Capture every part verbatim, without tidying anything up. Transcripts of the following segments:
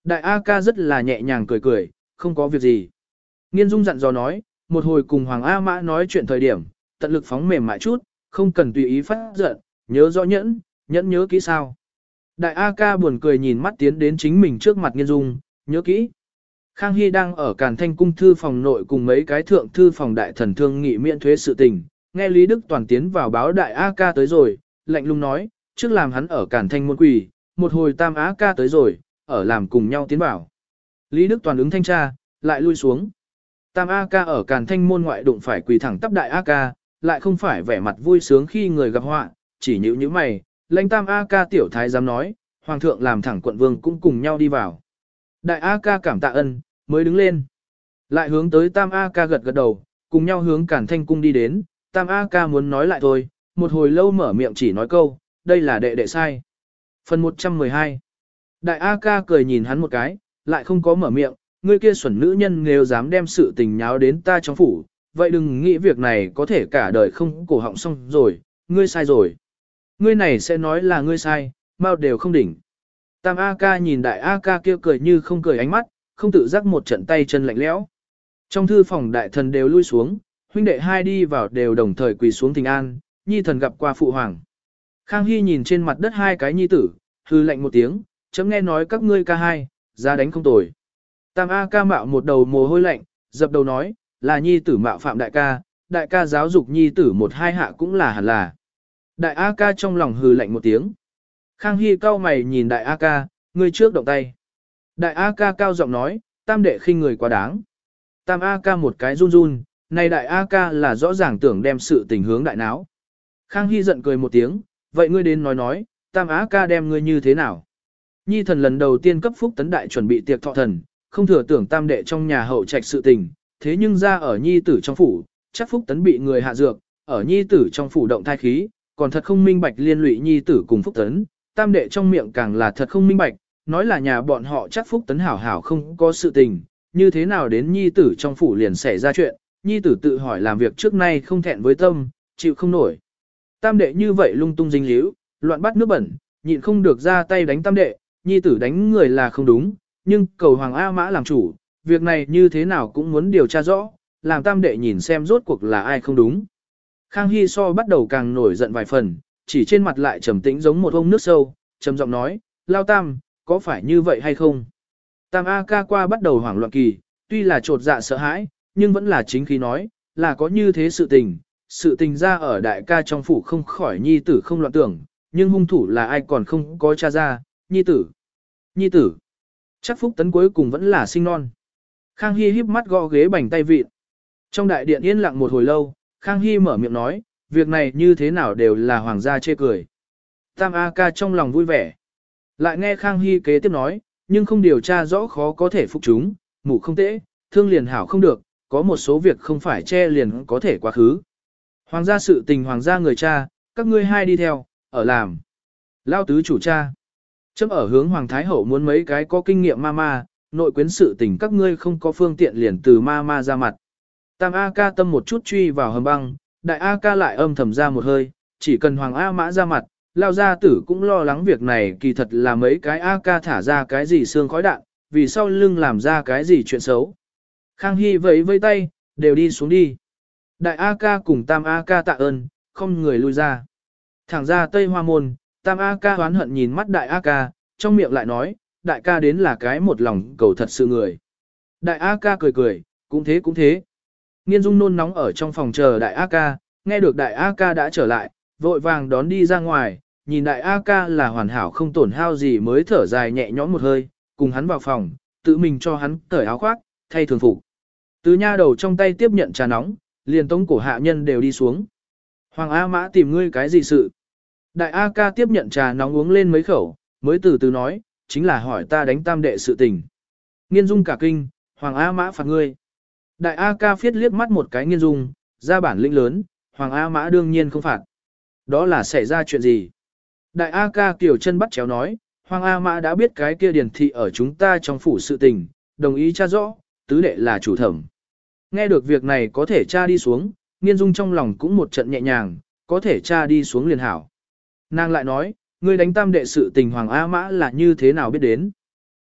Đại A ca rất là nhẹ nhàng cười cười, không có việc gì. Nghiên Dung dặn dò nói, một hồi cùng Hoàng A Mã nói chuyện thời điểm, tận lực phóng mềm mại chút, không cần tùy ý phát giận, nhớ rõ nhẫn, nhẫn nhớ kỹ sao. Đại A ca buồn cười nhìn mắt tiến đến chính mình trước mặt Nghiên Dung, nhớ kỹ. Khang Hy đang ở Càn Thanh cung thư phòng nội cùng mấy cái thượng thư phòng đại thần thương nghị miễn thuế sự tình, nghe Lý Đức Toàn tiến vào báo Đại A ca tới rồi, lạnh lùng nói, trước làm hắn ở Càn Thanh môn quỳ, một hồi Tam A ca tới rồi, ở làm cùng nhau tiến vào. Lý Đức Toàn ứng thanh tra, lại lui xuống. Tam A ca ở Càn Thanh môn ngoại đụng phải quỳ thẳng tắp Đại A ca, lại không phải vẻ mặt vui sướng khi người gặp họa, chỉ nhíu nhíu mày, lãnh Tam A ca tiểu thái dám nói, hoàng thượng làm thẳng quận vương cũng cùng nhau đi vào. Đại A ca cảm tạ ân, mới đứng lên. Lại hướng tới Tam A ca gật gật đầu, cùng nhau hướng Càn Thanh cung đi đến, Tam A ca muốn nói lại thôi, một hồi lâu mở miệng chỉ nói câu, đây là đệ đệ sai. Phần một trăm mười hai. Đại A ca cười nhìn hắn một cái, lại không có mở miệng, ngươi kia xuẩn nữ nhân nếu dám đem sự tình nháo đến ta trong phủ, vậy đừng nghĩ việc này có thể cả đời không cổ họng xong rồi, ngươi sai rồi. Ngươi này sẽ nói là ngươi sai, mau đều không đỉnh. Tam A ca nhìn đại A ca kia cười như không cười ánh mắt, không tự giác một trận tay chân lạnh lẽo. Trong thư phòng đại thần đều lui xuống, huynh đệ hai đi vào đều đồng thời quỳ xuống thỉnh an, nhi thần gặp qua phụ hoàng. Khang Hy nhìn trên mặt đất hai cái nhi tử, hư lạnh một tiếng, chấm nghe nói các ngươi ca hai, ra đánh không tồi. Tam A ca mạo một đầu mồ hôi lạnh, dập đầu nói, là nhi tử mạo phạm đại ca, đại ca giáo dục nhi tử một hai hạ cũng là hẳn là. Đại A ca trong lòng hừ lạnh một tiếng. Khang Hy cau mày nhìn đại A ca, ngươi trước động tay. Đại A ca cao giọng nói, tam đệ khinh người quá đáng. Tam A ca một cái run run, này đại A ca là rõ ràng tưởng đem sự tình hướng đại náo. Khang Hy giận cười một tiếng, vậy ngươi đến nói nói, tam A ca đem ngươi như thế nào? Nhi thần lần đầu tiên cấp phúc tấn đại chuẩn bị tiệc thọ thần, không thừa tưởng tam đệ trong nhà hậu trạch sự tình, thế nhưng ra ở nhi tử trong phủ, chắc phúc tấn bị người hạ dược, ở nhi tử trong phủ động thai khí, còn thật không minh bạch liên lụy nhi tử cùng phúc tấn, tam đệ trong miệng càng là thật không minh bạch, nói là nhà bọn họ chắc phúc tấn hảo hảo không có sự tình, như thế nào đến nhi tử trong phủ liền xảy ra chuyện, nhi tử tự hỏi làm việc trước nay không thẹn với tâm, chịu không nổi. Tam đệ như vậy lung tung dính líu, loạn bắt nước bẩn, nhịn không được ra tay đánh tam đệ, nhi tử đánh người là không đúng, nhưng cầu Hoàng A Mã làm chủ, việc này như thế nào cũng muốn điều tra rõ, làm tam đệ nhìn xem rốt cuộc là ai không đúng. Khang Hy so bắt đầu càng nổi giận vài phần, chỉ trên mặt lại trầm tĩnh giống một ông nước sâu, trầm giọng nói, lao tam, có phải như vậy hay không? Tam A ca qua bắt đầu hoảng loạn kỳ, tuy là trột dạ sợ hãi, nhưng vẫn là chính khí nói, là có như thế sự tình, sự tình ra ở đại ca trong phủ không khỏi nhi tử không loạn tưởng, nhưng hung thủ là ai còn không có tra ra, nhi tử, nhi tử. Chắc phúc tấn cuối cùng vẫn là sinh non. Khang Hy híp mắt gõ ghế bành tay vịt. Trong đại điện yên lặng một hồi lâu, Khang Hy mở miệng nói, việc này như thế nào đều là hoàng gia chê cười. Tam A ca trong lòng vui vẻ. Lại nghe Khang Hy kế tiếp nói, nhưng không điều tra rõ khó có thể phục chúng, ngủ không tễ, thương liền hảo không được, có một số việc không phải che liền có thể quá khứ. Hoàng gia sự tình hoàng gia người cha, các ngươi hai đi theo, ở làm. Lao tứ chủ cha. Chấm ở hướng Hoàng Thái Hậu muốn mấy cái có kinh nghiệm ma ma, nội quyến sự tình các ngươi không có phương tiện liền từ ma ma ra mặt. Tam A ca tâm một chút truy vào hầm băng, đại A ca lại âm thầm ra một hơi, chỉ cần Hoàng A Mã ra mặt, Lao gia tử cũng lo lắng việc này kỳ thật là mấy cái A ca thả ra cái gì xương khói đạn, vì sau lưng làm ra cái gì chuyện xấu. Khang Hy vẫy vây tay, đều đi xuống đi. Đại A ca cùng Tam A ca tạ ơn, không người lui ra. Thẳng ra Tây Hoa Môn, Tam A ca hoán hận nhìn mắt Đại A ca, trong miệng lại nói, Đại ca đến là cái một lòng cầu thật sự người. Đại A ca cười cười, cũng thế cũng thế. Nghiên Dung nôn nóng ở trong phòng chờ Đại A ca, nghe được Đại A ca đã trở lại, vội vàng đón đi ra ngoài, nhìn Đại A ca là hoàn hảo không tổn hao gì mới thở dài nhẹ nhõm một hơi, cùng hắn vào phòng, tự mình cho hắn cởi áo khoác, thay thường phục. Từ nha đầu trong tay tiếp nhận trà nóng, liền tống cổ hạ nhân đều đi xuống. Hoàng A Mã tìm ngươi cái gì sự? Đại A ca tiếp nhận trà nóng uống lên mấy khẩu, mới từ từ nói, chính là hỏi ta đánh tam đệ sự tình. Nghiên Dung cả kinh, Hoàng A Mã phạt ngươi. Đại A ca phiết liếc mắt một cái Nghiên Dung, ra bản lĩnh lớn, Hoàng A Mã đương nhiên không phạt. Đó là xảy ra chuyện gì? Đại A ca kiểu chân bắt chéo nói, Hoàng A Mã đã biết cái kia điển thị ở chúng ta trong phủ sự tình, đồng ý tra rõ, tứ đệ là chủ thẩm. Nghe được việc này có thể tra đi xuống, Nghiên Dung trong lòng cũng một trận nhẹ nhàng, có thể tra đi xuống liền hảo. Nàng lại nói, ngươi đánh tam đệ sự tình Hoàng A Mã là như thế nào biết đến.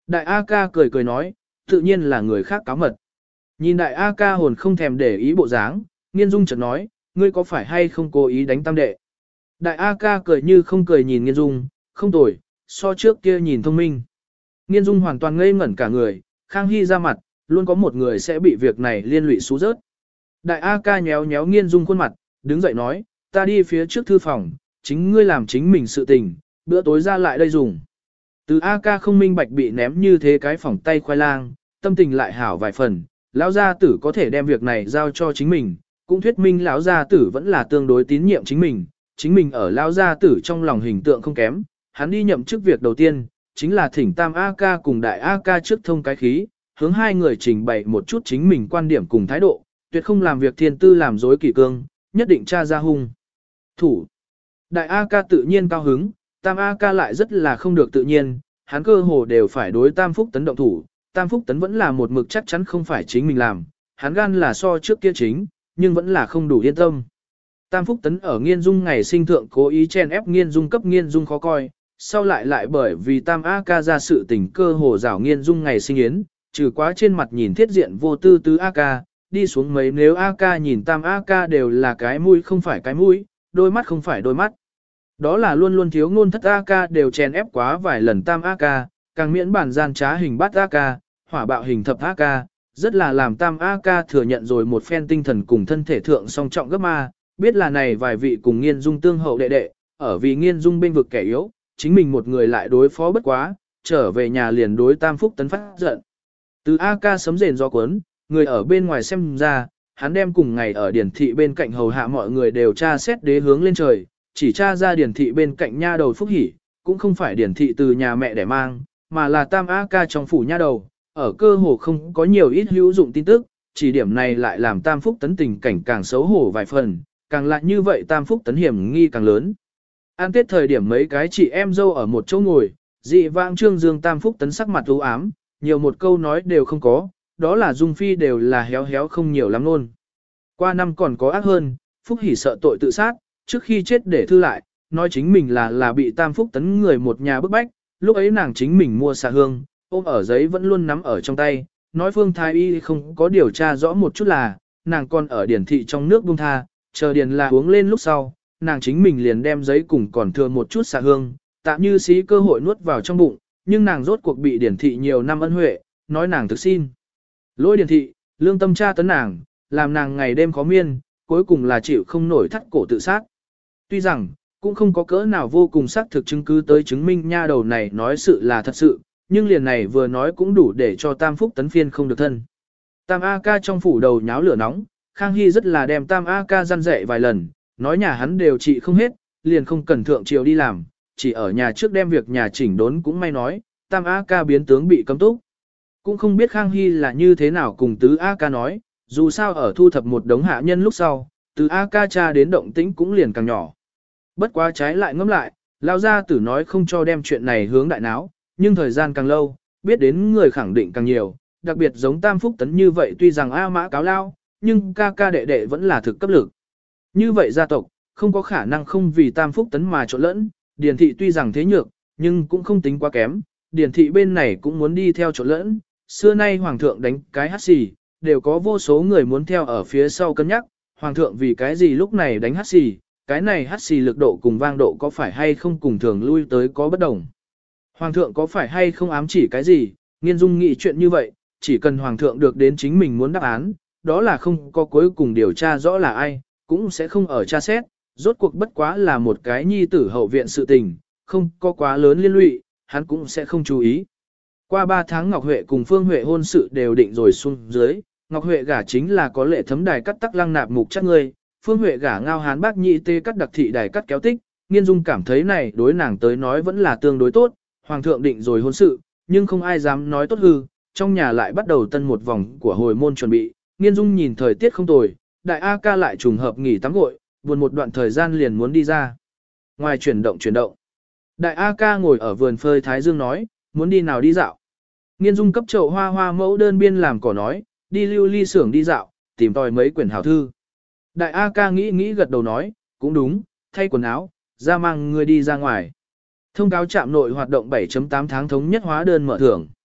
Đại A ca cười cười nói, tự nhiên là người khác cáo mật. Nhìn đại A ca hồn không thèm để ý bộ dáng, Nghiên Dung chợt nói, ngươi có phải hay không cố ý đánh tam đệ? Đại A ca cười như không cười nhìn Nghiên Dung, không tồi, so trước kia nhìn thông minh. Nghiên Dung hoàn toàn ngây ngẩn cả người, Khang Hy ra mặt, luôn có một người sẽ bị việc này liên lụy xú rớt. Đại A ca nhéo nhéo Nghiên Dung khuôn mặt, đứng dậy nói, ta đi phía trước thư phòng, chính ngươi làm chính mình sự tình, bữa tối ra lại đây dùng. Từ A ca không minh bạch bị ném như thế cái phỏng tay khoai lang, tâm tình lại hảo vài phần, lão gia tử có thể đem việc này giao cho chính mình, cũng thuyết minh lão gia tử vẫn là tương đối tín nhiệm chính mình, chính mình ở lão gia tử trong lòng hình tượng không kém, hắn đi nhậm chức việc đầu tiên, chính là thỉnh Tam A ca cùng Đại A ca trước thông cái khí, hướng hai người trình bày một chút chính mình quan điểm cùng thái độ, tuyệt không làm việc thiên tư làm dối kỷ cương, nhất định tra ra hung thủ. Đại A ca tự nhiên cao hứng, Tam A ca lại rất là không được tự nhiên, hắn cơ hồ đều phải đối Tam Phúc Tấn động thủ, Tam Phúc Tấn vẫn là một mực chắc chắn không phải chính mình làm, hắn gan là so trước kia chính, nhưng vẫn là không đủ yên tâm. Tam Phúc Tấn ở Nghiên Dung ngày sinh thượng cố ý chen ép Nghiên Dung cấp Nghiên Dung khó coi, sau lại lại bởi vì Tam A ca ra sự tình cơ hồ rảo Nghiên Dung ngày sinh yến, trừ quá trên mặt nhìn thiết diện vô tư tứ A ca, đi xuống mấy nếu A ca nhìn Tam A ca đều là cái mũi không phải cái mũi, đôi mắt không phải đôi mắt. Đó là luôn luôn thiếu ngôn thất A ca đều chèn ép quá vài lần Tam A ca, càng miễn bản gian trá hình bát A ca, hỏa bạo hình thập A ca, rất là làm Tam A ca thừa nhận rồi một phen tinh thần cùng thân thể thượng song trọng gấp ma, biết là này vài vị cùng Nghiên Dung tương hậu đệ đệ, ở vì Nghiên Dung bên vực kẻ yếu, chính mình một người lại đối phó bất quá, trở về nhà liền đối Tam Phúc Tấn phát giận. Từ A ca sấm rền do cuốn, người ở bên ngoài xem ra, hắn đem cùng ngày ở điển thị bên cạnh hầu hạ mọi người đều tra xét đế hướng lên trời, chỉ tra ra điển thị bên cạnh nha đầu Phúc Hỷ, cũng không phải điển thị từ nhà mẹ để mang, mà là Tam A ca trong phủ nha đầu, ở cơ hồ không có nhiều ít hữu dụng tin tức, chỉ điểm này lại làm Tam Phúc Tấn tình cảnh càng xấu hổ vài phần, càng lại như vậy Tam Phúc Tấn hiểm nghi càng lớn. An tết thời điểm mấy cái chị em dâu ở một chỗ ngồi, dị vãng Trương Dương Tam Phúc Tấn sắc mặt u ám, nhiều một câu nói đều không có, đó là Dung Phi đều là héo héo không nhiều lắm luôn. Qua năm còn có ác hơn, Phúc Hỷ sợ tội tự sát, trước khi chết để thư lại, nói chính mình là là bị Tam Phúc Tấn người một nhà bức bách, lúc ấy nàng chính mình mua xà hương, ôm ở giấy vẫn luôn nắm ở trong tay, nói Phương Thái Y không có điều tra rõ một chút là, nàng còn ở điển thị trong nước buông tha, chờ điển là uống lên lúc sau, nàng chính mình liền đem giấy cùng còn thừa một chút xà hương, tạm như xí cơ hội nuốt vào trong bụng, nhưng nàng rốt cuộc bị điển thị nhiều năm ân huệ, nói nàng thực xin. Lỗi điển thị, lương tâm tra tấn nàng, làm nàng ngày đêm khó miên, cuối cùng là chịu không nổi thắt cổ tự sát. Tuy rằng, cũng không có cỡ nào vô cùng xác thực chứng cứ tới chứng minh nha đầu này nói sự là thật sự, nhưng liền này vừa nói cũng đủ để cho Tam Phúc Tấn phiên không được thân. Tam A ca trong phủ đầu nháo lửa nóng, Khang Hy rất là đem Tam A ca răn dạy vài lần, nói nhà hắn đều trị không hết, liền không cần thượng triều đi làm, chỉ ở nhà trước đem việc nhà chỉnh đốn cũng may nói, Tam A ca biến tướng bị cấm túc. Cũng không biết Khang Hy là như thế nào cùng Tứ A ca nói, dù sao ở thu thập một đống hạ nhân lúc sau, Tứ A ca cha đến động tĩnh cũng liền càng nhỏ. Bất quá trái lại ngẫm lại, lao gia tử nói không cho đem chuyện này hướng đại náo, nhưng thời gian càng lâu, biết đến người khẳng định càng nhiều, đặc biệt giống Tam Phúc Tấn như vậy tuy rằng A mã cáo lao, nhưng ca ca đệ đệ vẫn là thực cấp lực. Như vậy gia tộc, không có khả năng không vì Tam Phúc Tấn mà trộn lẫn, Điền thị tuy rằng thế nhược, nhưng cũng không tính quá kém, Điền thị bên này cũng muốn đi theo trộn lẫn, xưa nay Hoàng thượng đánh cái hát xì, đều có vô số người muốn theo ở phía sau cân nhắc, Hoàng thượng vì cái gì lúc này đánh hát xì, cái này hát xì lực độ cùng vang độ có phải hay không cùng thường lui tới có bất đồng. Hoàng thượng có phải hay không ám chỉ cái gì, Nghiên Dung nghĩ chuyện như vậy, chỉ cần Hoàng thượng được đến chính mình muốn đáp án, đó là không có cuối cùng điều tra rõ là ai, cũng sẽ không ở tra xét, rốt cuộc bất quá là một cái nhi tử hậu viện sự tình, không có quá lớn liên lụy, hắn cũng sẽ không chú ý. Qua ba tháng Ngọc Huệ cùng Phương Huệ hôn sự đều định rồi xuống dưới, Ngọc Huệ gả chính là có lệ thấm đài cắt tắc lăng nạp mục chắc ngươi, Phương Huệ gả ngao hán bác nhị tê cắt đặc thị đài cắt kéo tích, Nghiên Dung cảm thấy này đối nàng tới nói vẫn là tương đối tốt, Hoàng thượng định rồi hôn sự, nhưng không ai dám nói tốt hư, trong nhà lại bắt đầu tân một vòng của hồi môn chuẩn bị, Nghiên Dung nhìn thời tiết không tồi, đại A ca lại trùng hợp nghỉ tắm gội, buồn một đoạn thời gian liền muốn đi ra. Ngoài chuyển động chuyển động, đại A ca ngồi ở vườn phơi thái dương nói, muốn đi nào đi dạo. Nghiên Dung cấp chậu hoa hoa mẫu đơn biên làm cỏ nói, đi lưu ly xưởng đi dạo, tìm tòi mấy quyển hảo thư. Đại A ca nghĩ nghĩ gật đầu nói, cũng đúng, thay quần áo, ra mang người đi ra ngoài. Thông cáo trạm nội hoạt động bảy chấm tám tháng thống nhất hóa đơn mở thưởng.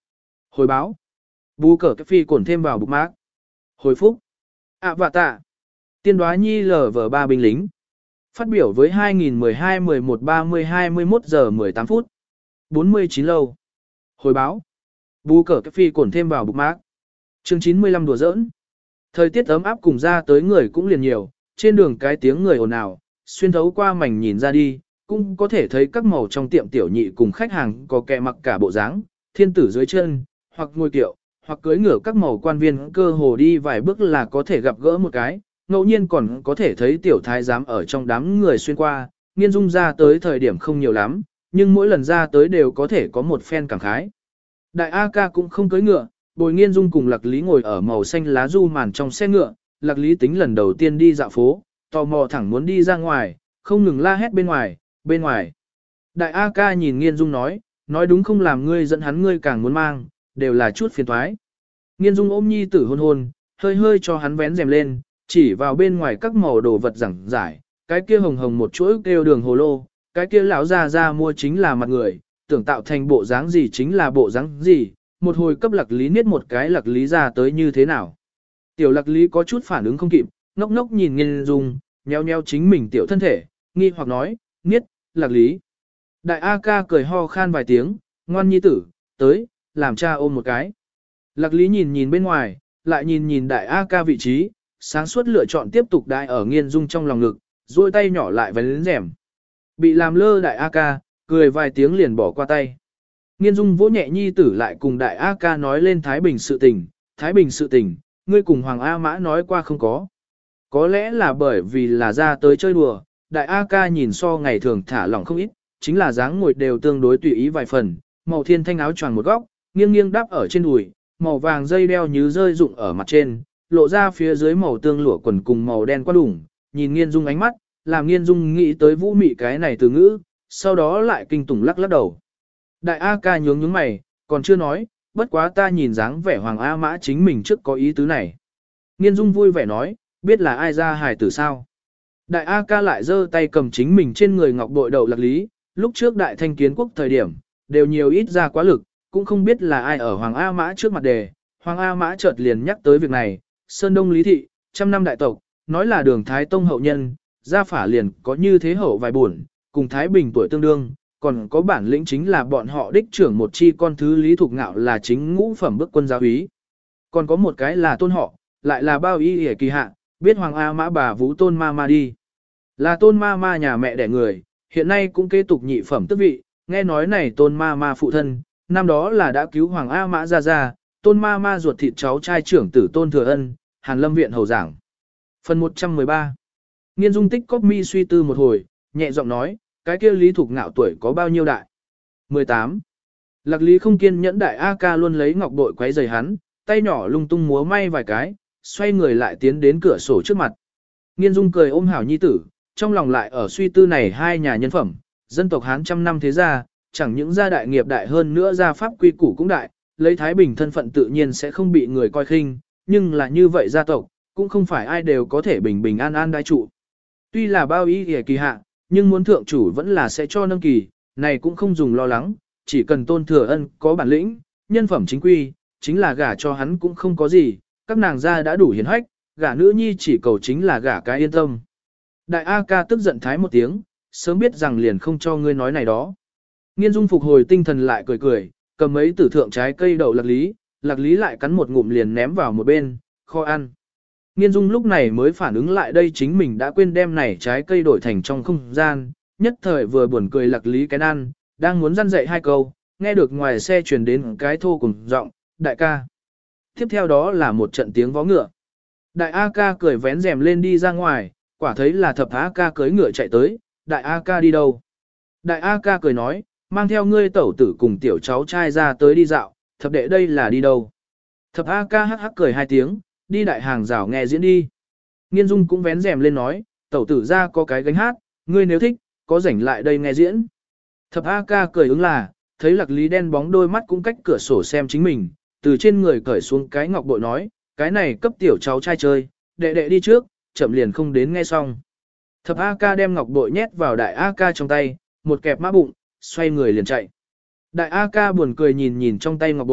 Hồi báo. Bù cờ cái phi cổn thêm vào bục mác. Hồi phúc. À và tạ. Tiên đoá nhi lv ba binh lính. Phát biểu với hai nghìn mười hai mười một ba mươi hai mươi mốt giờ mười tám phút. bốn mươi chín lâu. Hồi báo. Bù cờ cái phi cổn thêm vào bục mác. Chương chín mươi lăm đùa giỡn. Thời tiết ấm áp cùng ra tới người cũng liền nhiều, trên đường cái tiếng người ồn ào, xuyên thấu qua mảnh nhìn ra đi, cũng có thể thấy các màu trong tiệm tiểu nhị cùng khách hàng có kẻ mặc cả bộ dáng, thiên tử dưới chân, hoặc ngồi kiệu, hoặc cưỡi ngựa các màu quan viên cơ hồ đi vài bước là có thể gặp gỡ một cái, ngẫu nhiên còn có thể thấy tiểu thái giám ở trong đám người xuyên qua, Nghiên Dung ra tới thời điểm không nhiều lắm, nhưng mỗi lần ra tới đều có thể có một phen cảm khái. Đại A ca cũng không cưỡi ngựa, Bồi Nghiên Dung cùng Lạc Lý ngồi ở màu xanh lá du màn trong xe ngựa, Lạc Lý tính lần đầu tiên đi dạo phố, tò mò thẳng muốn đi ra ngoài, không ngừng la hét bên ngoài, bên ngoài. Đại A ca nhìn Nghiên Dung nói, nói đúng không làm ngươi dẫn hắn ngươi càng muốn mang, đều là chút phiền toái. Nghiên Dung ôm nhi tử hôn hôn, hơi hơi cho hắn vén rèm lên, chỉ vào bên ngoài các màu đồ vật giảng giải, cái kia hồng hồng một chuỗi kêu đường hồ lô, cái kia lão già ra mua chính là mặt người, tưởng tạo thành bộ dáng gì chính là bộ dáng gì, một hồi cấp Lạc Lý niết một cái Lạc Lý ra tới như thế nào. Tiểu Lạc Lý có chút phản ứng không kịp, ngốc ngốc nhìn Nghiên Dung, nheo nheo chính mình tiểu thân thể, nghi hoặc nói, niết, Lạc Lý. Đại A ca cười ho khan vài tiếng, ngoan nhi tử, tới, làm cha ôm một cái. Lạc Lý nhìn nhìn bên ngoài, lại nhìn nhìn đại A ca vị trí, sáng suốt lựa chọn tiếp tục đại ở Nghiên Dung trong lòng ngực, duỗi tay nhỏ lại vén lên rèm. Bị làm lơ đại A ca, cười vài tiếng liền bỏ qua tay. Nghiên Dung vỗ nhẹ nhi tử lại cùng đại A ca nói lên Thái Bình sự tình, Thái Bình sự tình, ngươi cùng Hoàng A Mã nói qua không có. Có lẽ là bởi vì là ra tới chơi đùa, đại A ca nhìn so ngày thường thả lỏng không ít, chính là dáng ngồi đều tương đối tùy ý vài phần, màu thiên thanh áo choàng một góc, nghiêng nghiêng đắp ở trên đùi, màu vàng dây đeo như rơi rụng ở mặt trên, lộ ra phía dưới màu tương lụa quần cùng màu đen qua đủng, nhìn Nghiên Dung ánh mắt, làm Nghiên Dung nghĩ tới vũ mị cái này từ ngữ, sau đó lại kinh tủng lắc lắc đầu. Đại A ca nhướng nhướng mày, còn chưa nói, bất quá ta nhìn dáng vẻ Hoàng A Mã chính mình trước có ý tứ này. Nghiên Dung vui vẻ nói, biết là ai ra hài tử sao. Đại A ca lại giơ tay cầm chính mình trên người ngọc bội đầu Lạc Lý, lúc trước đại thanh kiến quốc thời điểm, đều nhiều ít ra quá lực, cũng không biết là ai ở Hoàng A Mã trước mặt đề. Hoàng A Mã chợt liền nhắc tới việc này, Sơn Đông Lý Thị, trăm năm đại tộc, nói là đường Thái Tông hậu nhân, gia phả liền có như thế hậu vài buồn, cùng Thái Bình tuổi tương đương, còn có bản lĩnh chính là bọn họ đích trưởng một chi con thứ Lý Thục Ngạo là chính ngũ phẩm bức quân giáo úy. Còn có một cái là tôn họ, lại là bao y hề kỳ hạ, biết Hoàng A Mã bà Vũ Tôn Ma Ma đi. Là Tôn Ma Ma nhà mẹ đẻ người, hiện nay cũng kế tục nhị phẩm tước vị, nghe nói này Tôn Ma Ma phụ thân, năm đó là đã cứu Hoàng A Mã ra ra, Tôn Ma Ma ruột thịt cháu trai trưởng tử Tôn Thừa Ân, Hàn Lâm Viện hầu giảng. Phần một trăm mười ba. Nghiên Dung tích cóp mi suy tư một hồi, nhẹ giọng nói, cái kia Lý Thục Ngạo tuổi có bao nhiêu đại? mười tám. Lạc Lý không kiên nhẫn đại A ca luôn lấy ngọc bội quấy giày hắn, tay nhỏ lung tung múa may vài cái, xoay người lại tiến đến cửa sổ trước mặt. Nghiên Dung cười ôm hảo nhi tử, trong lòng lại ở suy tư này hai nhà nhân phẩm, dân tộc Hán trăm năm thế gia, chẳng những gia đại nghiệp đại hơn nữa gia pháp quy củ cũng đại, lấy Thái Bình thân phận tự nhiên sẽ không bị người coi khinh, nhưng là như vậy gia tộc, cũng không phải ai đều có thể bình bình an an đai trụ. Tuy là bao ý kìa kỳ hạ, nhưng muốn thượng chủ vẫn là sẽ cho nâng kỳ, này cũng không dùng lo lắng, chỉ cần Tôn Thừa Ân có bản lĩnh, nhân phẩm chính quy, chính là gả cho hắn cũng không có gì, các nàng gia đã đủ hiền hách, gả nữ nhi chỉ cầu chính là gả cái yên tâm. Đại A ca tức giận thái một tiếng, sớm biết rằng liền không cho ngươi nói này đó. Nghiên Dung phục hồi tinh thần lại cười cười, cầm mấy tử thượng trái cây đậu Lạc Lý, Lạc Lý lại cắn một ngụm liền ném vào một bên, kho ăn. Nghiên Dung lúc này mới phản ứng lại đây chính mình đã quên đem này trái cây đổi thành trong không gian, nhất thời vừa buồn cười Lạc Lý cái ăn, đang muốn răn dạy hai câu, nghe được ngoài xe truyền đến cái thô cùng giọng, đại ca. Tiếp theo đó là một trận tiếng vó ngựa. Đại A ca cười vén rèm lên đi ra ngoài, quả thấy là thập A ca cưỡi ngựa chạy tới, đại A ca đi đâu? Đại A ca cười nói, mang theo ngươi tẩu tử cùng tiểu cháu trai ra tới đi dạo, thập đệ đây là đi đâu? Thập A ca hắc hắc cười hai tiếng, đi đại hàng rào nghe diễn đi. Nghiên Dung cũng vén rèm lên nói, tẩu tử ra có cái gánh hát, ngươi nếu thích, có rảnh lại đây nghe diễn. Thập A ca cười ứng là, thấy Lạc Lý đen bóng đôi mắt cũng cách cửa sổ xem chính mình, từ trên người cởi xuống cái ngọc bội nói, cái này cấp tiểu cháu trai chơi, đệ đệ đi trước, chậm liền không đến nghe xong. Thập A ca đem ngọc bội nhét vào đại A ca trong tay, một kẹp mã bụng, xoay người liền chạy. Đại A ca buồn cười nhìn nhìn trong tay ngọc bội,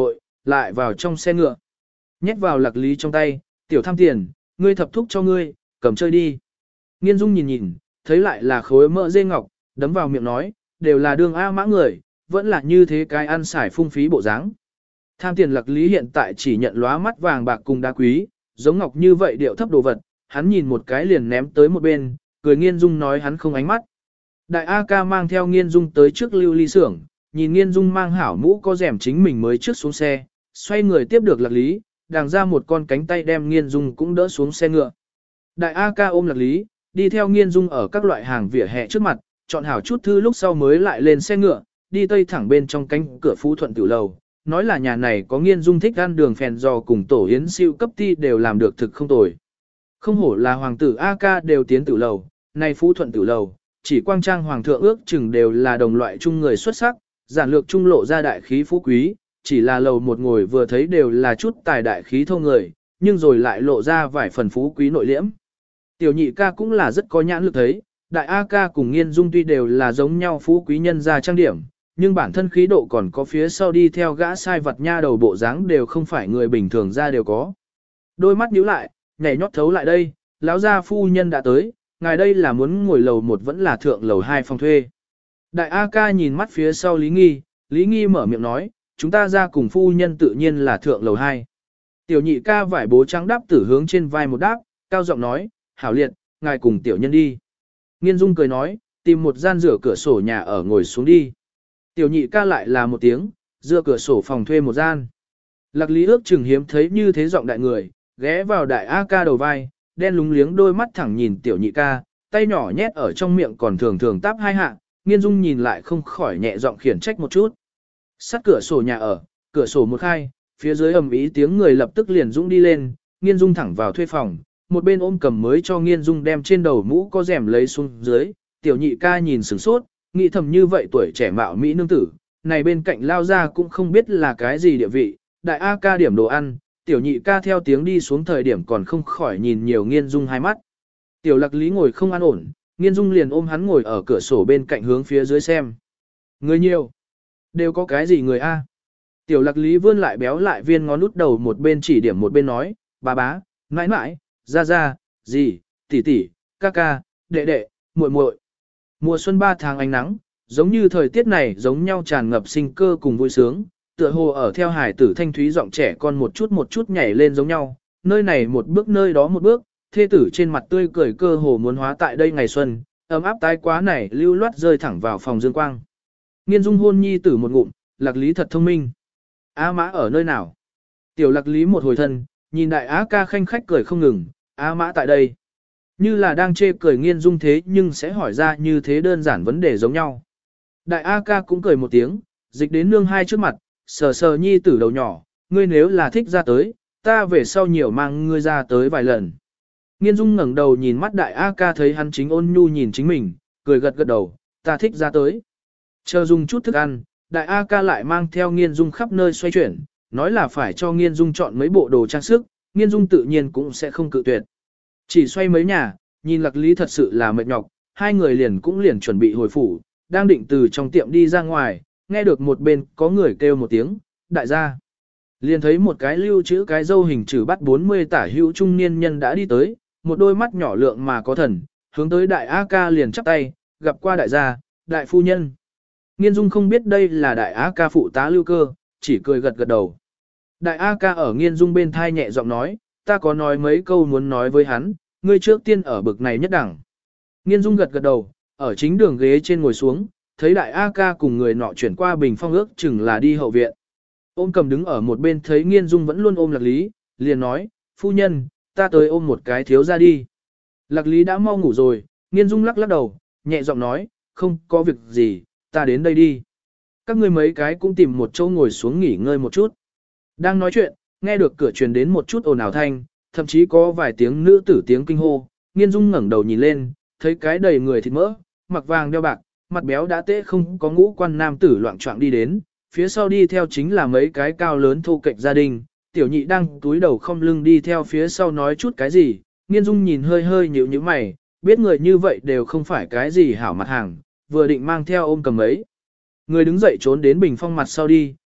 lại vào trong xe ngựa. Nhét vào Lạc Lý trong tay, tiểu tham tiền, ngươi thập thúc cho ngươi, cầm chơi đi. Nghiên Dung nhìn nhìn, thấy lại là khối mỡ dê ngọc, đấm vào miệng nói, đều là đường A Mã người, vẫn là như thế cái ăn xài phung phí bộ dáng. Tham tiền Lạc Lý hiện tại chỉ nhận lóa mắt vàng bạc cùng đá quý, giống ngọc như vậy điệu thấp đồ vật, hắn nhìn một cái liền ném tới một bên, cười Nghiên Dung nói hắn không ánh mắt. Đại A ca mang theo Nghiên Dung tới trước lưu ly xưởng, nhìn Nghiên Dung mang hảo mũ có rèm chính mình mới trước xuống xe, xoay người tiếp được Lạc Lý, đàng ra một con cánh tay đem Nghiên Dung cũng đỡ xuống xe ngựa. Đại A ca ôm Lạc Lý, đi theo Nghiên Dung ở các loại hàng vỉa hè trước mặt, chọn hảo chút thư lúc sau mới lại lên xe ngựa, đi tây thẳng bên trong cánh cửa Phú Thuận Tiểu Lầu, nói là nhà này có Nghiên Dung thích ăn đường phèn giò cùng tổ yến siêu cấp ti đều làm được thực không tồi. Không hổ là hoàng tử A ca đều tiến Tiểu Lầu, này Phú Thuận Tiểu Lầu, chỉ quang trang hoàng thượng ước chừng đều là đồng loại chung người xuất sắc, giản lược trung lộ ra đại khí phú quý, chỉ là lầu một ngồi vừa thấy đều là chút tài đại khí thô người, nhưng rồi lại lộ ra vài phần phú quý nội liễm. Tiểu nhị ca cũng là rất có nhãn lực thấy, đại A ca cùng Nghiên Dung tuy đều là giống nhau phú quý nhân gia trang điểm, nhưng bản thân khí độ còn có phía sau đi theo gã sai vật nha đầu bộ dáng đều không phải người bình thường ra đều có. Đôi mắt nhíu lại, nhảy nhót thấu lại đây, lão gia phu nhân đã tới, ngài đây là muốn ngồi lầu một vẫn là thượng lầu hai phòng thuê. Đại A ca nhìn mắt phía sau Lý Nghi, Lý Nghi mở miệng nói, chúng ta ra cùng phu nhân tự nhiên là thượng lầu hai. Tiểu nhị ca vải bố trắng đáp tử hướng trên vai một đáp, cao giọng nói, hảo liệt, ngài cùng tiểu nhân đi. Nghiên Dung cười nói, tìm một gian rửa cửa sổ nhà ở ngồi xuống đi. Tiểu nhị ca lại là một tiếng, dựa cửa sổ phòng thuê một gian. Lạc Lý ước chừng hiếm thấy như thế giọng đại người, ghé vào đại A ca đầu vai, đen lúng liếng đôi mắt thẳng nhìn tiểu nhị ca, tay nhỏ nhét ở trong miệng còn thường thường táp hai hạ, Nghiên Dung nhìn lại không khỏi nhẹ giọng khiển trách một chút. Sắt cửa sổ nhà ở, cửa sổ một khai, phía dưới ầm ĩ tiếng người lập tức liền dũng đi lên, Nghiên Dung thẳng vào thuê phòng, một bên ôm cầm mới cho Nghiên Dung đem trên đầu mũ có rèm lấy xuống dưới, tiểu nhị ca nhìn sửng sốt, nghĩ thầm như vậy tuổi trẻ mạo mỹ nương tử, này bên cạnh lao ra cũng không biết là cái gì địa vị, đại A ca điểm đồ ăn, tiểu nhị ca theo tiếng đi xuống thời điểm còn không khỏi nhìn nhiều Nghiên Dung hai mắt. Tiểu Lạc Lý ngồi không an ổn, Nghiên Dung liền ôm hắn ngồi ở cửa sổ bên cạnh hướng phía dưới xem. Người nhiều, đều có cái gì người A. Tiểu Lạc Lý vươn lại béo lại viên ngón út đầu một bên chỉ điểm một bên nói, bà bá, mãi mãi, ra ra, dì, tỷ tỷ, ca ca, đệ đệ, muội muội. Mùa xuân ba tháng ánh nắng, giống như thời tiết này giống nhau tràn ngập sinh cơ cùng vui sướng, tựa hồ ở theo hải tử thanh thúy giọng trẻ con một chút một chút nhảy lên giống nhau, nơi này một bước nơi đó một bước, thê tử trên mặt tươi cười cơ hồ muốn hóa tại đây ngày xuân, ấm áp tái quá này lưu loát rơi thẳng vào phòng dương quang. Nghiên Dung hôn nhi tử một ngụm, Lạc Lý thật thông minh. A Mã ở nơi nào? Tiểu Lạc Lý một hồi thân, nhìn đại Á ca khanh khách cười không ngừng, A Mã tại đây. Như là đang chê cười Nghiên Dung thế nhưng sẽ hỏi ra như thế đơn giản vấn đề giống nhau. Đại A ca cũng cười một tiếng, dịch đến nương hai trước mặt, sờ sờ nhi tử đầu nhỏ, ngươi nếu là thích ra tới, ta về sau nhiều mang ngươi ra tới vài lần. Nghiên Dung ngẩng đầu nhìn mắt đại A ca thấy hắn chính ôn nhu nhìn chính mình, cười gật gật đầu, ta thích ra tới. Chờ dùng chút thức ăn, đại A ca lại mang theo Nghiên Dung khắp nơi xoay chuyển, nói là phải cho Nghiên Dung chọn mấy bộ đồ trang sức, Nghiên Dung tự nhiên cũng sẽ không cự tuyệt. Chỉ xoay mấy nhà, nhìn Lạc Lý thật sự là mệt nhọc, hai người liền cũng liền chuẩn bị hồi phủ, đang định từ trong tiệm đi ra ngoài, nghe được một bên có người kêu một tiếng, đại gia. Liền thấy một cái lưu chữ cái dâu hình chữ bắt bốn mươi tả hữu trung niên nhân đã đi tới, một đôi mắt nhỏ lượng mà có thần, hướng tới đại A ca liền chắp tay, gặp qua đại gia, đại phu nhân. Nghiên Dung không biết đây là đại A ca phụ tá lưu cơ, chỉ cười gật gật đầu. Đại A ca ở Nghiên Dung bên thai nhẹ giọng nói, ta có nói mấy câu muốn nói với hắn, ngươi trước tiên ở bực này nhất đẳng. Nghiên Dung gật gật đầu, ở chính đường ghế trên ngồi xuống, thấy đại A ca cùng người nọ chuyển qua bình phong ước chừng là đi hậu viện. Ôm cầm đứng ở một bên thấy Nghiên Dung vẫn luôn ôm Lạc Lý, liền nói, phu nhân, ta tới ôm một cái thiếu ra đi. Lạc Lý đã mau ngủ rồi, Nghiên Dung lắc lắc đầu, nhẹ giọng nói, không có việc gì, ta đến đây đi. Các ngươi mấy cái cũng tìm một chỗ ngồi xuống nghỉ ngơi một chút. Đang nói chuyện, nghe được cửa truyền đến một chút ồn ào thanh, thậm chí có vài tiếng nữ tử tiếng kinh hô, Nghiên Dung ngẩng đầu nhìn lên, thấy cái đầy người thịt mỡ, mặc vàng đeo bạc, mặt béo đã tễ không có ngũ quan nam tử loạn choạng đi đến, phía sau đi theo chính là mấy cái cao lớn thô kệch gia đình, tiểu nhị đang túi đầu không lưng đi theo phía sau nói chút cái gì, Nghiên Dung nhìn hơi hơi nhíu nhíu mày, biết người như vậy đều không phải cái gì hảo mặt hàng, vừa định mang theo ôm cầm ấy. Người đứng dậy trốn đến bình phong mặt sau đi,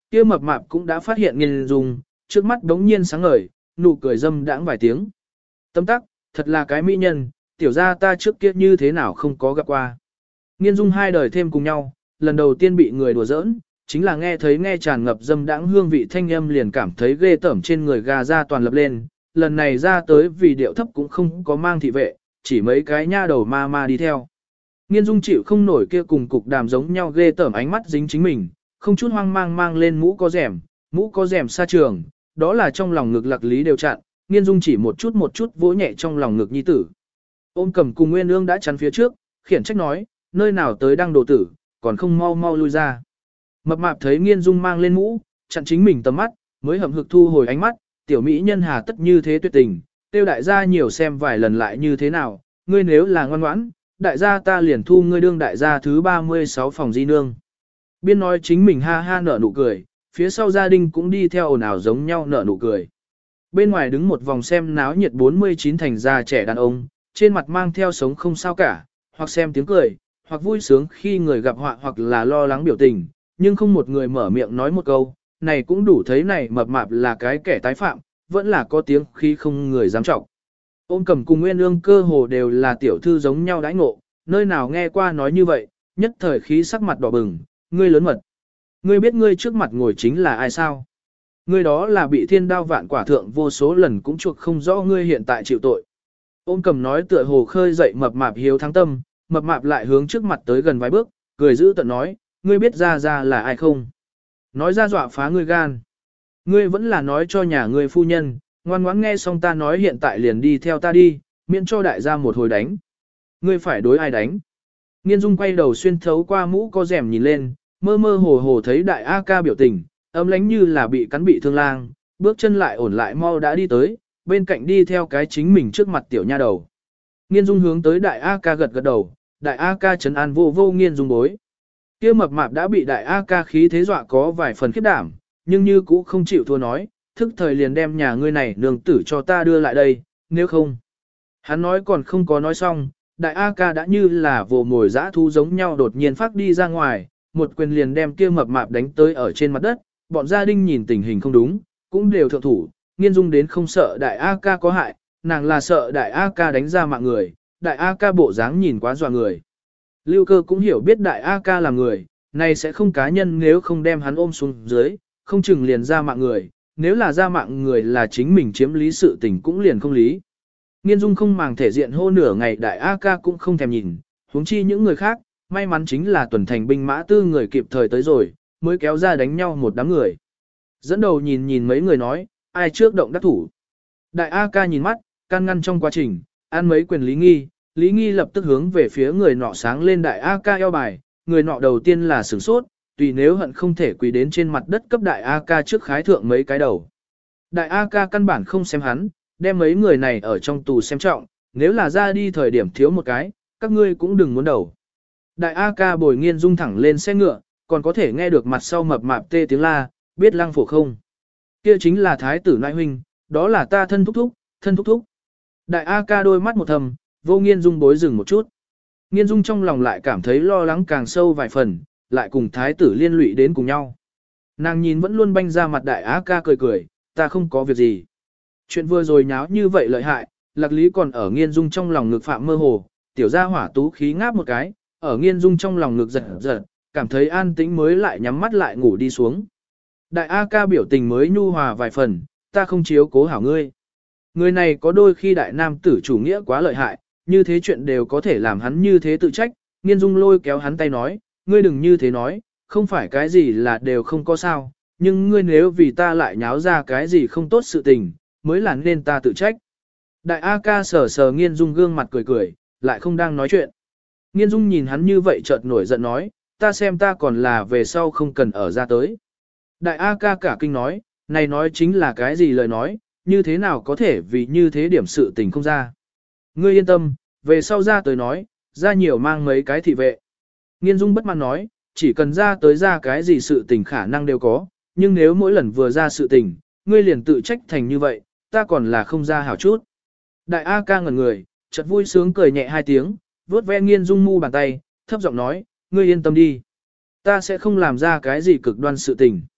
kia mập mạp cũng đã phát hiện Nghiên Dung, trước mắt đống nhiên sáng ngời, nụ cười dâm đãng vài tiếng. Tấm tắc, thật là cái mỹ nhân, tiểu gia ta trước kia như thế nào không có gặp qua. Nghiên Dung hai đời thêm cùng nhau, lần đầu tiên bị người đùa giỡn, chính là nghe thấy nghe tràn ngập dâm đãng hương vị thanh âm liền cảm thấy ghê tởm trên người gà ra toàn lập lên, lần này ra tới vì điệu thấp cũng không có mang thị vệ, chỉ mấy cái nha đầu ma ma đi theo. Nghiên Dung chịu không nổi kia cùng cục đàm giống nhau ghê tởm ánh mắt dính chính mình, không chút hoang mang mang lên mũ có rèm, mũ có rèm xa trường, đó là trong lòng ngực Lạc Lý đều chặn, Nghiên Dung chỉ một chút một chút vỗ nhẹ trong lòng ngực nhi tử. Ôm Cầm cùng Nguyên Ương đã chắn phía trước, khiển trách nói, nơi nào tới đang đồ tử, còn không mau mau lui ra. Mập mạp thấy Nghiên Dung mang lên mũ, chặn chính mình tầm mắt, mới hậm hực thu hồi ánh mắt, tiểu mỹ nhân hà tất như thế tuyệt tình, tiêu đại gia nhiều xem vài lần lại như thế nào, ngươi nếu là ngoan ngoãn, đại gia ta liền thu ngươi đương đại gia thứ ba mươi sáu phòng di nương. Biên nói chính mình ha ha nở nụ cười, phía sau gia đình cũng đi theo ồn ào giống nhau nở nụ cười. Bên ngoài đứng một vòng xem náo nhiệt bốn mươi chín thành già trẻ đàn ông, trên mặt mang theo sống không sao cả, hoặc xem tiếng cười, hoặc vui sướng khi người gặp họa hoặc là lo lắng biểu tình, nhưng không một người mở miệng nói một câu, này cũng đủ thấy này mập mạp là cái kẻ tái phạm, vẫn là có tiếng khi không người dám trọng. Ôm Cầm cùng Nguyên Ương cơ hồ đều là tiểu thư giống nhau đãi ngộ, nơi nào nghe qua nói như vậy, nhất thời khí sắc mặt đỏ bừng, ngươi lớn mật. Ngươi biết ngươi trước mặt ngồi chính là ai sao? Ngươi đó là bị thiên đao vạn quả thượng vô số lần cũng chuộc không rõ ngươi hiện tại chịu tội. Ôm Cầm nói tựa hồ khơi dậy mập mạp hiếu thắng tâm, mập mạp lại hướng trước mặt tới gần vài bước, cười giữ tận nói, ngươi biết ra ra là ai không? Nói ra dọa phá ngươi gan. Ngươi vẫn là nói cho nhà ngươi phu nhân, ngoan ngoãn nghe xong ta nói hiện tại liền đi theo ta đi, miễn cho đại gia một hồi đánh. Ngươi phải đối ai đánh? Nghiên Dung quay đầu xuyên thấu qua mũ có rèm nhìn lên, mơ mơ hồ hồ thấy đại A ca biểu tình, ấm lánh như là bị cắn bị thương lang, bước chân lại ổn lại mau đã đi tới, bên cạnh đi theo cái chính mình trước mặt tiểu nha đầu. Nghiên Dung hướng tới đại A ca gật gật đầu, đại A ca trấn an vô vô Nghiên Dung bối. Kia mập mạp đã bị đại A ca khí thế dọa có vài phần khiếp đảm, nhưng như cũ không chịu thua nói, thức thời liền đem nhà ngươi này nương tử cho ta đưa lại đây, nếu không. Hắn nói còn không có nói xong, đại A ca đã như là vồ mồi dã thu giống nhau đột nhiên phát đi ra ngoài, một quyền liền đem kia mập mạp đánh tới ở trên mặt đất, bọn gia đình nhìn tình hình không đúng, cũng đều thượng thủ, Nghiên Dung đến không sợ đại A ca có hại, nàng là sợ đại A ca đánh ra mạng người, đại A ca bộ dáng nhìn quá dọa người. Lưu Cơ cũng hiểu biết đại A ca là người, này sẽ không cá nhân nếu không đem hắn ôm xuống dưới, không chừng liền ra mạng người, nếu là ra mạng người là chính mình chiếm lý sự tình cũng liền không lý. Nghiên Dung không màng thể diện hô nửa ngày đại A ca cũng không thèm nhìn, huống chi những người khác, may mắn chính là tuần thành binh mã tư người kịp thời tới rồi, mới kéo ra đánh nhau một đám người. Dẫn đầu nhìn nhìn mấy người nói, ai trước động đắc thủ. Đại A ca nhìn mắt, can ngăn trong quá trình, ăn mấy quyền Lý Nghi, Lý Nghi lập tức hướng về phía người nọ sáng lên đại A ca eo bài, người nọ đầu tiên là sửng sốt, tùy nếu hận không thể quỳ đến trên mặt đất cấp đại A ca trước khái thượng mấy cái đầu. Đại A ca căn bản không xem hắn, đem mấy người này ở trong tù xem trọng, nếu là ra đi thời điểm thiếu một cái, các ngươi cũng đừng muốn đầu. Đại A ca bồi Nghiên Dung thẳng lên xe ngựa, còn có thể nghe được mặt sau mập mạp tê tiếng la, biết lăng phổ không. Kia chính là thái tử nại huynh, đó là ta thân thúc thúc, thân thúc thúc. Đại A ca đôi mắt một thầm, vô Nghiên Dung bối dừng một chút. Nghiên Dung trong lòng lại cảm thấy lo lắng càng sâu vài phần, lại cùng thái tử liên lụy đến cùng nhau. Nàng nhìn vẫn luôn banh ra mặt đại A ca cười cười, ta không có việc gì. Chuyện vừa rồi nháo như vậy lợi hại, Lạc Lý còn ở Nghiên Dung trong lòng ngực phạm mơ hồ, tiểu gia hỏa tú khí ngáp một cái, ở Nghiên Dung trong lòng ngực giật giật, cảm thấy an tĩnh mới lại nhắm mắt lại ngủ đi xuống. Đại A ca biểu tình mới nhu hòa vài phần, ta không chiếu cố hảo ngươi. Người này có đôi khi đại nam tử chủ nghĩa quá lợi hại, như thế chuyện đều có thể làm hắn như thế tự trách, Nghiên Dung lôi kéo hắn tay nói, ngươi đừng như thế nói, không phải cái gì là đều không có sao, nhưng ngươi nếu vì ta lại nháo ra cái gì không tốt sự tình, mới là nên ta tự trách. Đại A ca sờ sờ Nghiên Dung gương mặt cười cười, lại không đang nói chuyện. Nghiên Dung nhìn hắn như vậy chợt nổi giận nói, ta xem ta còn là về sau không cần ở ra tới. Đại A ca cả kinh nói, này nói chính là cái gì lời nói, như thế nào có thể vì như thế điểm sự tình không ra. Ngươi yên tâm, về sau ra tới nói, ra nhiều mang mấy cái thị vệ. Nghiên Dung bất mãn nói, chỉ cần ra tới ra cái gì sự tình khả năng đều có, nhưng nếu mỗi lần vừa ra sự tình, ngươi liền tự trách thành như vậy, ta còn là không ra hảo chút. Đại A ca ngẩn người, chợt vui sướng cười nhẹ hai tiếng, vuốt ve Nghiên Dung mu bàn tay, thấp giọng nói, ngươi yên tâm đi. Ta sẽ không làm ra cái gì cực đoan sự tình.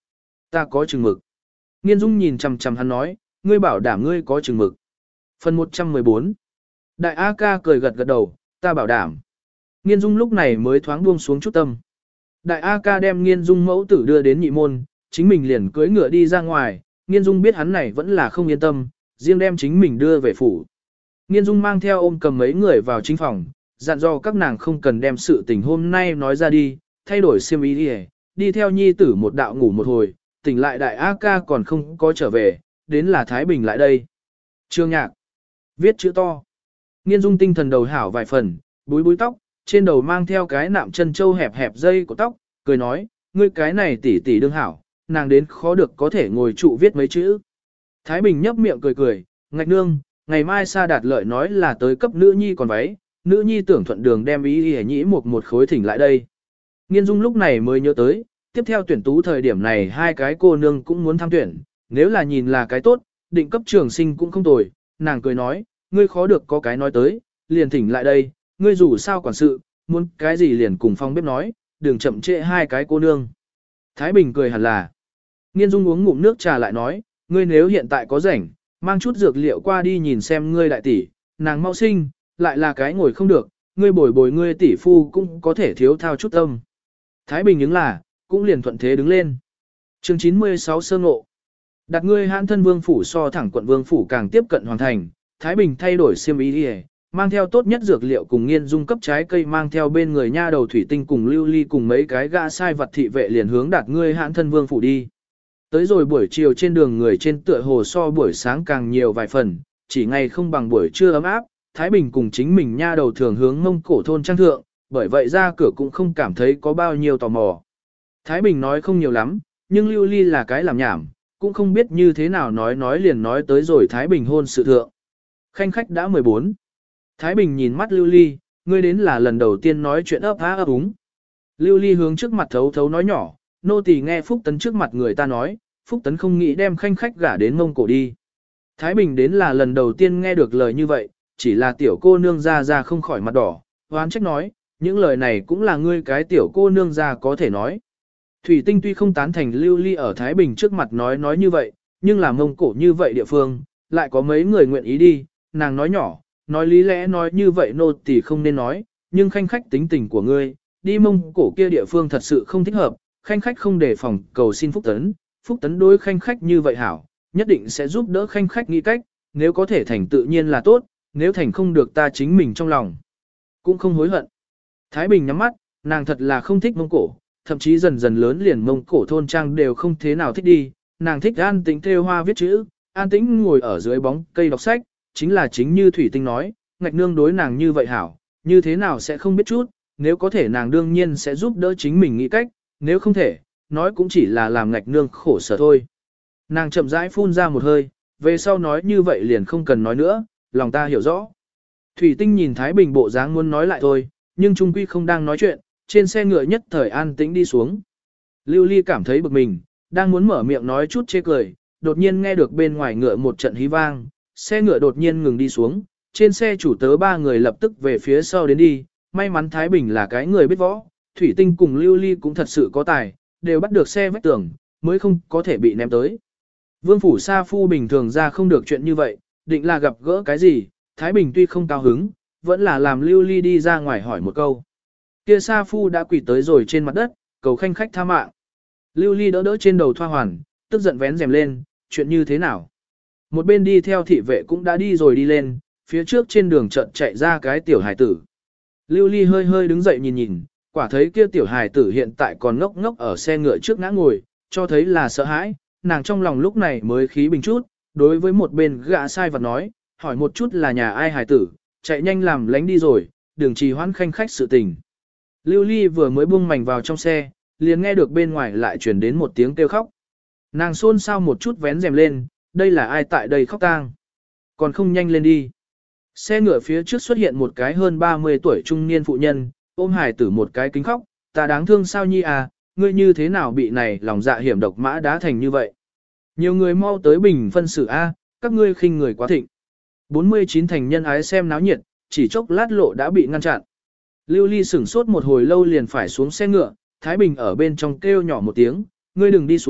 Ta có chừng mực. Nghiên Dung nhìn chằm chằm hắn nói, ngươi bảo đảm ngươi có chừng mực. Phần một trăm mười bốn. Đại A ca cười gật gật đầu, ta bảo đảm. Nghiên Dung lúc này mới thoáng buông xuống chút tâm. Đại A ca đem Nghiên Dung mẫu tử đưa đến nhị môn, chính mình liền cưỡi ngựa đi ra ngoài, Nghiên Dung biết hắn này vẫn là không yên tâm, riêng đem chính mình đưa về phủ. Nghiên Dung mang theo ôm cầm mấy người vào chính phòng, dặn dò các nàng không cần đem sự tình hôm nay nói ra đi, thay đổi xiêm y đi, đi theo nhi tử một đạo ngủ một hồi, tỉnh lại đại A ca còn không có trở về, đến là Thái Bình lại đây. Trương Nhạc viết chữ to. Nghiên Dung tinh thần đầu hảo vài phần, búi búi tóc, trên đầu mang theo cái nạm chân châu hẹp hẹp dây của tóc, cười nói, ngươi cái này tỷ tỷ đương hảo, nàng đến khó được có thể ngồi trụ viết mấy chữ. Thái Bình nhấp miệng cười cười, ngạch nương, ngày mai Sa Đạt Lợi nói là tới cấp nữ nhi còn váy, nữ nhi tưởng thuận đường đem ý y nhĩ một một khối thỉnh lại đây. Nghiên Dung lúc này mới nhớ tới, tiếp theo tuyển tú thời điểm này hai cái cô nương cũng muốn tham tuyển, nếu là nhìn là cái tốt, định cấp trường sinh cũng không tồi, nàng cười nói, ngươi khó được có cái nói tới, liền thỉnh lại đây, ngươi dù sao quản sự, muốn cái gì liền cùng phong bếp nói, đừng chậm trễ hai cái cô nương. Thái Bình cười hẳn là. Nghiên Dung uống ngụm nước trà lại nói, ngươi nếu hiện tại có rảnh, mang chút dược liệu qua đi nhìn xem ngươi đại tỷ, nàng mau sinh, lại là cái ngồi không được, ngươi bồi bồi ngươi tỷ phu cũng có thể thiếu thao chút tâm. Thái Bình những là, cũng liền thuận thế đứng lên. Chương chín mươi sáu sơ ngộ. Đặt ngươi hãn thân vương phủ so thẳng quận vương phủ càng tiếp cận hoàn thành, Thái Bình thay đổi xiêm y đi, mang theo tốt nhất dược liệu cùng Nghiên Dung cấp trái cây mang theo bên người nha đầu thủy tinh cùng lưu ly cùng mấy cái gã sai vật thị vệ liền hướng đặt ngươi hãn thân vương phủ đi. Tới rồi buổi chiều trên đường người trên tựa hồ so buổi sáng càng nhiều vài phần, chỉ ngày không bằng buổi trưa ấm áp, Thái Bình cùng chính mình nha đầu thường hướng Mông Cổ thôn trang thượng, bởi vậy ra cửa cũng không cảm thấy có bao nhiêu tò mò. Thái Bình nói không nhiều lắm, nhưng lưu ly là cái làm nhảm, cũng không biết như thế nào nói nói liền nói tới rồi Thái Bình hôn sự thượng. Khanh khách đã mười bốn. Thái Bình nhìn mắt lưu ly, ngươi đến là lần đầu tiên nói chuyện ấp há ấp úng. Lưu ly hướng trước mặt thấu thấu nói nhỏ, nô tỳ nghe Phúc Tấn trước mặt người ta nói, Phúc Tấn không nghĩ đem khanh khách gả đến Mông Cổ đi. Thái Bình đến là lần đầu tiên nghe được lời như vậy, chỉ là tiểu cô nương ra ra không khỏi mặt đỏ, hoán trách nói, những lời này cũng là ngươi cái tiểu cô nương ra có thể nói. Thủy Tinh tuy không tán thành lưu ly ở Thái Bình trước mặt nói nói như vậy, nhưng là Mông Cổ như vậy địa phương, lại có mấy người nguyện ý đi, nàng nói nhỏ, nói lý lẽ nói như vậy nô tỳ không nên nói, nhưng khanh khách tính tình của ngươi, đi Mông Cổ kia địa phương thật sự không thích hợp, khanh khách không đề phòng cầu xin Phúc Tấn, Phúc Tấn đối khanh khách như vậy hảo, nhất định sẽ giúp đỡ khanh khách nghĩ cách, nếu có thể thành tự nhiên là tốt, nếu thành không được ta chính mình trong lòng, cũng không hối hận. Thái Bình nhắm mắt, nàng thật là không thích Mông Cổ, thậm chí dần dần lớn liền Mông Cổ thôn trang đều không thế nào thích đi, nàng thích an tĩnh thêu hoa viết chữ, an tĩnh ngồi ở dưới bóng cây đọc sách, chính là chính như Thủy Tinh nói, ngạch nương đối nàng như vậy hảo, như thế nào sẽ không biết chút, nếu có thể nàng đương nhiên sẽ giúp đỡ chính mình nghĩ cách, nếu không thể, nói cũng chỉ là làm ngạch nương khổ sở thôi. Nàng chậm rãi phun ra một hơi, về sau nói như vậy liền không cần nói nữa, lòng ta hiểu rõ. Thủy Tinh nhìn Thái Bình bộ dáng muốn nói lại thôi, nhưng trung quy không đang nói chuyện, trên xe ngựa nhất thời an tĩnh đi xuống. Lưu Ly cảm thấy bực mình, đang muốn mở miệng nói chút chê cười, đột nhiên nghe được bên ngoài ngựa một trận hí vang, xe ngựa đột nhiên ngừng đi xuống, trên xe chủ tớ ba người lập tức về phía sau đến đi, may mắn Thái Bình là cái người biết võ, Thủy Tinh cùng Lưu Ly cũng thật sự có tài, đều bắt được xe vách tường, mới không có thể bị ném tới. Vương phủ Sa Phu bình thường ra không được chuyện như vậy, định là gặp gỡ cái gì, Thái Bình tuy không cao hứng, vẫn là làm Lưu Ly đi ra ngoài hỏi một câu. Kia Sa Phu đã quỳ tới rồi trên mặt đất, cầu khanh khách tha mạng. Lưu Ly đỡ đỡ trên đầu thoa hoàn, tức giận vén rèm lên, chuyện như thế nào? Một bên đi theo thị vệ cũng đã đi rồi đi lên, phía trước trên đường chợt chạy ra cái tiểu hài tử. Lưu Ly hơi hơi đứng dậy nhìn nhìn, quả thấy kia tiểu hài tử hiện tại còn ngốc ngốc ở xe ngựa trước ngã ngồi, cho thấy là sợ hãi, nàng trong lòng lúc này mới khí bình chút, đối với một bên gã sai vật nói, hỏi một chút là nhà ai hài tử, chạy nhanh làm lánh đi rồi, đừng trì hoãn khanh khách sự tình. Lưu Ly vừa mới buông mảnh vào trong xe, liền nghe được bên ngoài lại truyền đến một tiếng kêu khóc. Nàng xôn xao một chút vén rèm lên, đây là ai tại đây khóc tang? Còn không nhanh lên đi. Xe ngựa phía trước xuất hiện một cái hơn ba mươi tuổi trung niên phụ nhân, ôm hài tử một cái kính khóc, ta đáng thương sao nhi à, ngươi như thế nào bị này lòng dạ hiểm độc mã đá thành như vậy. Nhiều người mau tới bình phân xử A, các ngươi khinh người quá thịnh. bốn mươi chín thành nhân ái xem náo nhiệt, chỉ chốc lát lộ đã bị ngăn chặn. Lưu Ly sửng sốt một hồi lâu liền phải xuống xe ngựa, Thái Bình ở bên trong kêu nhỏ một tiếng, ngươi đừng đi xuống,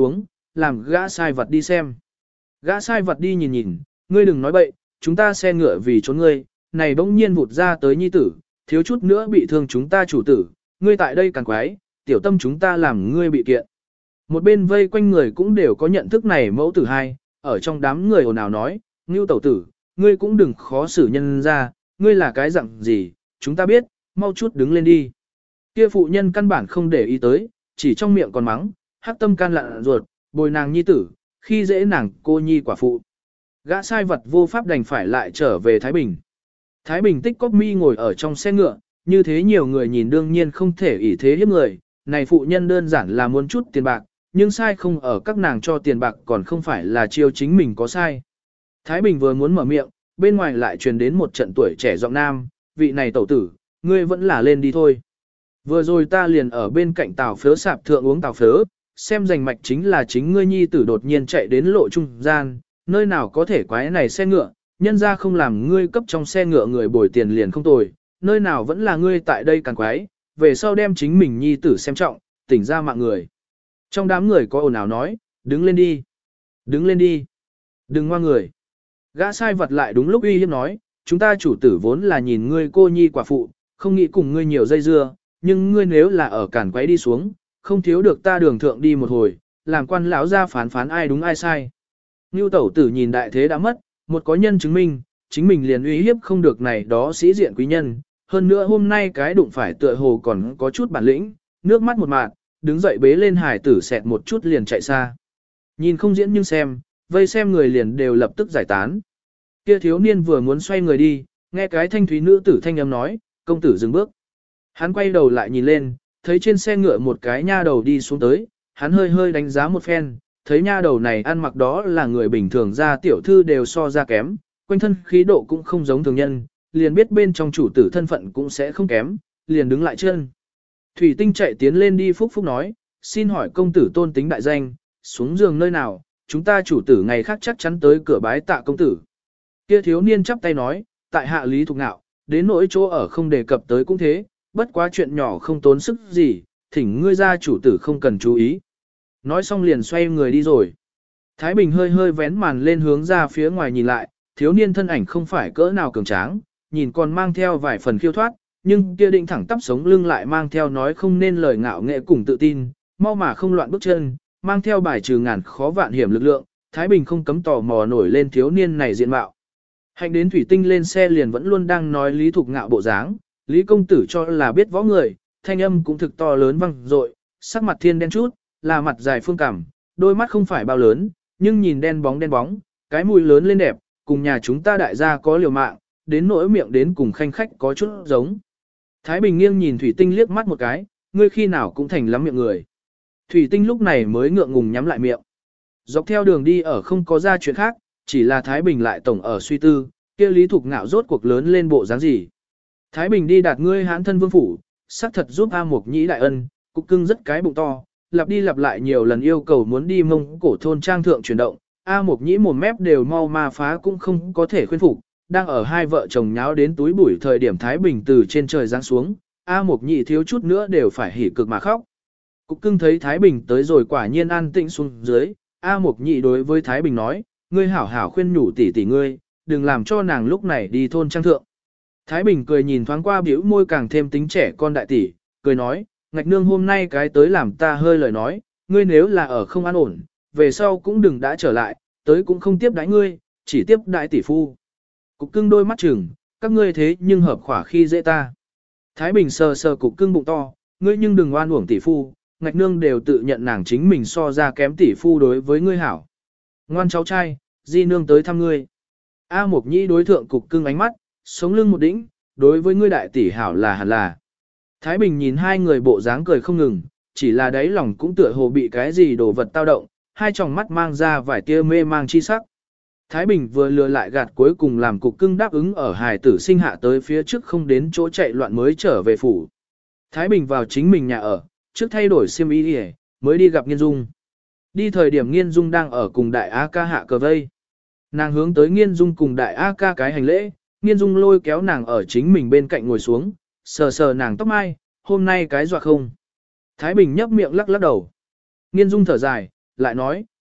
làm gã sai vật đi xem. Gã sai vật đi nhìn nhìn, ngươi đừng nói bậy, chúng ta xe ngựa vì trốn ngươi, này bỗng nhiên vụt ra tới nhi tử, thiếu chút nữa bị thương chúng ta chủ tử, ngươi tại đây càng quái, tiểu tâm chúng ta làm ngươi bị kiện. Một bên vây quanh người cũng đều có nhận thức này mẫu tử hai, ở trong đám người ồn ào nói, Ngưu tẩu tử, ngươi cũng đừng khó xử nhân ra, ngươi là cái dạng gì, chúng ta biết, mau chút đứng lên đi. Kia phụ nhân căn bản không để ý tới, chỉ trong miệng còn mắng, hắc tâm can lạn ruột, bồi nàng nhi tử, khi dễ nàng cô nhi quả phụ. Gã sai vật vô pháp đành phải lại trở về Thái Bình. Thái Bình tích cóp mi ngồi ở trong xe ngựa, như thế nhiều người nhìn đương nhiên không thể ỷ thế hiếp người, này phụ nhân đơn giản là muốn chút tiền bạc, nhưng sai không ở các nàng cho tiền bạc còn không phải là chiêu chính mình có sai. Thái Bình vừa muốn mở miệng, bên ngoài lại truyền đến một trận tuổi trẻ giọng nam, vị này tẩu tử, ngươi vẫn là lên đi thôi. Vừa rồi ta liền ở bên cạnh tàu phớ sạp thượng uống tàu phớ, xem rành mạch chính là chính ngươi nhi tử đột nhiên chạy đến lộ trung gian, nơi nào có thể quái này xe ngựa, nhân ra không làm ngươi cấp trong xe ngựa người bồi tiền liền không tồi, nơi nào vẫn là ngươi tại đây càng quái, về sau đem chính mình nhi tử xem trọng, tỉnh ra mạng người. Trong đám người có ồn ào nói, đứng lên đi, đứng lên đi, đừng ngoa người. Gã sai vật lại đúng lúc uy hiếp nói, chúng ta chủ tử vốn là nhìn ngươi cô nhi quả phụ, không nghĩ cùng ngươi nhiều dây dưa, nhưng ngươi nếu là ở cản quấy đi xuống, không thiếu được ta đường thượng đi một hồi, làm quan lão ra phán phán ai đúng ai sai. Ngưu tẩu tử nhìn đại thế đã mất, một có nhân chứng minh, chính mình liền uy hiếp không được này đó sĩ diện quý nhân, hơn nữa hôm nay cái đụng phải tựa hồ còn có chút bản lĩnh, nước mắt một mạt, đứng dậy bế lên hải tử xẹt một chút liền chạy xa. Nhìn không diễn nhưng xem, vây xem người liền đều lập tức giải tán. Kia thiếu niên vừa muốn xoay người đi, nghe cái thanh thúy nữ tử thanh âm nói, công tử dừng bước. Hắn quay đầu lại nhìn lên, thấy trên xe ngựa một cái nha đầu đi xuống tới, hắn hơi hơi đánh giá một phen, thấy nha đầu này ăn mặc đó là người bình thường ra tiểu thư đều so ra kém, quanh thân khí độ cũng không giống thường nhân, liền biết bên trong chủ tử thân phận cũng sẽ không kém, liền đứng lại chân. Thủy Tinh chạy tiến lên đi phúc phúc nói, xin hỏi công tử tôn tính đại danh, xuống giường nơi nào, chúng ta chủ tử ngày khác chắc chắn tới cửa bái tạ công tử. Kia thiếu niên chắp tay nói, tại hạ lý thục nạo, đến nỗi chỗ ở không đề cập tới cũng thế, bất quá chuyện nhỏ không tốn sức gì, thỉnh ngươi ra chủ tử không cần chú ý. Nói xong liền xoay người đi rồi. Thái Bình hơi hơi vén màn lên hướng ra phía ngoài nhìn lại, thiếu niên thân ảnh không phải cỡ nào cường tráng, nhìn còn mang theo vài phần khiêu thoát, nhưng kia định thẳng tắp sống lưng lại mang theo nói không nên lời ngạo nghệ cùng tự tin, mau mà không loạn bước chân, mang theo bài trừ ngàn khó vạn hiểm lực lượng, Thái Bình không cấm tò mò nổi lên thiếu niên này diện mạo. Hành đến Thủy Tinh lên xe liền vẫn luôn đang nói Lý Thục Ngạo bộ dáng, Lý công tử cho là biết võ người, thanh âm cũng thực to lớn vang dội, sắc mặt thiên đen chút, là mặt dài phương cảm, đôi mắt không phải bao lớn, nhưng nhìn đen bóng đen bóng, cái mũi lớn lên đẹp, cùng nhà chúng ta đại gia có liều mạng, đến nỗi miệng đến cùng khanh khách có chút giống. Thái Bình nghiêng nhìn Thủy Tinh liếc mắt một cái, ngươi khi nào cũng thành lắm miệng người. Thủy Tinh lúc này mới ngượng ngùng nhắm lại miệng. Dọc theo đường đi ở không có ra chuyện khác, chỉ là Thái Bình lại tổng ở suy tư, kia Lý Thục Ngạo rốt cuộc lớn lên bộ dáng gì. Thái Bình đi đạt ngươi hãn thân vương phủ, xác thật giúp A Mộc Nhĩ đại ân, cục cưng rất cái bụng to, lặp đi lặp lại nhiều lần yêu cầu muốn đi Mông Cổ thôn trang thượng chuyển động, A Mộc Nhĩ mồm mép đều mau ma phá cũng không có thể khuyên phục, đang ở hai vợ chồng nháo đến túi bụi thời điểm Thái Bình từ trên trời giáng xuống, A Mộc Nhĩ thiếu chút nữa đều phải hỉ cực mà khóc. Cục cưng thấy Thái Bình tới rồi quả nhiên an tĩnh xuống dưới, A Mộc Nhĩ đối với Thái Bình nói, ngươi hảo hảo khuyên nhủ tỷ tỷ ngươi, đừng làm cho nàng lúc này đi thôn trang thượng. Thái Bình cười nhìn thoáng qua biểu môi càng thêm tính trẻ con đại tỷ, cười nói, ngạch nương hôm nay cái tới làm ta hơi lời nói, ngươi nếu là ở không an ổn, về sau cũng đừng đã trở lại, tới cũng không tiếp đãi ngươi, chỉ tiếp đại tỷ phu. Cục cưng đôi mắt chừng, các ngươi thế nhưng hợp khỏa khi dễ ta. Thái Bình sờ sờ cục cưng bụng to, ngươi nhưng đừng oan uổng tỷ phu, ngạch nương đều tự nhận nàng chính mình so ra kém tỷ phu đối với ngươi hảo. Ngoan cháu trai, di nương tới thăm ngươi. A Mộc Nhĩ đối thượng cục cưng ánh mắt, sống lưng một đỉnh, đối với ngươi đại tỷ hảo là hẳn là. Thái Bình nhìn hai người bộ dáng cười không ngừng, chỉ là đáy lòng cũng tựa hồ bị cái gì đồ vật tao động, hai tròng mắt mang ra vài tia mê mang chi sắc. Thái Bình vừa lừa lại gạt cuối cùng làm cục cưng đáp ứng ở hài tử sinh hạ tới phía trước không đến chỗ chạy loạn mới trở về phủ. Thái Bình vào chính mình nhà ở, trước thay đổi xiêm y đi mới đi gặp Nghiên Dung. Đi thời điểm Nghiên Dung đang ở cùng đại A ca hạ cờ vây. Nàng hướng tới Nghiên Dung cùng đại A ca cái hành lễ, Nghiên Dung lôi kéo nàng ở chính mình bên cạnh ngồi xuống, sờ sờ nàng tóc mai, hôm nay cái dọa không. Thái Bình nhấp miệng lắc lắc đầu. Nghiên Dung thở dài, lại nói,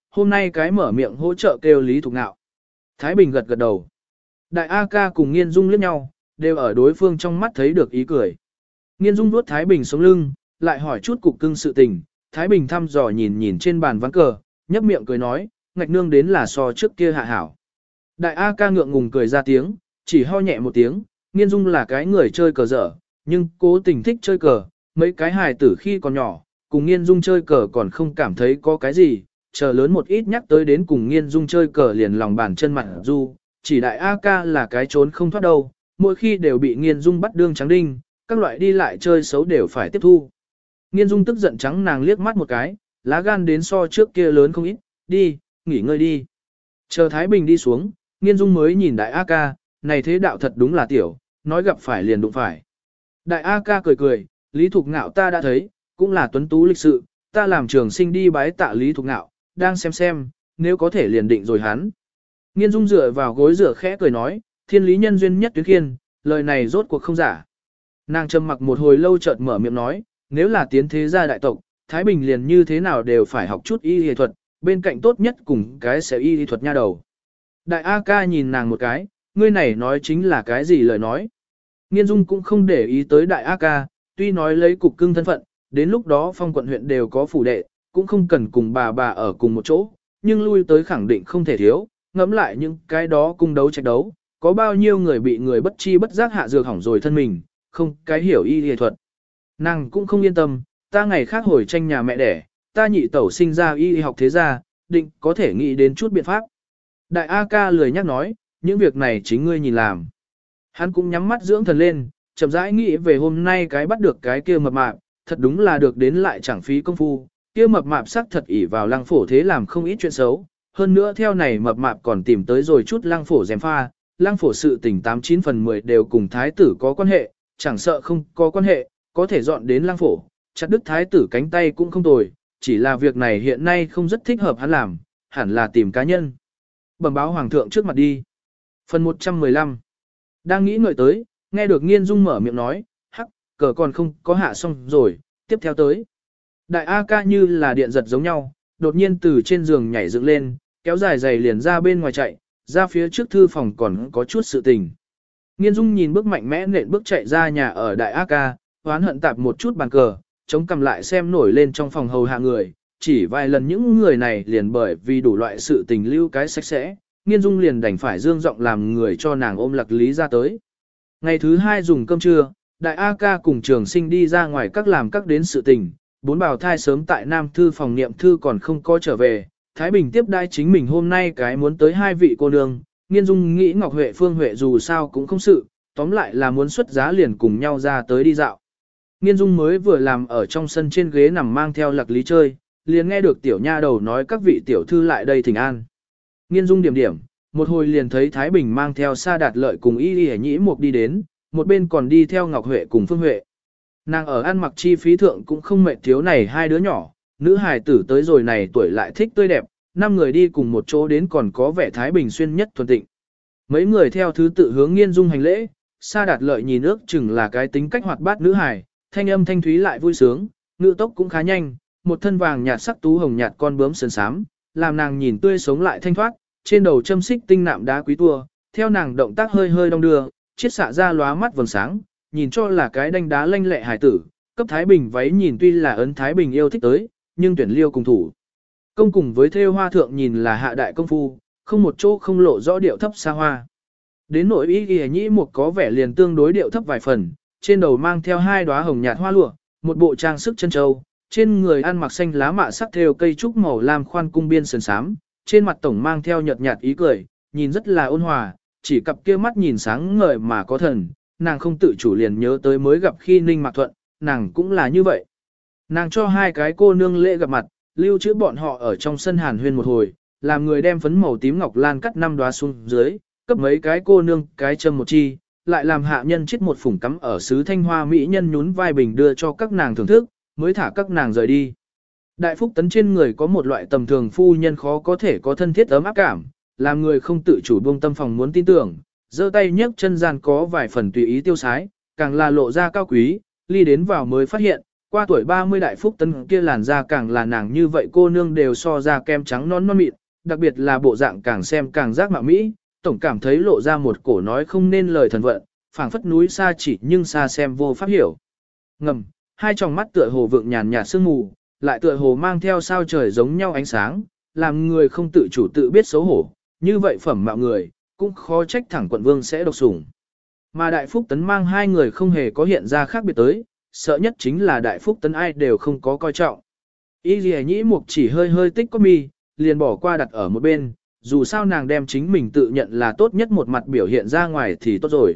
hôm nay cái mở miệng hỗ trợ kêu Lý Thục Ngạo. Thái Bình gật gật đầu. Đại A ca cùng Nghiên Dung liếc nhau, đều ở đối phương trong mắt thấy được ý cười. Nghiên Dung vuốt Thái Bình sống lưng, lại hỏi chút cục cưng sự tình. Thái Bình thăm dò nhìn nhìn trên bàn ván cờ, nhấp miệng cười nói, ngạch nương đến là so trước kia hạ hảo. Đại A ca ngượng ngùng cười ra tiếng, chỉ ho nhẹ một tiếng, Nghiên Dung là cái người chơi cờ dở, nhưng cố tình thích chơi cờ, mấy cái hài tử khi còn nhỏ, cùng Nghiên Dung chơi cờ còn không cảm thấy có cái gì, chờ lớn một ít nhắc tới đến cùng Nghiên Dung chơi cờ liền lòng bàn chân mặt du, chỉ đại A ca là cái trốn không thoát đâu, mỗi khi đều bị Nghiên Dung bắt đương trắng đinh, các loại đi lại chơi xấu đều phải tiếp thu. Nghiên Dung tức giận trắng nàng liếc mắt một cái, lá gan đến so trước kia lớn không ít, đi, nghỉ ngơi đi. Chờ Thái Bình đi xuống, Nghiên Dung mới nhìn đại A ca, này thế đạo thật đúng là tiểu, nói gặp phải liền đụng phải. Đại A ca cười cười, Lý Thục Ngạo ta đã thấy, cũng là tuấn tú lịch sự, ta làm trường sinh đi bái tạ Lý Thục Ngạo, đang xem xem, nếu có thể liền định rồi hắn. Nghiên Dung dựa vào gối rửa khẽ cười nói, thiên lý nhân duyên nhất tuyến khiên, lời này rốt cuộc không giả. Nàng trầm mặc một hồi lâu chợt mở miệng nói, nếu là tiến thế gia đại tộc, Thái Bình liền như thế nào đều phải học chút y y thuật, bên cạnh tốt nhất cùng cái sẽ y y thuật nha đầu. Đại A ca nhìn nàng một cái, ngươi này nói chính là cái gì lời nói. Nghiên Dung cũng không để ý tới đại A ca, tuy nói lấy cục cưng thân phận, đến lúc đó phong quận huyện đều có phủ đệ, cũng không cần cùng bà bà ở cùng một chỗ, nhưng lui tới khẳng định không thể thiếu, ngẫm lại những cái đó cung đấu trạch đấu, có bao nhiêu người bị người bất chi bất giác hạ dược hỏng rồi thân mình, không cái hiểu y y thuật. Nàng cũng không yên tâm, ta ngày khác hồi tranh nhà mẹ đẻ, ta nhị tẩu sinh ra y y học thế gia, định có thể nghĩ đến chút biện pháp. Đại A ca lười nhắc nói, những việc này chính ngươi nhìn làm. Hắn cũng nhắm mắt dưỡng thần lên, chậm rãi nghĩ về hôm nay cái bắt được cái kia mập mạp, thật đúng là được đến lại chẳng phí công phu, kia mập mạp sắc thật ỷ vào lăng phổ thế làm không ít chuyện xấu, hơn nữa theo này mập mạp còn tìm tới rồi chút lăng phổ dèm pha, lăng phổ sự tình tám chín phần mười đều cùng thái tử có quan hệ, chẳng sợ không có quan hệ, có thể dọn đến lăng phổ, chặt đứt thái tử cánh tay cũng không tồi, chỉ là việc này hiện nay không rất thích hợp hắn làm, hẳn là tìm cá nhân. Bẩm báo hoàng thượng trước mặt đi. Phần một trăm mười lăm. Đang nghĩ ngợi tới, nghe được Nghiên Dung mở miệng nói, hắc, cờ còn không có hạ xong rồi, tiếp theo tới. Đại A ca như là điện giật giống nhau, đột nhiên từ trên giường nhảy dựng lên, kéo dài giày liền ra bên ngoài chạy, ra phía trước thư phòng còn có chút sự tình. Nghiên Dung nhìn bước mạnh mẽ nện bước chạy ra nhà ở Đại A ca, hoán hận tạp một chút bàn cờ, chống cầm lại xem nổi lên trong phòng hầu hạ người, chỉ vài lần những người này liền bởi vì đủ loại sự tình lưu cái sạch sẽ, Nghiên Dung liền đành phải dương giọng làm người cho nàng ôm lạc lý ra tới. Ngày thứ hai dùng cơm trưa, Đại A ca cùng Trường Sinh đi ra ngoài các làm các đến sự tình, bốn bào thai sớm tại Nam thư phòng niệm thư còn không có trở về, Thái Bình tiếp đai chính mình hôm nay cái muốn tới hai vị cô nương, Nghiên Dung nghĩ Ngọc Huệ Phương Huệ dù sao cũng không sự, tóm lại là muốn xuất giá liền cùng nhau ra tới đi dạo. Nghiên Dung mới vừa làm ở trong sân trên ghế nằm mang theo lạc lý chơi, liền nghe được tiểu nha đầu nói các vị tiểu thư lại đây thỉnh an. Nghiên Dung điểm điểm, một hồi liền thấy Thái Bình mang theo Sa Đạt Lợi cùng Y Y Nhĩ Mục đi đến, một bên còn đi theo Ngọc Huệ cùng Phương Huệ. Nàng ở ăn mặc chi phí thượng cũng không mệt thiếu này hai đứa nhỏ, nữ hài tử tới rồi này tuổi lại thích tươi đẹp, năm người đi cùng một chỗ đến còn có vẻ Thái Bình xuyên nhất thuần tịnh. Mấy người theo thứ tự hướng Nghiên Dung hành lễ, Sa Đạt Lợi nhìn ước chừng là cái tính cách hoạt bát nữ hài, thanh âm thanh thúy lại vui sướng, ngữ tốc cũng khá nhanh, một thân vàng nhạt sắc tú hồng nhạt con bướm sườn xám, làm nàng nhìn tươi sống lại thanh thoát, trên đầu châm xích tinh nạm đá quý tua, theo nàng động tác hơi hơi đong đưa, chiết xạ ra lóa mắt vầng sáng, nhìn cho là cái đanh đá lanh lẹ hài tử, cấp Thái Bình váy nhìn tuy là ấn Thái Bình yêu thích tới, nhưng tuyển liêu cùng thủ. Công cùng với thêu hoa thượng nhìn là hạ đại công phu, không một chỗ không lộ rõ điệu thấp xa hoa. Đến nội Y Y Nhĩ Mục có vẻ liền tương đối điệu thấp vài phần, trên đầu mang theo hai đóa hồng nhạt hoa lụa, một bộ trang sức chân châu, trên người ăn mặc xanh lá mạ sắc thêu cây trúc màu lam khoan cung biên sườn xám, trên mặt tổng mang theo nhợt nhạt ý cười, nhìn rất là ôn hòa, chỉ cặp kia mắt nhìn sáng ngời mà có thần, nàng không tự chủ liền nhớ tới mới gặp khi Ninh Mạc Thuận, nàng cũng là như vậy. Nàng cho hai cái cô nương lễ gặp mặt, lưu trữ bọn họ ở trong sân hàn huyên một hồi, làm người đem phấn màu tím ngọc lan cắt năm đóa xuống dưới, cấp mấy cái cô nương cái châm một chi, lại làm hạ nhân chiết một phủng cắm ở sứ thanh hoa mỹ nhân nhún vai bình đưa cho các nàng thưởng thức, mới thả các nàng rời đi. Đại Phúc Tấn trên người có một loại tầm thường phu nhân khó có thể có thân thiết ấm áp cảm, làm người không tự chủ buông tâm phòng muốn tin tưởng, giơ tay nhấc chân gian có vài phần tùy ý tiêu sái, càng là lộ ra cao quý, ly đến vào mới phát hiện, qua tuổi ba mươi đại phúc tấn kia làn da càng là nàng như vậy cô nương đều so ra kem trắng non non mịn, đặc biệt là bộ dạng càng xem càng giác mạo mỹ, tổng cảm thấy lộ ra một cổ nói không nên lời thần vận, phảng phất núi xa chỉ nhưng xa xem vô pháp hiểu. Ngầm, hai tròng mắt tựa hồ vượng nhàn nhạt sương mù, lại tựa hồ mang theo sao trời giống nhau ánh sáng, làm người không tự chủ tự biết xấu hổ, như vậy phẩm mạo người, cũng khó trách thẳng quận vương sẽ độc sủng. Mà đại phúc tấn mang hai người không hề có hiện ra khác biệt tới, sợ nhất chính là đại phúc tấn ai đều không có coi trọng. Y Lì Nhĩ Mục chỉ hơi hơi tích có mi, liền bỏ qua đặt ở một bên, dù sao nàng đem chính mình tự nhận là tốt nhất một mặt biểu hiện ra ngoài thì tốt rồi.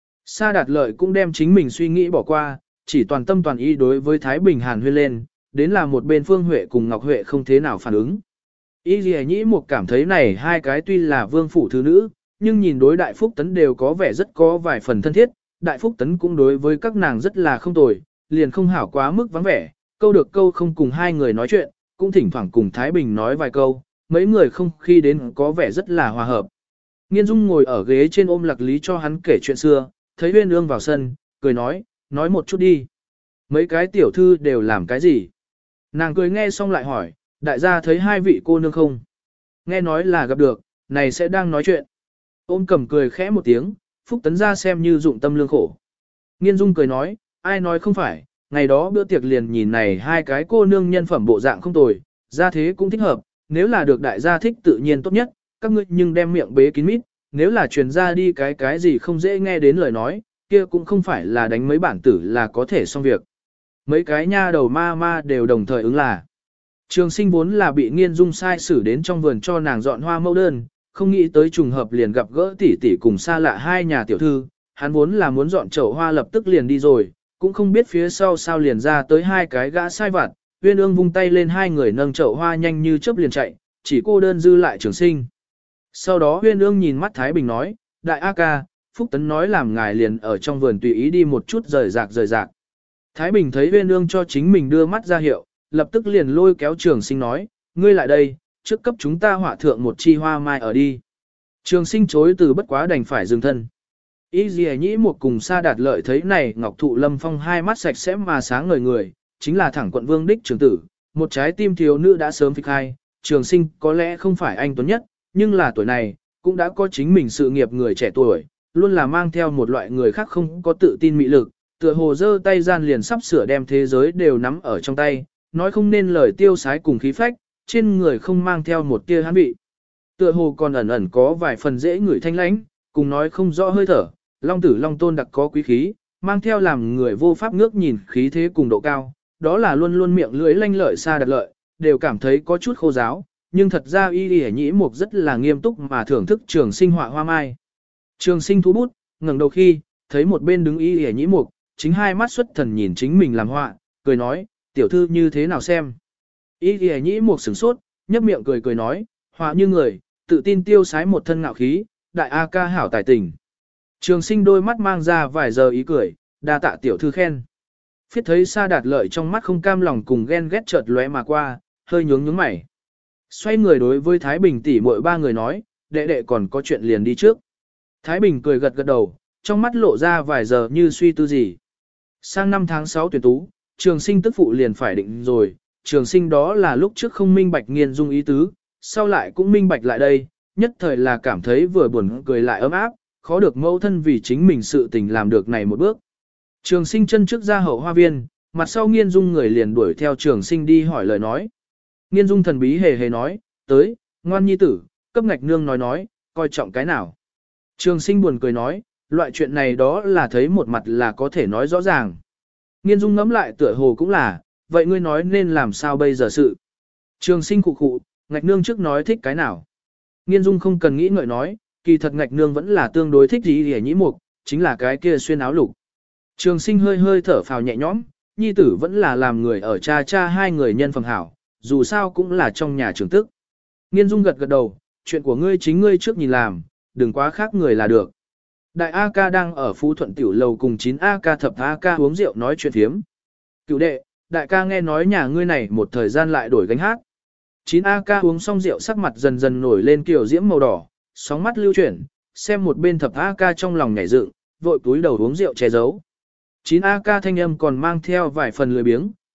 Sa Đạt Lợi cũng đem chính mình suy nghĩ bỏ qua, chỉ toàn tâm toàn ý đối với Thái Bình Hàn huyên lên, đến là một bên Phương Huệ cùng Ngọc Huệ không thế nào phản ứng. Y Lì Nhĩ Mục cảm thấy này hai cái tuy là vương phủ thứ nữ, nhưng nhìn đối Đại Phúc Tấn đều có vẻ rất có vài phần thân thiết, Đại Phúc Tấn cũng đối với các nàng rất là không tồi, liền không hảo quá mức vắng vẻ, câu được câu không cùng hai người nói chuyện, cũng thỉnh thoảng cùng Thái Bình nói vài câu, mấy người không khi đến có vẻ rất là hòa hợp. Nghiên Dung ngồi ở ghế trên ôm Lạc Lý cho hắn kể chuyện xưa, thấy Uyên Ương vào sân, cười nói, nói một chút đi. Mấy cái tiểu thư đều làm cái gì? Nàng cười nghe xong lại hỏi, đại gia thấy hai vị cô nương không? Nghe nói là gặp được, này sẽ đang nói chuyện. Ôm cầm cười khẽ một tiếng, Phúc Tấn ra xem như dụng tâm lương khổ. Nghiên Dung cười nói, ai nói không phải, ngày đó bữa tiệc liền nhìn này hai cái cô nương nhân phẩm bộ dạng không tồi, ra thế cũng thích hợp, nếu là được đại gia thích tự nhiên tốt nhất, các ngươi nhưng đem miệng bế kín mít, nếu là truyền ra đi cái cái gì không dễ nghe đến lời nói, kia cũng không phải là đánh mấy bản tử là có thể xong việc. Mấy cái nha đầu ma ma đều đồng thời ứng là. Trường Sinh vốn là bị Nghiên Dung sai xử đến trong vườn cho nàng dọn hoa mẫu đơn, không nghĩ tới trùng hợp liền gặp gỡ tỷ tỷ cùng xa lạ hai nhà tiểu thư, hắn vốn là muốn dọn chậu hoa lập tức liền đi rồi, cũng không biết phía sau sao liền ra tới hai cái gã sai vặt, Uyên Ương vung tay lên hai người nâng chậu hoa nhanh như chớp liền chạy, chỉ cô đơn dư lại Trường Sinh. Sau đó Uyên Ương nhìn mắt Thái Bình nói, đại A ca, Phúc Tấn nói làm ngài liền ở trong vườn tùy ý đi một chút rời rạc rời rạc. Thái Bình thấy Uyên Ương cho chính mình đưa mắt ra hiệu, lập tức liền lôi kéo Trường Sinh nói, ngươi lại đây, trước cấp chúng ta hỏa thượng một chi hoa mai ở đi. Trường Sinh chối từ bất quá đành phải dừng thân. Y Dì Nhĩ một cùng Sa Đạt Lợi thấy này Ngọc Thụ Lâm Phong hai mắt sạch sẽ mà sáng ngời người, chính là thẳng quận vương đích trưởng tử, một trái tim thiếu nữ đã sớm phịch hai, Trường Sinh có lẽ không phải anh tuấn nhất, nhưng là tuổi này, cũng đã có chính mình sự nghiệp người trẻ tuổi, luôn là mang theo một loại người khác không có tự tin mị lực, tựa hồ giơ tay gian liền sắp sửa đem thế giới đều nắm ở trong tay, nói không nên lời tiêu sái cùng khí phách, trên người không mang theo một tia hán vị. Tựa hồ còn ẩn ẩn có vài phần dễ ngửi thanh lãnh, cùng nói không rõ hơi thở, long tử long tôn đặc có quý khí, mang theo làm người vô pháp ngước nhìn khí thế cùng độ cao, đó là luôn luôn miệng lưỡi lanh lợi Sa Đạt Lợi, đều cảm thấy có chút khô giáo, nhưng thật ra Y Lì Nhĩ Mục rất là nghiêm túc mà thưởng thức Trường Sinh họa hoa mai. Trường Sinh thú bút, ngẩng đầu khi, thấy một bên đứng Y Lì Nhĩ Mục, chính hai mắt xuất thần nhìn chính mình làm họa, cười nói, tiểu thư như thế nào xem. Y Lì Nhĩ Mục sửng sốt, nhấp miệng cười cười nói, họa như người, tự tin tiêu sái một thân ngạo khí, đại A ca hảo tài tình. Trường Sinh đôi mắt mang ra vài giờ ý cười, đa tạ tiểu thư khen. Phiết thấy Sa Đạt Lợi trong mắt không cam lòng cùng ghen ghét chợt lóe mà qua, hơi nhướng nhướng mày. Xoay người đối với Thái Bình tỷ muội ba người nói, đệ đệ còn có chuyện liền đi trước. Thái Bình cười gật gật đầu, trong mắt lộ ra vài giờ như suy tư gì. Sang năm tháng sáu tuyển tú, Trường Sinh tức phụ liền phải định rồi, Trường Sinh đó là lúc trước không minh bạch Nghiên Dung ý tứ, sau lại cũng minh bạch lại đây, nhất thời là cảm thấy vừa buồn cười lại ấm áp, khó được mẫu thân vì chính mình sự tình làm được này một bước. Trường Sinh chân trước ra hậu hoa viên, mặt sau Nghiên Dung người liền đuổi theo Trường Sinh đi hỏi lời nói. Nghiên Dung thần bí hề hề nói, tới, ngoan nhi tử, cấp ngạch nương nói nói, coi trọng cái nào. Trường Sinh buồn cười nói, loại chuyện này đó là thấy một mặt là có thể nói rõ ràng. Nghiên Dung ngẫm lại tựa hồ cũng là, vậy ngươi nói nên làm sao bây giờ sự. Trường Sinh khụ khụ, ngạch nương trước nói thích cái nào. Nghiên Dung không cần nghĩ ngợi nói, kỳ thật ngạch nương vẫn là tương đối thích gì hề nhĩ mục, chính là cái kia xuyên áo lục. Trường Sinh hơi hơi thở phào nhẹ nhõm, nhi tử vẫn là làm người ở cha cha hai người nhân phẩm hảo, dù sao cũng là trong nhà trưởng tức. Nghiên Dung gật gật đầu, chuyện của ngươi chính ngươi trước nhìn làm, đừng quá khác người là được. Đại A ca đang ở Phú Thuận Tiểu Lầu cùng chín A ca thập A ca uống rượu nói chuyện phiếm. Cựu đệ, đại ca nghe nói nhà ngươi này một thời gian lại đổi gánh hát. chín A ca uống xong rượu sắc mặt dần dần nổi lên kiểu diễm màu đỏ, sóng mắt lưu chuyển, xem một bên thập A ca trong lòng nhảy dựng, vội cúi đầu uống rượu che giấu. chín A ca thanh âm còn mang theo vài phần lười biếng,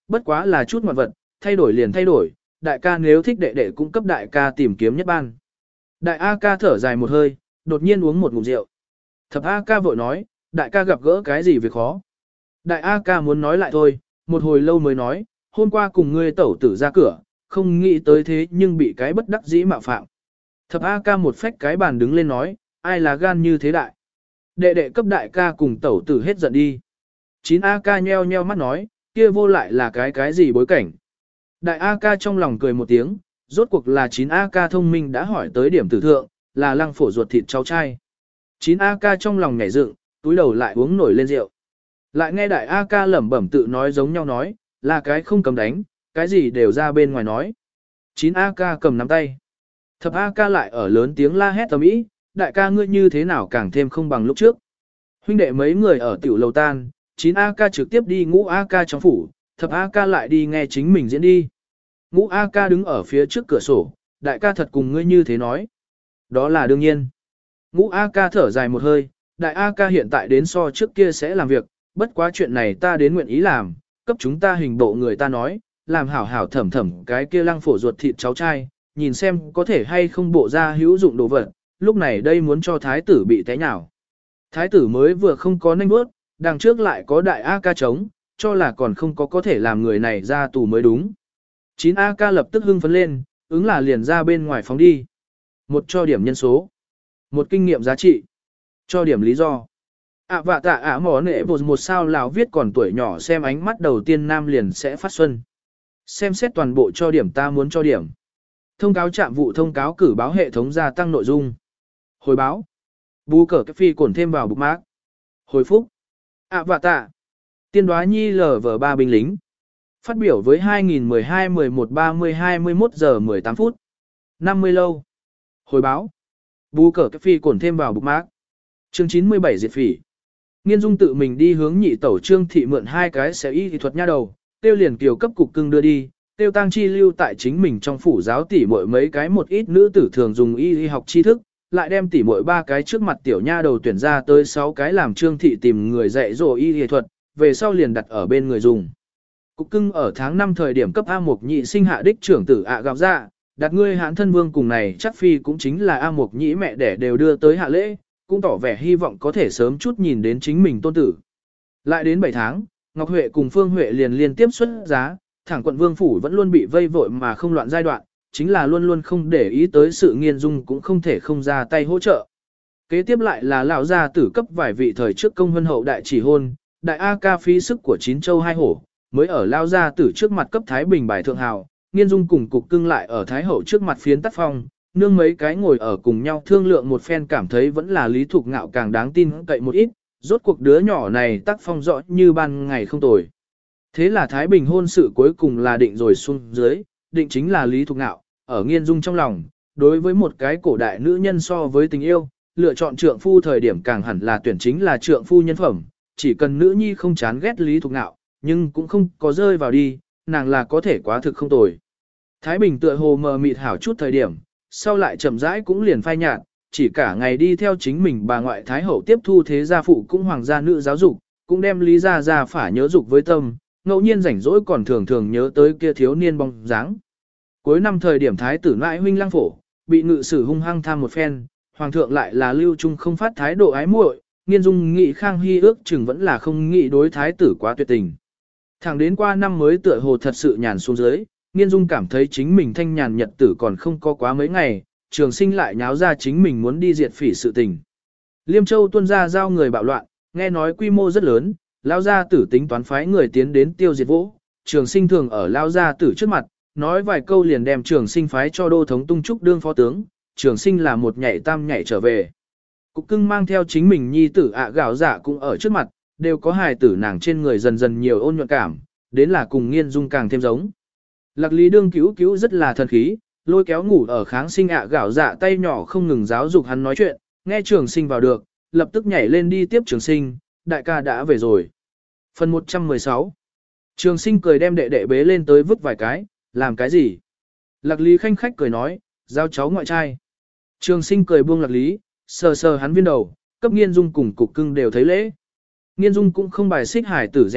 bất quá là chút ngoạn vật, thay đổi liền thay đổi, đại ca nếu thích đệ đệ cũng cấp đại ca tìm kiếm nhất ban. Đại A ca thở dài một hơi, đột nhiên uống một ngụm rượu. Thập A ca vội nói, đại ca gặp gỡ cái gì việc khó. Đại A ca muốn nói lại thôi, một hồi lâu mới nói, hôm qua cùng ngươi tẩu tử ra cửa, không nghĩ tới thế nhưng bị cái bất đắc dĩ mạo phạm. Thập A ca một phách cái bàn đứng lên nói, ai là gan như thế đại. Đệ đệ cấp đại ca cùng tẩu tử hết giận đi. Chín A ca nheo nheo mắt nói, kia vô lại là cái cái gì bối cảnh. Đại A ca trong lòng cười một tiếng, rốt cuộc là chín A ca thông minh đã hỏi tới điểm tử thượng, là lăng phổ ruột thịt cháu trai. chín A ca trong lòng nhảy dựng, túi đầu lại uống nổi lên rượu. Lại nghe đại A ca lẩm bẩm tự nói giống nhau nói, là cái không cầm đánh, cái gì đều ra bên ngoài nói. chín A ca cầm nắm tay. Thập A ca lại ở lớn tiếng la hét tầm ý, đại ca ngươi như thế nào càng thêm không bằng lúc trước. Huynh đệ mấy người ở tiểu lầu tan, chín A ca trực tiếp đi ngũ A ca trong phủ, thập A ca lại đi nghe chính mình diễn đi. Ngũ A ca đứng ở phía trước cửa sổ, đại ca thật cùng ngươi như thế nói. Đó là đương nhiên. Ngũ A ca thở dài một hơi, đại A ca hiện tại đến so trước kia sẽ làm việc, bất quá chuyện này ta đến nguyện ý làm, cấp chúng ta hình bộ người ta nói, làm hảo hảo thẩm thẩm cái kia lăng phổ ruột thịt cháu trai, nhìn xem có thể hay không bộ ra hữu dụng đồ vật, lúc này đây muốn cho thái tử bị té nhào. Thái tử mới vừa không có nanh bước, đằng trước lại có đại A ca chống, cho là còn không có có thể làm người này ra tù mới đúng. chín A ca lập tức hưng phấn lên, ứng là liền ra bên ngoài phóng đi. Một cho điểm nhân số. Một kinh nghiệm giá trị. Cho điểm lý do. ạ vạ tạ ạ mỏ nệ bột một sao lào viết còn tuổi nhỏ xem ánh mắt đầu tiên nam liền sẽ phát xuân. Xem xét toàn bộ cho điểm ta muốn cho điểm. Thông cáo trạm vụ thông cáo cử báo hệ thống gia tăng nội dung. Hồi báo. Bú cờ cái phi cổn thêm vào bookmark. Hồi phúc. ạ vạ tạ. Tiên đoá nhi lờ vờ ba binh lính. Phát biểu với hai nghìn mười hai mười một ba mươi hai mươi mốt giờ mười tám phút. năm mươi lâu. Hồi báo. Bú cờ cái phi cổn thêm vào bookmark. Chương chín mươi bảy diệt phỉ. Nghiên Dung tự mình đi hướng nhị tẩu Trương thị mượn hai cái xéo y thuật nha đầu, tiêu liền kiều cấp cục cưng đưa đi, tiêu tăng chi lưu tại chính mình trong phủ giáo tỉ muội mấy cái một ít nữ tử thường dùng y y học tri thức, lại đem tỉ muội ba cái trước mặt tiểu nha đầu tuyển ra tới sáu cái làm Trương thị tìm người dạy dỗ y y thuật, về sau liền đặt ở bên người dùng. Cục cưng ở tháng năm thời điểm cấp A Mục nhị sinh hạ đích trưởng tử ạ gạo dạ, đặt ngươi hãn thân vương cùng này chắc phi cũng chính là A Mục nhĩ mẹ đẻ đều đưa tới hạ lễ, cũng tỏ vẻ hy vọng có thể sớm chút nhìn đến chính mình tôn tử. Lại đến bảy tháng, Ngọc Huệ cùng Phương Huệ liền liên tiếp xuất giá, thẳng quận vương phủ vẫn luôn bị vây vội mà không loạn giai đoạn, chính là luôn luôn không để ý tới sự Nghiên Dung cũng không thể không ra tay hỗ trợ. Kế tiếp lại là lão gia tử cấp vài vị thời trước công hân hậu đại chỉ hôn, đại A ca phí sức của chín châu hai hổ, mới ở lão gia tử trước mặt cấp Thái Bình bài thượng hào, Nghiên Dung cùng cục cưng lại ở Thái hậu trước mặt phiến tắt phong. Nương mấy cái ngồi ở cùng nhau thương lượng một phen cảm thấy vẫn là Lý Thục Ngạo càng đáng tin cậy một ít, rốt cuộc đứa nhỏ này tác phong rõ như ban ngày không tồi. Thế là Thái Bình hôn sự cuối cùng là định rồi xuống dưới, định chính là Lý Thục Ngạo, ở Nghiên Dung trong lòng, đối với một cái cổ đại nữ nhân so với tình yêu, lựa chọn trượng phu thời điểm càng hẳn là tuyển chính là trượng phu nhân phẩm, chỉ cần nữ nhi không chán ghét Lý Thục Ngạo, nhưng cũng không có rơi vào đi, nàng là có thể quá thực không tồi. Thái Bình tựa hồ mờ mịt hảo chút thời điểm, sau lại chậm rãi cũng liền phai nhạt, chỉ cả ngày đi theo chính mình bà ngoại Thái Hậu tiếp thu thế gia phụ cũng hoàng gia nữ giáo dục, cũng đem Lý gia gia phả nhớ dục với tâm, ngẫu nhiên rảnh rỗi còn thường thường nhớ tới kia thiếu niên bóng dáng. Cuối năm thời điểm Thái tử nãi huynh Lăng Phổ, bị ngự sử hung hăng tham một phen, hoàng thượng lại là lưu trung không phát thái độ ái muội, Nghiên Dung nghị Khang Hy ước chừng vẫn là không nghĩ đối thái tử quá tuyệt tình. Thẳng đến qua năm mới tựa hồ thật sự nhàn xuống dưới, Nghiên Dung cảm thấy chính mình thanh nhàn nhật tử còn không có quá mấy ngày, Trường Sinh lại nháo ra chính mình muốn đi diệt phỉ sự tình. Liêm Châu tuân ra giao người bạo loạn, nghe nói quy mô rất lớn, lao gia tử tính toán phái người tiến đến tiêu diệt vỗ, Trường Sinh thường ở lao gia tử trước mặt, nói vài câu liền đem Trường Sinh phái cho đô thống tung trúc đương phó tướng, Trường Sinh là một nhảy tam nhảy trở về. Cục cưng mang theo chính mình nhi tử ạ gạo dạ cũng ở trước mặt, đều có hài tử nàng trên người dần dần nhiều ôn nhuận cảm, đến là cùng Nghiên Dung càng thêm giống. Lạc Lý đương cứu cứu rất là thần khí, lôi kéo ngủ ở kháng sinh ạ gạo dạ tay nhỏ không ngừng giáo dục hắn nói chuyện, nghe Trường Sinh vào được, lập tức nhảy lên đi tiếp Trường Sinh, đại ca đã về rồi. Phần một trăm mười sáu. Trường Sinh cười đem đệ đệ bế lên tới vứt vài cái, làm cái gì? Lạc Lý khanh khách cười nói, giao cháu ngoại trai. Trường Sinh cười buông Lạc Lý, sờ sờ hắn viên đầu, cấp Nghiên Dung cùng cục cưng đều thấy lễ. Nghiên Dung cũng không bài xích hải tử rèn luyện,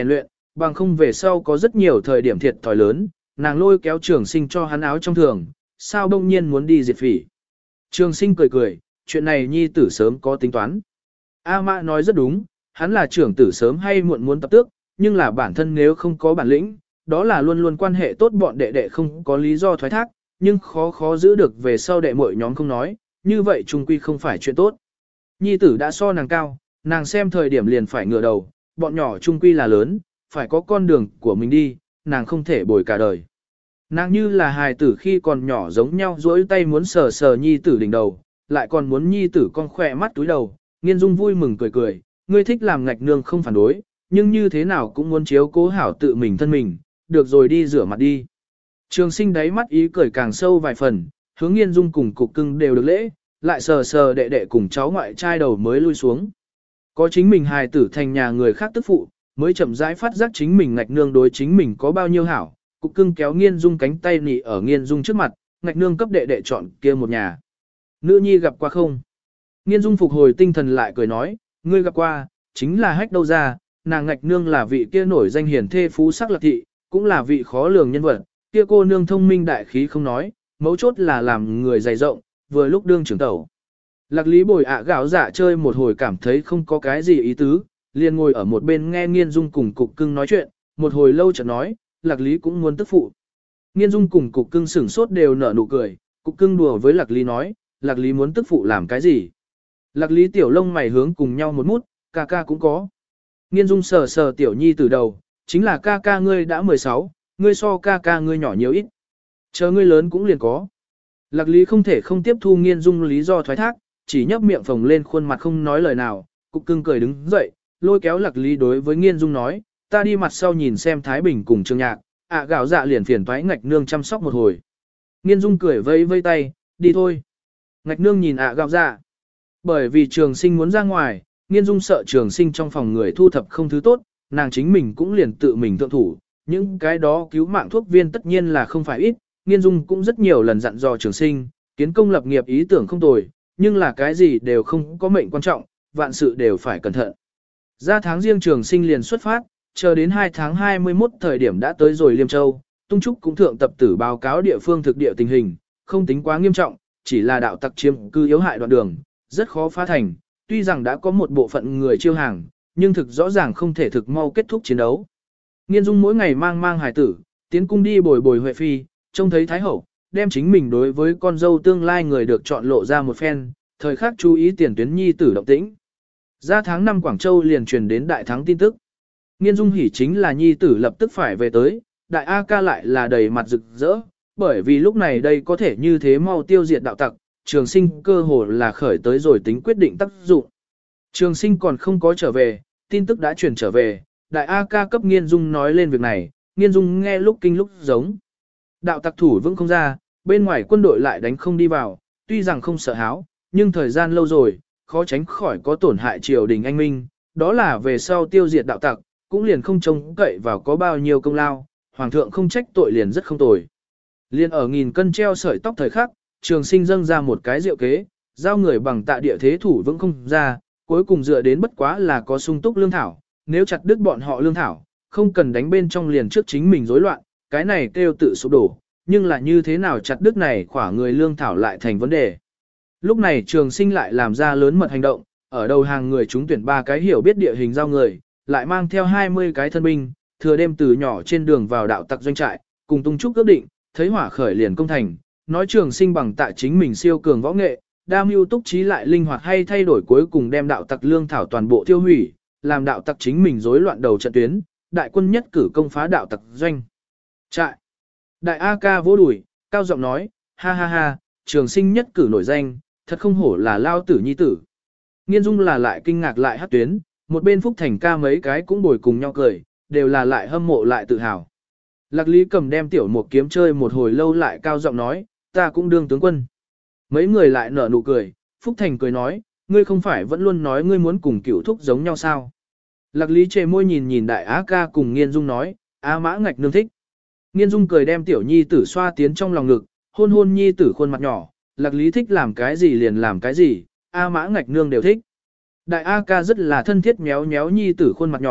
bằng không về sau có rất nhiều thời điểm thiệt thòi lớn, nàng lôi kéo trường sinh cho hắn áo trong thường, sao đông nhiên muốn đi diệt phỉ. Trường sinh cười cười, chuyện này nhi tử sớm có tính toán. A Mã nói rất đúng, hắn là trưởng tử sớm hay muộn muốn tập tước, nhưng là bản thân nếu không có bản lĩnh, đó là luôn luôn quan hệ tốt bọn đệ đệ không có lý do thoái thác, nhưng khó khó giữ được về sau đệ muội nhóm không nói, như vậy chung quy không phải chuyện tốt. Nhi tử đã so nàng cao, nàng xem thời điểm liền phải ngửa đầu, bọn nhỏ chung quy là lớn, phải có con đường của mình đi, nàng không thể bồi cả đời. Nàng như là hài tử khi còn nhỏ giống nhau duỗi tay muốn sờ sờ nhi tử đỉnh đầu, lại còn muốn nhi tử con khỏe mắt túi đầu, Nghiên Dung vui mừng cười cười, ngươi thích làm ngạch nương không phản đối, nhưng như thế nào cũng muốn chiếu cố hảo tự mình thân mình, được rồi đi rửa mặt đi. Trường sinh đáy mắt ý cười càng sâu vài phần, hướng Nghiên Dung cùng cục cưng đều được lễ, lại sờ sờ đệ đệ cùng cháu ngoại trai đầu mới lui xuống. Có chính mình hài tử thành nhà người khác tức phụ, mới chậm rãi phát giác chính mình ngạch nương đối chính mình có bao nhiêu hảo, cục cưng kéo Nghiên Dung cánh tay nị ở Nghiên Dung trước mặt, ngạch nương cấp đệ đệ chọn kia một nhà. Nữ nhi gặp qua không? Nghiên Dung phục hồi tinh thần lại cười nói, ngươi gặp qua, chính là hách đâu ra, nàng ngạch nương là vị kia nổi danh hiển thê phú sắc lạc thị, cũng là vị khó lường nhân vật, kia cô nương thông minh đại khí không nói, mấu chốt là làm người dày rộng, vừa lúc đương trưởng tẩu. Lạc Lý bồi ạ gạo dạ chơi một hồi cảm thấy không có cái gì ý tứ, liền ngồi ở một bên nghe Nghiên Dung cùng cục cưng nói chuyện, một hồi lâu chợt nói, Lạc Lý cũng muốn tức phụ. Nghiên Dung cùng cục cưng sửng sốt đều nở nụ cười, cục cưng đùa với Lạc Lý nói, Lạc Lý muốn tức phụ làm cái gì? Lạc Lý tiểu lông mày hướng cùng nhau một mút, ca ca cũng có. Nghiên Dung sờ sờ tiểu nhi từ đầu, chính là ca ca ngươi đã mười sáu, ngươi so ca ca ngươi nhỏ nhiều ít. Chờ ngươi lớn cũng liền có. Lạc Lý không thể không tiếp thu Nghiên Dung lý do thoái thác, chỉ nhấp miệng phồng lên khuôn mặt không nói lời nào, cục cưng cười đứng dậy, lôi kéo Lạc Lý đối với Nghiên Dung nói, ta đi mặt sau nhìn xem Thái Bình cùng Trương Nhạc, ạ à, gạo dạ liền phiền toái ngạch nương chăm sóc một hồi. Nghiên Dung cười vây vây tay, đi thôi. Ngạch nương nhìn ạ à, gạo dạ. Bởi vì Trường Sinh muốn ra ngoài, Nghiên Dung sợ Trường Sinh trong phòng người thu thập không thứ tốt, nàng chính mình cũng liền tự mình thượng thủ, những cái đó cứu mạng thuốc viên tất nhiên là không phải ít, Nghiên Dung cũng rất nhiều lần dặn dò Trường Sinh, kiến công lập nghiệp ý tưởng không tồi, nhưng là cái gì đều không có mệnh quan trọng, vạn sự đều phải cẩn thận. Ra tháng riêng Trường Sinh liền xuất phát, chờ đến hai tháng hai mươi mốt thời điểm đã tới rồi Liêm Châu, Tung Trúc cũng thượng tập tử báo cáo địa phương thực địa tình hình, không tính quá nghiêm trọng, chỉ là đạo tặc chiếm cư yếu hại đoạn đường, rất khó phá thành, tuy rằng đã có một bộ phận người chiêu hàng, nhưng thực rõ ràng không thể thực mau kết thúc chiến đấu. Nghiên Dung mỗi ngày mang mang hài tử, tiến cung đi bồi bồi Huệ Phi, trông thấy Thái Hậu, đem chính mình đối với con dâu tương lai người được chọn lộ ra một phen, thời khắc chú ý tiền tuyến nhi tử động tĩnh. Ra tháng năm Quảng Châu liền truyền đến đại thắng tin tức. Nghiên Dung hỉ chính là nhi tử lập tức phải về tới, đại A ca lại là đầy mặt rực rỡ, bởi vì lúc này đây có thể như thế mau tiêu diệt đạo tặc, Trường Sinh cơ hồ là khởi tới rồi tính quyết định tác dụng. Trường Sinh còn không có trở về, tin tức đã truyền trở về, đại A ca cấp Nghiên Dung nói lên việc này, Nghiên Dung nghe lúc kinh lúc giống. Đạo tặc thủ vững không ra, bên ngoài quân đội lại đánh không đi vào, tuy rằng không sợ háo, nhưng thời gian lâu rồi, khó tránh khỏi có tổn hại triều đình anh minh, đó là về sau tiêu diệt đạo tặc, cũng liền không trông cậy vào có bao nhiêu công lao, hoàng thượng không trách tội liền rất không tồi. Liên ở nghìn cân treo sợi tóc thời khắc, Trường Sinh dâng ra một cái diệu kế, giao người bằng tạ địa thế thủ vững không ra, cuối cùng dựa đến bất quá là có sung túc lương thảo, nếu chặt đứt bọn họ lương thảo, không cần đánh bên trong liền trước chính mình rối loạn, cái này kêu tự sụp đổ, nhưng là như thế nào chặt đứt này khỏa người lương thảo lại thành vấn đề. Lúc này Trường Sinh lại làm ra lớn mật hành động, ở đầu hàng người chúng tuyển ba cái hiểu biết địa hình giao người, lại mang theo hai mươi cái thân binh, thừa đêm từ nhỏ trên đường vào đạo tặc doanh trại, cùng Tung Trúc ước định, thấy hỏa khởi liền công thành, nói Trường Sinh bằng tại chính mình siêu cường võ nghệ, đa mưu túc trí lại linh hoạt hay thay đổi, cuối cùng đem đạo tặc lương thảo toàn bộ tiêu hủy, làm đạo tặc chính mình rối loạn đầu trận tuyến, đại quân nhất cử công phá đạo tặc doanh trại. Đại A ca vỗ đùi, cao giọng nói, ha ha ha, Trường Sinh nhất cử nổi danh, thật không hổ là lao tử nhi tử. Nghiên Dung là lại kinh ngạc lại hát tuyến, một bên Phúc Thành ca mấy cái cũng bồi cùng nhau cười, đều là lại hâm mộ lại tự hào. Lạc Lý cầm đem tiểu một kiếm chơi một hồi lâu lại cao giọng nói, ta cũng đương tướng quân. Mấy người lại nở nụ cười, Phúc Thành cười nói, ngươi không phải vẫn luôn nói ngươi muốn cùng cửu thúc giống nhau sao. Lạc Lý chề môi nhìn nhìn đại á ca cùng Nghiên Dung nói, á mã ngạch nương thích. Nghiên Dung cười đem tiểu nhi tử xoa tiến trong lòng ngực, hôn hôn nhi tử khuôn mặt nhỏ, Lạc Lý thích làm cái gì liền làm cái gì, A mã ngạch nương đều thích. Đại A ca rất là thân thiết méo méo nhi tử khuôn mặt nhỏ,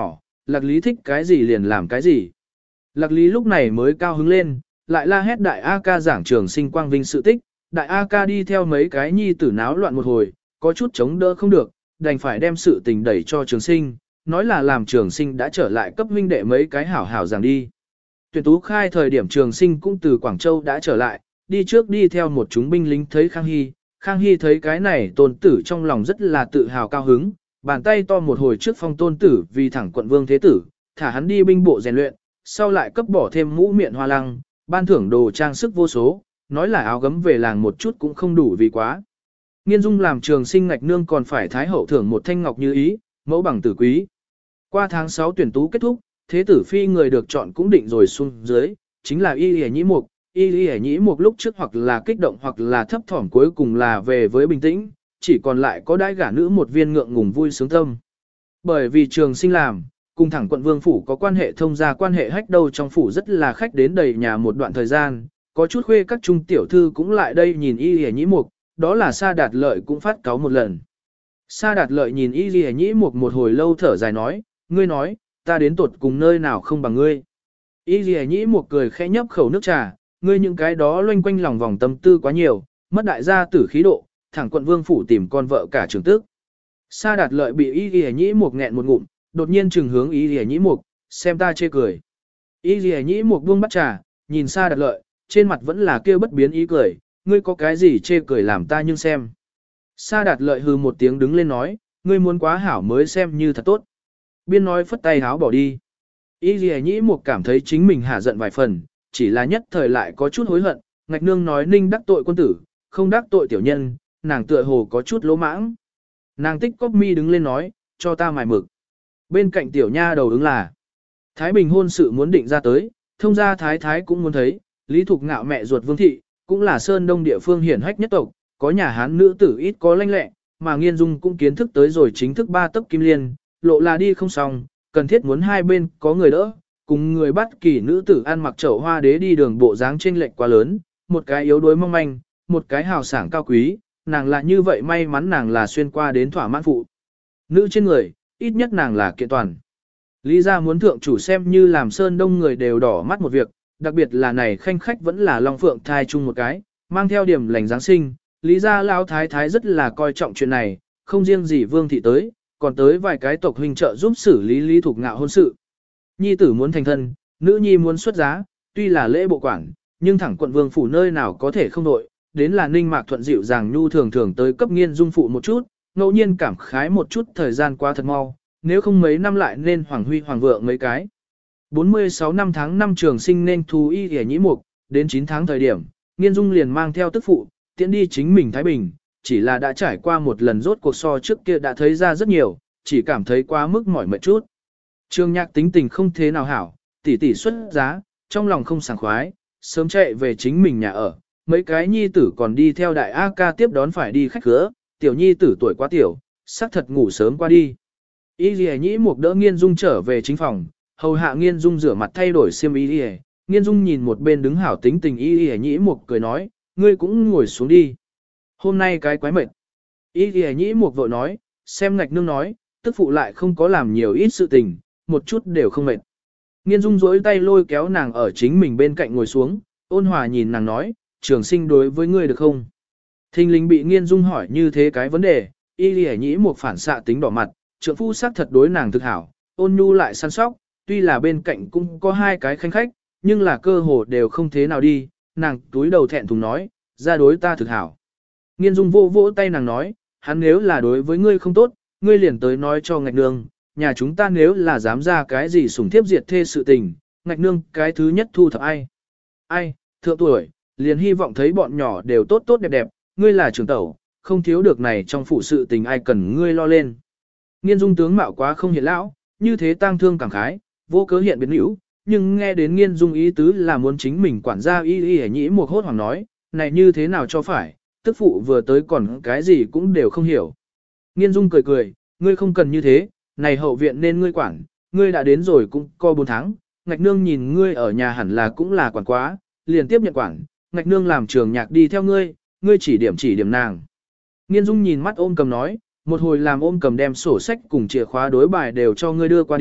Lạc Lý thích cái gì liền làm cái gì. Lạc Lý lúc này mới cao hứng lên, lại la hét đại A ca giảng trường sinh quang vinh sự tích, đại A ca đi theo mấy cái nhi tử náo loạn một hồi, có chút chống đỡ không được, đành phải đem sự tình đẩy cho trường sinh, nói là làm trường sinh đã trở lại cấp huynh đệ mấy cái hảo hảo giảng đi. Tuyển tú khai thời điểm trường sinh cũng từ Quảng Châu đã trở lại, đi trước đi theo một chúng binh lính thấy Khang Hy, Khang Hy thấy cái này tôn tử trong lòng rất là tự hào cao hứng, bàn tay to một hồi trước phong tôn tử vì thẳng quận vương thế tử, thả hắn đi binh bộ rèn luyện, sau lại cấp bỏ thêm mũ miệng hoa lăng, ban thưởng đồ trang sức vô số, nói là áo gấm về làng một chút cũng không đủ vì quá. Nghiên Dung làm trường sinh ngạch nương còn phải thái hậu thưởng một thanh ngọc như ý, mẫu bằng tử quý. Qua tháng sáu tuyển tú kết thúc, thế tử phi người được chọn cũng định rồi xuống dưới, chính là Y Lì Nhĩ Mục. Y Lì Nhĩ Mục lúc trước hoặc là kích động hoặc là thấp thỏm, cuối cùng là về với bình tĩnh, chỉ còn lại có đãi gả nữ một viên ngượng ngùng vui sướng tâm. Bởi vì trường sinh làm, cùng thẳng quận vương phủ có quan hệ thông gia quan hệ hách đâu trong phủ rất là khách đến đầy nhà một đoạn thời gian, có chút khuê các trung tiểu thư cũng lại đây nhìn Y Lì Nhĩ Mục, đó là Sa Đạt Lợi cũng phát cáo một lần. Sa Đạt Lợi nhìn Y Lì Nhĩ Mục một hồi lâu thở dài nói, ngươi nói, ta đến tột cùng nơi nào không bằng ngươi. Y Lì Nhĩ Mục cười khẽ nhấp khẩu nước trà, ngươi những cái đó loanh quanh lòng vòng tâm tư quá nhiều, mất đại gia tử khí độ, thẳng quận vương phủ tìm con vợ cả trưởng tức. Sa Đạt Lợi bị Y Lì Nhĩ Mục nghẹn một ngụm, đột nhiên trừng hướng Y Lì Nhĩ Mục, xem ta chê cười. Y Lì Nhĩ Mục buông bắt trà, nhìn Sa Đạt Lợi, trên mặt vẫn là kêu bất biến ý cười, ngươi có cái gì chê cười làm ta nhưng xem. Sa Đạt Lợi hừ một tiếng đứng lên nói, ngươi muốn quá hảo mới xem như thật tốt. Biên nói phất tay háo bỏ đi. Y Lì Nhĩ Mục cảm thấy chính mình hạ giận vài phần, chỉ là nhất thời lại có chút hối hận, ngạch nương nói ninh đắc tội quân tử, không đắc tội tiểu nhân, nàng tựa hồ có chút lỗ mãng. Nàng tích cóp mi đứng lên nói, cho ta mài mực. Bên cạnh tiểu nha đầu ứng là, Thái Bình hôn sự muốn định ra tới, thông gia thái thái cũng muốn thấy, Lý Thục Ngạo mẹ ruột Vương Thị, cũng là Sơn Đông địa phương hiển hách nhất tộc, có nhà Hán nữ tử ít có lanh lẹ, mà Nghiên Dung cũng kiến thức tới rồi chính thức ba tấc kim liên, lộ là đi không xong, cần thiết muốn hai bên có người đỡ, cùng người bắt kỳ nữ tử ăn mặc chậu hoa đế đi đường bộ dáng chênh lệch quá lớn, một cái yếu đuối mong manh, một cái hào sảng cao quý, nàng là như vậy may mắn nàng là xuyên qua đến thỏa mãn phụ. Nữ trên người, ít nhất nàng là kiện toàn. Lý gia muốn thượng chủ xem như làm Sơn Đông người đều đỏ mắt một việc, đặc biệt là này khanh khách vẫn là Long Phượng thai chung một cái, mang theo điểm lành Giáng sinh, Lý gia lão thái thái rất là coi trọng chuyện này, không riêng gì Vương Thị tới, còn tới vài cái tộc huynh trợ giúp xử lý Lý Thục Ngạo hôn sự. Nhi tử muốn thành thân, nữ nhi muốn xuất giá, tuy là lễ bộ quản, nhưng thẳng quận vương phủ nơi nào có thể không đội, đến là Ninh Mạc Thuận dịu dàng nhu thường thường tới cấp Nghiên Dung phụ một chút, ngẫu nhiên cảm khái một chút thời gian qua thật mau, nếu không mấy năm lại nên hoàng huy hoàng vượng mấy cái. bốn mươi sáu năm tháng năm trường sinh nên thú Y Lì Nhĩ Mục, đến chín tháng thời điểm, Nghiên Dung liền mang theo tức phụ, tiễn đi chính mình Thái Bình, chỉ là đã trải qua một lần rốt cuộc so trước kia đã thấy ra rất nhiều, chỉ cảm thấy quá mức mỏi mệt chút. Trương Nhạc tính tình không thế nào hảo, tỷ tỷ xuất giá, trong lòng không sảng khoái, sớm chạy về chính mình nhà ở, mấy cái nhi tử còn đi theo đại A ca tiếp đón phải đi khách khứa, tiểu nhi tử tuổi quá tiểu, xác thật ngủ sớm qua đi. Y Lì Nhĩ Mục đỡ Nghiên Dung trở về chính phòng, hầu hạ Nghiên Dung rửa mặt thay đổi xiêm y Lì. Nghiên Dung nhìn một bên đứng hảo tính tình Y Lì Nhĩ Mục cười nói, ngươi cũng ngồi xuống đi. Hôm nay cái quái mệt. Y Lì Nhĩ Mục vội nói, xem ngạch nương nói, tức phụ lại không có làm nhiều ít sự tình, một chút đều không mệt. Nghiên Dung duỗi tay lôi kéo nàng ở chính mình bên cạnh ngồi xuống, ôn hòa nhìn nàng nói, trường sinh đối với ngươi được không? Thình lình bị Nghiên Dung hỏi như thế cái vấn đề, Y Lì Nhĩ Mục phản xạ tính đỏ mặt, trượng phu xác thật đối nàng thực hảo, ôn nhu lại săn sóc, tuy là bên cạnh cũng có hai cái khanh khách, nhưng là cơ hồ đều không thế nào đi, nàng túi đầu thẹn thùng nói, ra đối ta thực hảo. Nghiên Dung vô vỗ tay nàng nói, hắn nếu là đối với ngươi không tốt, ngươi liền tới nói cho ngạch nương, nhà chúng ta nếu là dám ra cái gì sủng thiếp diệt thê sự tình, ngạch nương cái thứ nhất thu thập ai. Ai, thượng tuổi, liền hy vọng thấy bọn nhỏ đều tốt tốt đẹp đẹp, ngươi là trưởng tẩu, không thiếu được này trong phụ sự tình ai cần ngươi lo lên. Nghiên Dung tướng mạo quá không hiện lão, như thế tang thương cảm khái, vô cớ hiện biến hữu, nhưng nghe đến Nghiên Dung ý tứ là muốn chính mình quản gia Y Y Nhĩ Mục hốt hoảng nói, này như thế nào cho phải, tức phụ vừa tới còn cái gì cũng đều không hiểu. Nghiên Dung cười cười, ngươi không cần như thế, này hậu viện nên ngươi quản, ngươi đã đến rồi cũng co bốn tháng, ngạch nương nhìn ngươi ở nhà hẳn là cũng là quản quá, liền tiếp nhận quản, ngạch nương làm trường nhạc đi theo ngươi, ngươi chỉ điểm chỉ điểm nàng. Nghiên Dung nhìn mắt ôm cầm nói, một hồi làm ôm cầm đem sổ sách cùng chìa khóa đối bài đều cho ngươi đưa qua đi,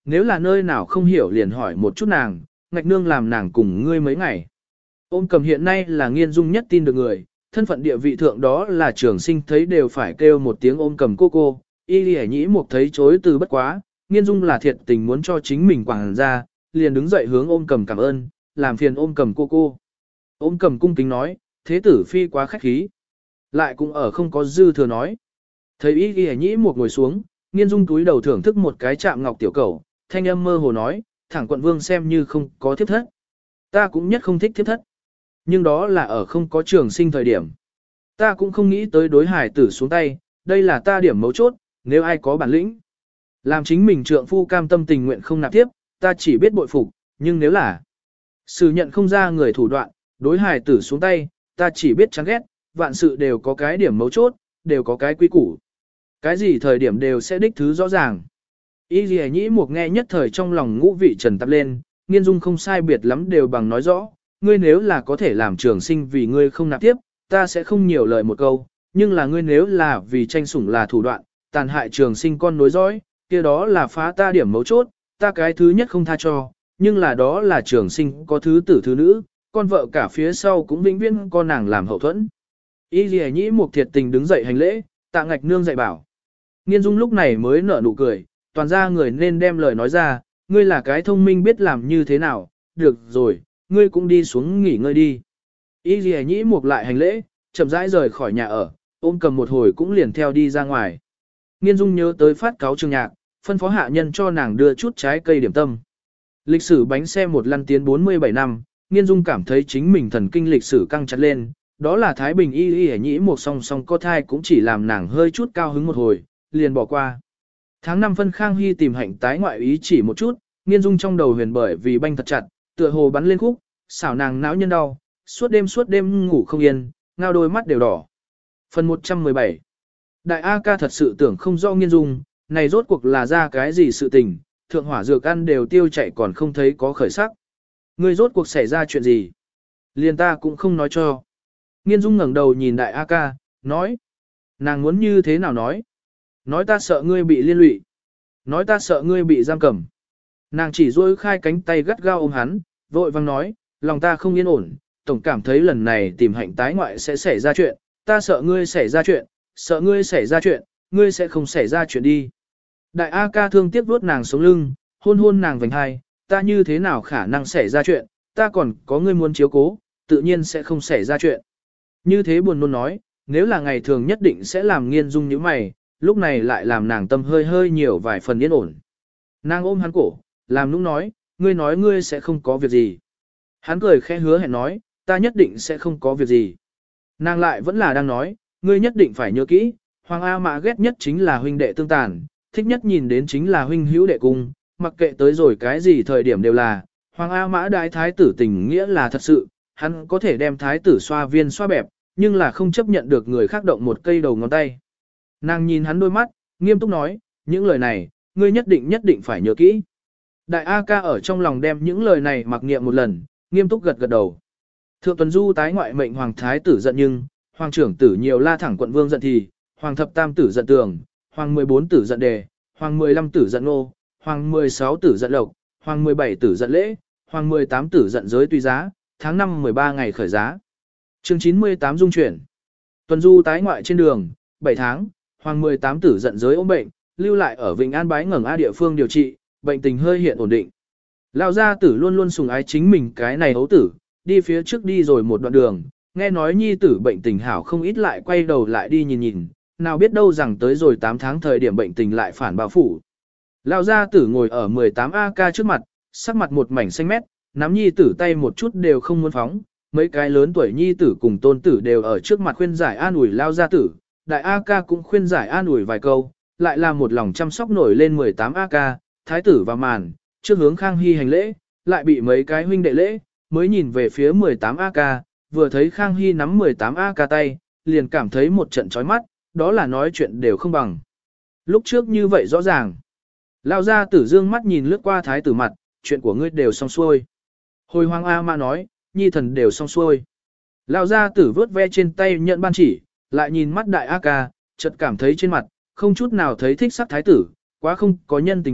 nếu là nơi nào không hiểu liền hỏi một chút nàng, ngạch nương làm nàng cùng ngươi mấy ngày. Ôm cầm hiện nay là Nghiên Dung nhất tin được người, thân phận địa vị thượng đó là trường sinh thấy đều phải kêu một tiếng ôm cầm cô cô, y lì nhĩ mục thấy chối từ bất quá, Nghiên Dung là thiệt tình muốn cho chính mình quảng ra, liền đứng dậy hướng ôm cầm cảm ơn, làm phiền ôm cầm cô cô. Ôm cầm cung kính nói, thế tử phi quá khách khí. Lại cũng ở không có dư thừa nói. Thấy y lì nhĩ mục ngồi xuống, Nghiên Dung túi đầu thưởng thức một cái chạm ngọc tiểu cầu, thanh âm mơ hồ nói, thẳng quận vương xem như không có thiếp thất. Ta cũng nhất không thích thiếp thất. Nhưng đó là ở không có trường sinh thời điểm. Ta cũng không nghĩ tới đối hải tử xuống tay, đây là ta điểm mấu chốt, nếu ai có bản lĩnh. Làm chính mình trượng phu cam tâm tình nguyện không nạp tiếp, ta chỉ biết bội phục, nhưng nếu là xử nhận không ra người thủ đoạn, đối hải tử xuống tay, ta chỉ biết chán ghét, vạn sự đều có cái điểm mấu chốt, đều có cái quy củ. Cái gì thời điểm đều sẽ đích thứ rõ ràng. Y dì nhĩ một nghe nhất thời trong lòng ngũ vị trần tập lên, Nghiên Dung không sai biệt lắm đều bằng nói rõ, ngươi nếu là có thể làm trường sinh vì ngươi không nạp tiếp, ta sẽ không nhiều lời một câu, nhưng là ngươi nếu là vì tranh sủng là thủ đoạn, tàn hại trường sinh con nối dõi, kia đó là phá ta điểm mấu chốt, ta cái thứ nhất không tha cho, nhưng là đó là trường sinh có thứ tử thứ nữ, con vợ cả phía sau cũng vĩnh viễn con nàng làm hậu thuẫn. Y dì nhĩ một thiệt tình đứng dậy hành lễ, tạ ngạch nương dạy bảo. Nghiên Dung lúc này mới nở nụ cười, toàn ra người nên đem lời nói ra, ngươi là cái thông minh biết làm như thế nào, được rồi, ngươi cũng đi xuống nghỉ ngơi đi. Y dì nhĩ mục lại hành lễ, chậm rãi rời khỏi nhà ở, ôm cầm một hồi cũng liền theo đi ra ngoài. Nghiên Dung nhớ tới phát cáo trường nhạc, phân phó hạ nhân cho nàng đưa chút trái cây điểm tâm. Lịch sử bánh xe một lăn tiến bốn mươi bảy năm, Nghiên Dung cảm thấy chính mình thần kinh lịch sử căng chặt lên, đó là Thái Bình y y nhĩ một song song có thai cũng chỉ làm nàng hơi chút cao hứng một hồi, liền bỏ qua. Tháng năm phân Khang Hy tìm hạnh tái ngoại ý chỉ một chút, Nghiên Dung trong đầu huyền bởi vì banh thật chặt, tựa hồ bắn lên khúc, xảo nàng não nhân đau, suốt đêm suốt đêm ngủ không yên, ngao đôi mắt đều đỏ. Phần một trăm mười bảy. Đại A ca thật sự tưởng không rõ Nghiên Dung, này rốt cuộc là ra cái gì sự tình, thượng hỏa dược ăn đều tiêu chạy còn không thấy có khởi sắc. Ngươi rốt cuộc xảy ra chuyện gì? Liền ta cũng không nói cho. Nghiên Dung ngẩng đầu nhìn đại A ca, nói. Nàng muốn như thế nào nói? Nói ta sợ ngươi bị liên lụy. Nói ta sợ ngươi bị giam cầm. Nàng chỉ duỗi khai cánh tay gắt gao ôm hắn, vội vang nói, lòng ta không yên ổn, tổng cảm thấy lần này tìm hạnh tái ngoại sẽ xảy ra chuyện, ta sợ ngươi xảy ra chuyện, sợ ngươi xảy ra chuyện, ngươi sẽ không xảy ra chuyện đi. Đại A ca thương tiếc vuốt nàng sống lưng, hôn hôn nàng vành hai, ta như thế nào khả năng xảy ra chuyện, ta còn có ngươi muốn chiếu cố, tự nhiên sẽ không xảy ra chuyện. Như thế buồn nôn nói, nếu là ngày thường nhất định sẽ làm Nghiên Dung như mày, lúc này lại làm nàng tâm hơi hơi nhiều vài phần yên ổn. Nàng ôm hắn cổ, làm nũng nói, ngươi nói ngươi sẽ không có việc gì. Hắn cười khẽ hứa hẹn nói, ta nhất định sẽ không có việc gì. Nàng lại vẫn là đang nói, ngươi nhất định phải nhớ kỹ, Hoàng A Mã ghét nhất chính là huynh đệ tương tàn, thích nhất nhìn đến chính là huynh hữu đệ cung, mặc kệ tới rồi cái gì thời điểm đều là, Hoàng A Mã đại thái tử tình nghĩa là thật sự, hắn có thể đem thái tử xoa viên xoa bẹp, nhưng là không chấp nhận được người khác động một cây đầu ngón tay. Nàng nhìn hắn đôi mắt, nghiêm túc nói, những lời này, ngươi nhất định nhất định phải nhớ kỹ. Đại A ca ở trong lòng đem những lời này mặc niệm một lần, nghiêm túc gật gật đầu. Thượng Tuần Du tái ngoại mệnh hoàng thái tử giận nhưng, hoàng trưởng tử nhiều la thẳng quận vương giận thì, hoàng thập tam tử giận tường, hoàng mười bốn tử giận đề, hoàng mười lăm tử giận nô, hoàng mười sáu tử giận lộc, hoàng mười bảy tử giận lễ, hoàng mười tám tử giận giới tùy giá, tháng năm mười ba ngày khởi giá. Chương chín mươi tám dung chuyển. Tuần Du tái ngoại trên đường, bảy tháng, hoàng mười tám tử giận giới ốm bệnh, lưu lại ở Vịnh An Bái Ngẩng A địa phương điều trị, bệnh tình hơi hiện ổn định. Lão gia tử luôn luôn sùng ái chính mình cái này ấu tử, đi phía trước đi rồi một đoạn đường, nghe nói nhi tử bệnh tình hảo không ít lại quay đầu lại đi nhìn nhìn, nào biết đâu rằng tới rồi tám tháng thời điểm bệnh tình lại phản bao phủ. Lão gia tử ngồi ở mười tám A ca trước mặt, sắc mặt một mảnh xanh mét, nắm nhi tử tay một chút đều không muốn phóng, mấy cái lớn tuổi nhi tử cùng tôn tử đều ở trước mặt khuyên giải an ủi Lão gia tử, đại A ca cũng khuyên giải an ủi vài câu, lại là một lòng chăm sóc nổi lên mười tám A ca, thái tử vào màn, trước hướng Khang Hy hành lễ, lại bị mấy cái huynh đệ lễ, mới nhìn về phía mười tám A ca, vừa thấy Khang Hy nắm mười tám A ca tay, liền cảm thấy một trận chói mắt, đó là nói chuyện đều không bằng. Lúc trước như vậy rõ ràng. Lão gia tử dương mắt nhìn lướt qua thái tử mặt, chuyện của ngươi đều xong xuôi. Hồi Hoàng A Mã nói, nhi thần đều xong xuôi. Lão gia tử vớt ve trên tay nhận ban chỉ, lại nhìn mắt đại A ca, chợt cảm thấy trên mặt, không chút nào thấy thích sắc thái tử, quá không có nhân tình vị,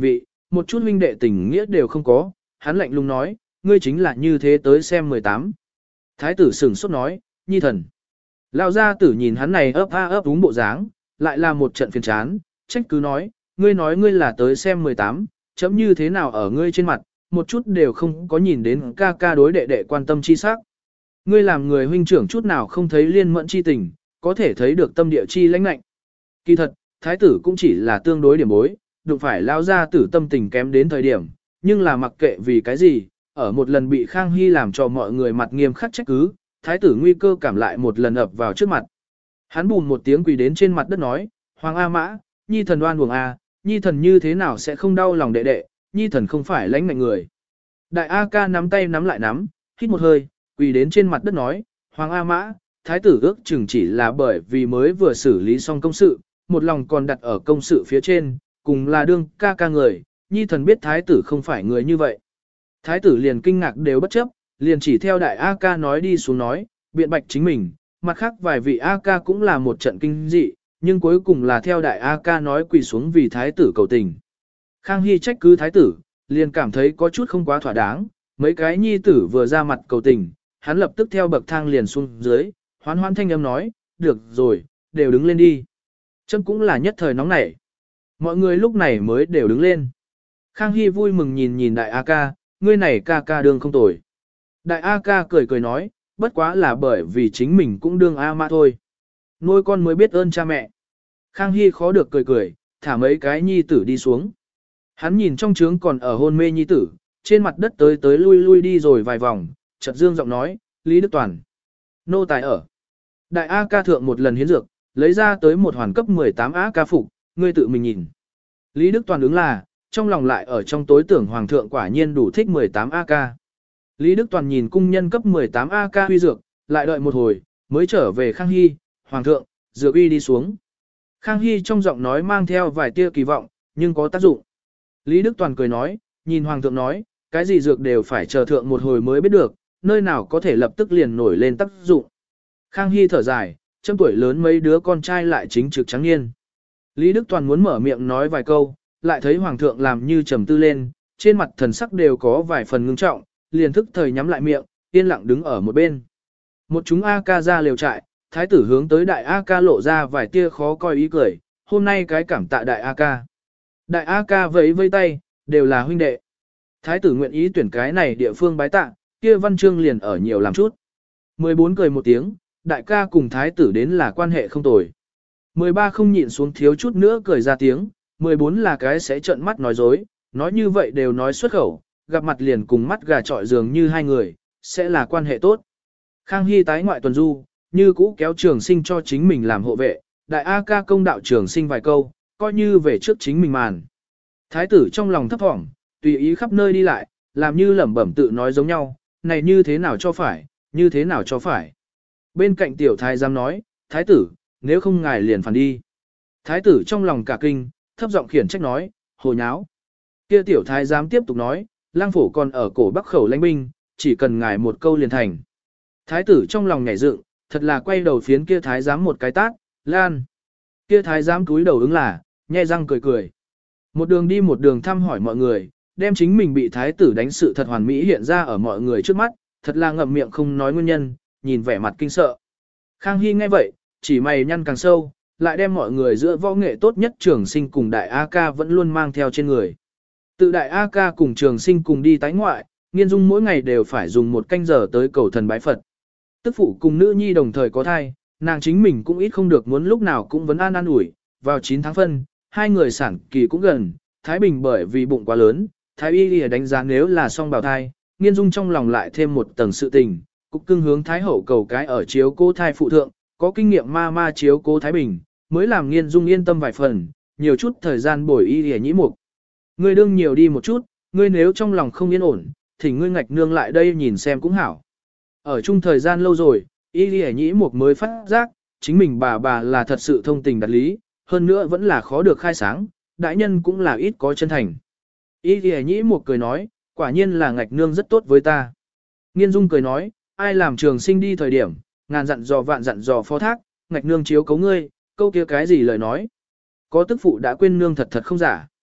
một chút huynh đệ tình nghĩa đều không có, hắn lạnh lùng nói, ngươi chính là như thế tới xem mười tám. Thái tử sửng sốt nói, nhi thần. Lão gia tử nhìn hắn này ấp a ấp đúng bộ dáng, lại là một trận phiền chán, trách cứ nói, ngươi nói ngươi là tới xem mười tám, chấm như thế nào ở ngươi trên mặt, một chút đều không có nhìn đến ca ca đối đệ đệ quan tâm chi sắc. Ngươi làm người huynh trưởng chút nào không thấy liên mẫn chi tình, có thể thấy được tâm địa chi lãnh lạnh. Kỳ thật, thái tử cũng chỉ là tương đối điểm bối, đụng phải lão gia tử tâm tình kém đến thời điểm, nhưng là mặc kệ vì cái gì, ở một lần bị Khang Hy làm cho mọi người mặt nghiêm khắc trách cứ, thái tử nguy cơ cảm lại một lần ập vào trước mặt. Hắn bùn một tiếng quỳ đến trên mặt đất nói, Hoàng A Mã, nhi thần đoan buồng A, nhi thần như thế nào sẽ không đau lòng đệ đệ, nhi thần không phải lãnh ngạnh người. Đại A ca nắm tay nắm lại nắm, hít một hơi, quỳ đến trên mặt đất nói, Hoàng A Mã, thái tử ước chừng chỉ là bởi vì mới vừa xử lý xong công sự, một lòng còn đặt ở công sự phía trên, cùng là đương ca ca người, nhi thần biết thái tử không phải người như vậy. Thái tử liền kinh ngạc đều bất chấp, liền chỉ theo đại A ca nói đi xuống nói, biện bạch chính mình, mặt khác vài vị A ca cũng là một trận kinh dị, nhưng cuối cùng là theo đại A ca nói quỳ xuống vì thái tử cầu tình. Khang Hy trách cứ thái tử, liền cảm thấy có chút không quá thỏa đáng, mấy cái nhi tử vừa ra mặt cầu tình, hắn lập tức theo bậc thang liền xuống dưới, hoán hoán thanh âm nói, được rồi, đều đứng lên đi. Chấm cũng là nhất thời nóng nảy. Mọi người lúc này mới đều đứng lên. Khang Hy vui mừng nhìn nhìn đại A ca, ngươi này ca ca đương không tồi. Đại A ca cười cười nói, bất quá là bởi vì chính mình cũng đương A Mã thôi. Nuôi con mới biết ơn cha mẹ. Khang Hy khó được cười cười, thả mấy cái nhi tử đi xuống. Hắn nhìn trong trướng còn ở hôn mê nhi tử, trên mặt đất tới tới lui lui đi rồi vài vòng, chợt dương giọng nói, Lý Đức Toàn. Nô tài ở. Đại A ca thượng một lần hiến dược, lấy ra tới một hoàn cấp mười tám A ca phục, ngươi tự mình nhìn. Lý Đức Toàn ứng là, trong lòng lại ở trong tối tưởng hoàng thượng quả nhiên đủ thích mười tám A ca. Lý Đức Toàn nhìn cung nhân cấp mười tám A ca huy dược, lại đợi một hồi, mới trở về Khang Hy, hoàng thượng, dược uy đi xuống. Khang Hy trong giọng nói mang theo vài tia kỳ vọng, nhưng có tác dụng. Lý Đức Toàn cười nói, nhìn hoàng thượng nói, cái gì dược đều phải chờ thượng một hồi mới biết được, nơi nào có thể lập tức liền nổi lên tác dụng. Khang Hy thở dài, trăm tuổi lớn mấy đứa con trai lại chính trực trắng niên. Lý Đức Toàn muốn mở miệng nói vài câu, lại thấy hoàng thượng làm như trầm tư lên, trên mặt thần sắc đều có vài phần ngưng trọng, liền thức thời nhắm lại miệng, yên lặng đứng ở một bên. Một chúng A ca ra liều trại, thái tử hướng tới đại A ca lộ ra vài tia khó coi ý cười, hôm nay cái cảm tạ đại A ca. Đại A ca vẫy vây tay, đều là huynh đệ. Thái tử nguyện ý tuyển cái này địa phương bái tạ, kia văn chương liền ở nhiều làm chút. mười bốn cười một tiếng, đại ca cùng thái tử đến là quan hệ không tồi. mười ba không nhịn xuống thiếu chút nữa cười ra tiếng, mười bốn là cái sẽ trợn mắt nói dối, nói như vậy đều nói xuất khẩu, gặp mặt liền cùng mắt gà trọi giường như hai người, sẽ là quan hệ tốt. Khang Hy tái ngoại tuần du, như cũ kéo trường sinh cho chính mình làm hộ vệ, đại A ca công đạo trường sinh vài câu, coi như về trước chính mình màn. Thái tử trong lòng thấp thỏm, tùy ý khắp nơi đi lại, làm như lẩm bẩm tự nói giống nhau, này như thế nào cho phải, như thế nào cho phải. Bên cạnh tiểu thái giám nói, thái tử, nếu không ngài liền phản đi. Thái tử trong lòng cả kinh, thấp giọng khiển trách nói, hồ nháo. Kia tiểu thái giám tiếp tục nói, lang phủ còn ở cổ bắc khẩu lãnh binh, chỉ cần ngài một câu liền thành. Thái tử trong lòng nhảy dựng, thật là quay đầu phiến kia thái giám một cái tát, lan. Kia thái giám cúi đầu ứng là, nhe răng cười cười. Một đường đi một đường thăm hỏi mọi người, đem chính mình bị thái tử đánh sự thật hoàn mỹ hiện ra ở mọi người trước mắt, thật là ngậm miệng không nói nguyên nhân, nhìn vẻ mặt kinh sợ. Khang Hy nghe vậy, chỉ mày nhăn càng sâu, lại đem mọi người giữa võ nghệ tốt nhất trường sinh cùng đại A ca vẫn luôn mang theo trên người. Tự đại A ca cùng trường sinh cùng đi tái ngoại, Nghiên Dung mỗi ngày đều phải dùng một canh giờ tới cầu thần bái Phật. Tức phụ cùng nữ nhi đồng thời có thai, nàng chính mình cũng ít không được muốn lúc nào cũng vấn an an ủi, vào chín tháng phân, hai người sản kỳ cũng gần, Thái Bình bởi vì bụng quá lớn, Thái Y lìa đánh giá nếu là song bào thai, Nghiên Dung trong lòng lại thêm một tầng sự tình, cục cưng hướng Thái Hậu cầu cái ở chiếu cố thai phụ thượng, có kinh nghiệm ma ma chiếu cố Thái Bình, mới làm Nghiên Dung yên tâm vài phần, nhiều chút thời gian bồi Y lìa nhĩ mục. Ngươi đương nhiều đi một chút, ngươi nếu trong lòng không yên ổn, thì ngươi ngạch nương lại đây nhìn xem cũng hảo. Ở chung thời gian lâu rồi, Y lìa nhĩ mục mới phát giác, chính mình bà bà là thật sự thông tình đạt lý, hơn nữa vẫn là khó được khai sáng, đại nhân cũng là ít có chân thành. Y lìa nhĩ mục cười nói, quả nhiên là ngạch nương rất tốt với ta. Nghiên Dung cười nói, ai làm trường sinh đi thời điểm, ngàn dặn dò vạn dặn dò phó thác, ngạch nương chiếu cấu ngươi, câu kia cái gì lời nói. Có tức phụ đã quên nương thật thật không giả.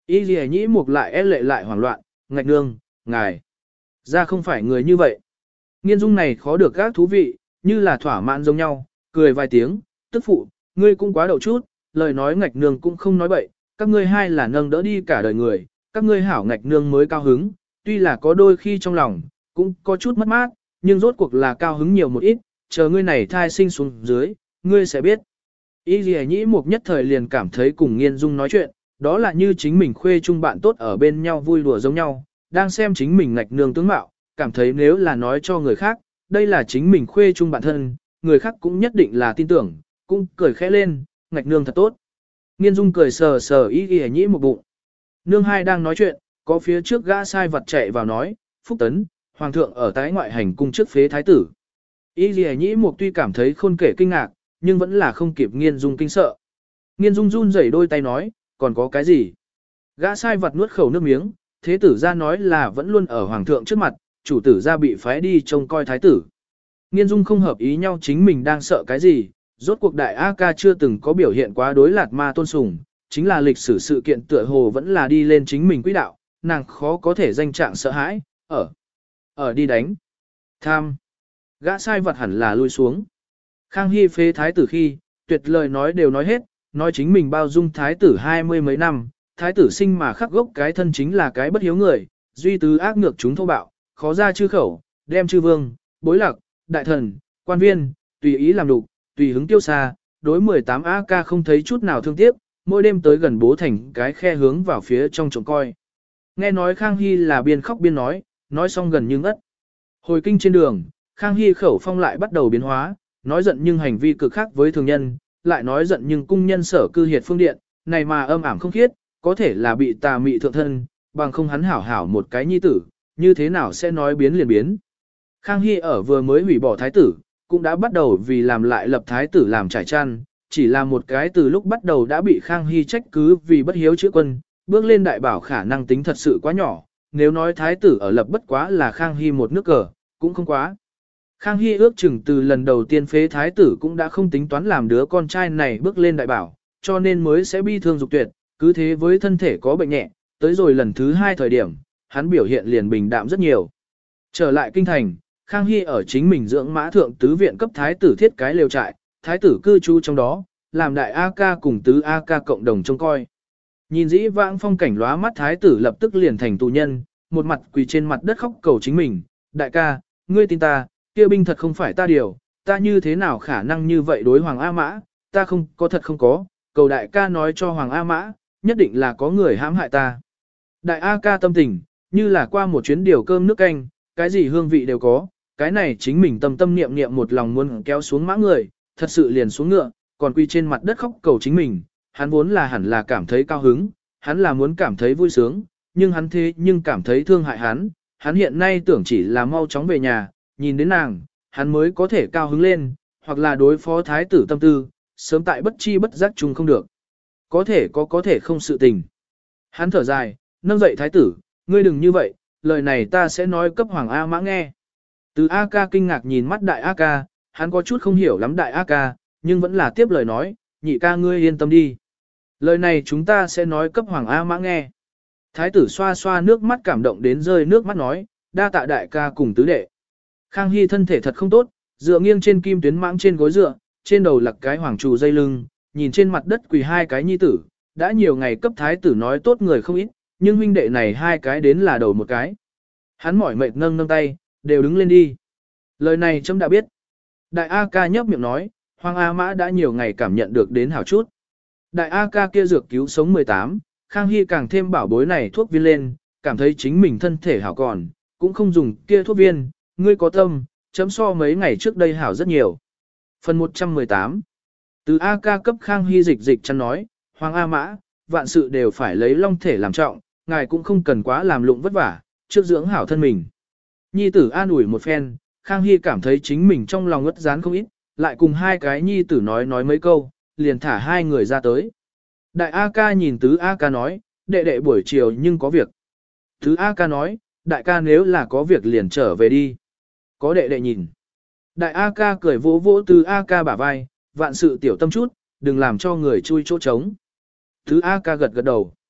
Y Lì Nhĩ Mục lại e lệ lại hoảng loạn, ngạch nương, ngài. Ra không phải người như vậy. Nghiên dung này khó được các thú vị, như là thỏa mãn giống nhau, cười vài tiếng, tức phụ, ngươi cũng quá đậu chút, lời nói ngạch nương cũng không nói bậy, các ngươi hai là nâng đỡ đi cả đời người, các ngươi hảo ngạch nương mới cao hứng, tuy là có đôi khi trong lòng, cũng có chút mất mát, nhưng rốt cuộc là cao hứng nhiều một ít, chờ ngươi này thai sinh xuống dưới, ngươi sẽ biết. Y Lì Nhĩ Mục nhất thời liền cảm thấy cùng Nghiên Dung nói chuyện, đó là như chính mình khuê chung bạn tốt ở bên nhau vui đùa giống nhau, đang xem chính mình ngạch nương tướng mạo, cảm thấy nếu là nói cho người khác, đây là chính mình khuê chung bạn thân, người khác cũng nhất định là tin tưởng, cũng cười khẽ lên, ngạch nương thật tốt. Nghiên Dung cười sờ sờ Y Lì Nhĩ Mục bụng. Nương hai đang nói chuyện, có phía trước gã sai vật chạy vào nói, Phúc Tấn, Hoàng thượng ở tái ngoại hành cung trước phế thái tử. Y Lì Nhĩ Mục tuy cảm thấy khôn kể kinh ngạc, nhưng vẫn là không kịp Nghiên Dung kinh sợ. Nghiên Dung run rẩy đôi tay nói, còn có cái gì? Gã sai vật nuốt khẩu nước miếng, thế tử ra nói là vẫn luôn ở Hoàng thượng trước mặt, chủ tử ra bị phái đi trông coi thái tử. Nghiên Dung không hợp ý nhau chính mình đang sợ cái gì, rốt cuộc đại A ca chưa từng có biểu hiện quá đối lạt ma tôn sùng, chính là lịch sử sự kiện tựa hồ vẫn là đi lên chính mình quỹ đạo, nàng khó có thể danh trạng sợ hãi, ở, ở đi đánh, tham. Gã sai vật hẳn là lui xuống. Khang Hy phế thái tử khi, tuyệt lời nói đều nói hết, nói chính mình bao dung thái tử hai mươi mấy năm, thái tử sinh mà khắc gốc cái thân chính là cái bất hiếu người, duy tứ ác ngược chúng thô bạo, khó ra chư khẩu, đem chư vương, bối lạc, đại thần, quan viên, tùy ý làm đục, tùy hứng tiêu xa, đối mười tám A ca không thấy chút nào thương tiếc, mỗi đêm tới gần bố thành cái khe hướng vào phía trong trông coi. Nghe nói Khang Hy là biên khóc biên nói, nói xong gần như ngất. Hồi kinh trên đường, Khang Hy khẩu phong lại bắt đầu biến hóa, nói giận nhưng hành vi cực khác với thường nhân, lại nói giận nhưng cung nhân sở cư hiệt phương điện, này mà âm ảm không khiết, có thể là bị tà mị thượng thân, bằng không hắn hảo hảo một cái nhi tử, như thế nào sẽ nói biến liền biến. Khang Hy ở vừa mới hủy bỏ thái tử, cũng đã bắt đầu vì làm lại lập thái tử làm trải chăn, chỉ là một cái từ lúc bắt đầu đã bị Khang Hy trách cứ vì bất hiếu chữa quân, bước lên đại bảo khả năng tính thật sự quá nhỏ, nếu nói thái tử ở lập bất quá là Khang Hy một nước cờ, cũng không quá. Khang Hy ước chừng từ lần đầu tiên phế thái tử cũng đã không tính toán làm đứa con trai này bước lên đại bảo, cho nên mới sẽ bi thương dục tuyệt, cứ thế với thân thể có bệnh nhẹ, tới rồi lần thứ hai thời điểm, hắn biểu hiện liền bình đạm rất nhiều. Trở lại kinh thành, Khang Hy ở chính mình dưỡng mã thượng tứ viện cấp thái tử thiết cái lều trại, thái tử cư trú trong đó, làm đại A ca cùng tứ A ca cộng đồng trông coi. Nhìn dĩ vãng phong cảnh lóa mắt thái tử lập tức liền thành tù nhân, một mặt quỳ trên mặt đất khóc cầu chính mình, đại ca, ngươi tin ta, kia binh thật không phải ta điều, ta như thế nào khả năng như vậy đối Hoàng A Mã, ta không có thật không có, cầu đại ca nói cho Hoàng A Mã, nhất định là có người hãm hại ta. Đại A ca tâm tình, như là qua một chuyến điều cơm nước canh, cái gì hương vị đều có, cái này chính mình tâm tâm niệm niệm một lòng muốn kéo xuống mã người, thật sự liền xuống ngựa, còn quy trên mặt đất khóc cầu chính mình, hắn vốn là hẳn là cảm thấy cao hứng, hắn là muốn cảm thấy vui sướng, nhưng hắn thế nhưng cảm thấy thương hại hắn, hắn hiện nay tưởng chỉ là mau chóng về nhà, nhìn đến nàng, hắn mới có thể cao hứng lên, hoặc là đối phó thái tử tâm tư, sớm tại bất chi bất giác chung không được. Có thể có có thể không sự tình. Hắn thở dài, nâng dậy thái tử, ngươi đừng như vậy, lời này ta sẽ nói cấp Hoàng A Mã nghe. Từ A ca kinh ngạc nhìn mắt đại A ca, hắn có chút không hiểu lắm đại A ca, nhưng vẫn là tiếp lời nói, nhị ca ngươi yên tâm đi. Lời này chúng ta sẽ nói cấp Hoàng A Mã nghe. Thái tử xoa xoa nước mắt cảm động đến rơi nước mắt nói, đa tạ đại ca cùng tứ đệ. Khang Hy thân thể thật không tốt, dựa nghiêng trên kim tuyến mãng trên gối dựa, trên đầu lặc cái hoàng trù dây lưng, nhìn trên mặt đất quỳ hai cái nhi tử, đã nhiều ngày cấp thái tử nói tốt người không ít, nhưng huynh đệ này hai cái đến là đầu một cái. Hắn mỏi mệt nâng nâng tay, đều đứng lên đi. Lời này chấm đã biết. Đại A ca nhấp miệng nói, Hoàng A Mã đã nhiều ngày cảm nhận được đến hảo chút. Đại A ca kia dược cứu sống mười tám, Khang Hy càng thêm bảo bối này thuốc viên lên, cảm thấy chính mình thân thể hảo còn, cũng không dùng kia thuốc viên, ngươi có tâm, chấm so mấy ngày trước đây hảo rất nhiều. Phần một trăm mười tám. Từ A ca cấp Khang Hy dịch dịch chăn nói, Hoàng A Mã, vạn sự đều phải lấy long thể làm trọng, ngài cũng không cần quá làm lụng vất vả, trước dưỡng hảo thân mình. Nhi tử an ủi một phen, Khang Hy cảm thấy chính mình trong lòng ngất dán không ít, lại cùng hai cái nhi tử nói nói mấy câu, liền thả hai người ra tới. Đại A ca nhìn tứ A ca nói, đệ đệ buổi chiều nhưng có việc. Tứ A ca nói, đại ca nếu là có việc liền trở về đi. Có đệ đệ nhìn. Đại A ca cười vỗ vỗ tứ A ca bả vai, vạn sự tiểu tâm chút, đừng làm cho người chui chỗ trống. Tứ A ca gật gật đầu.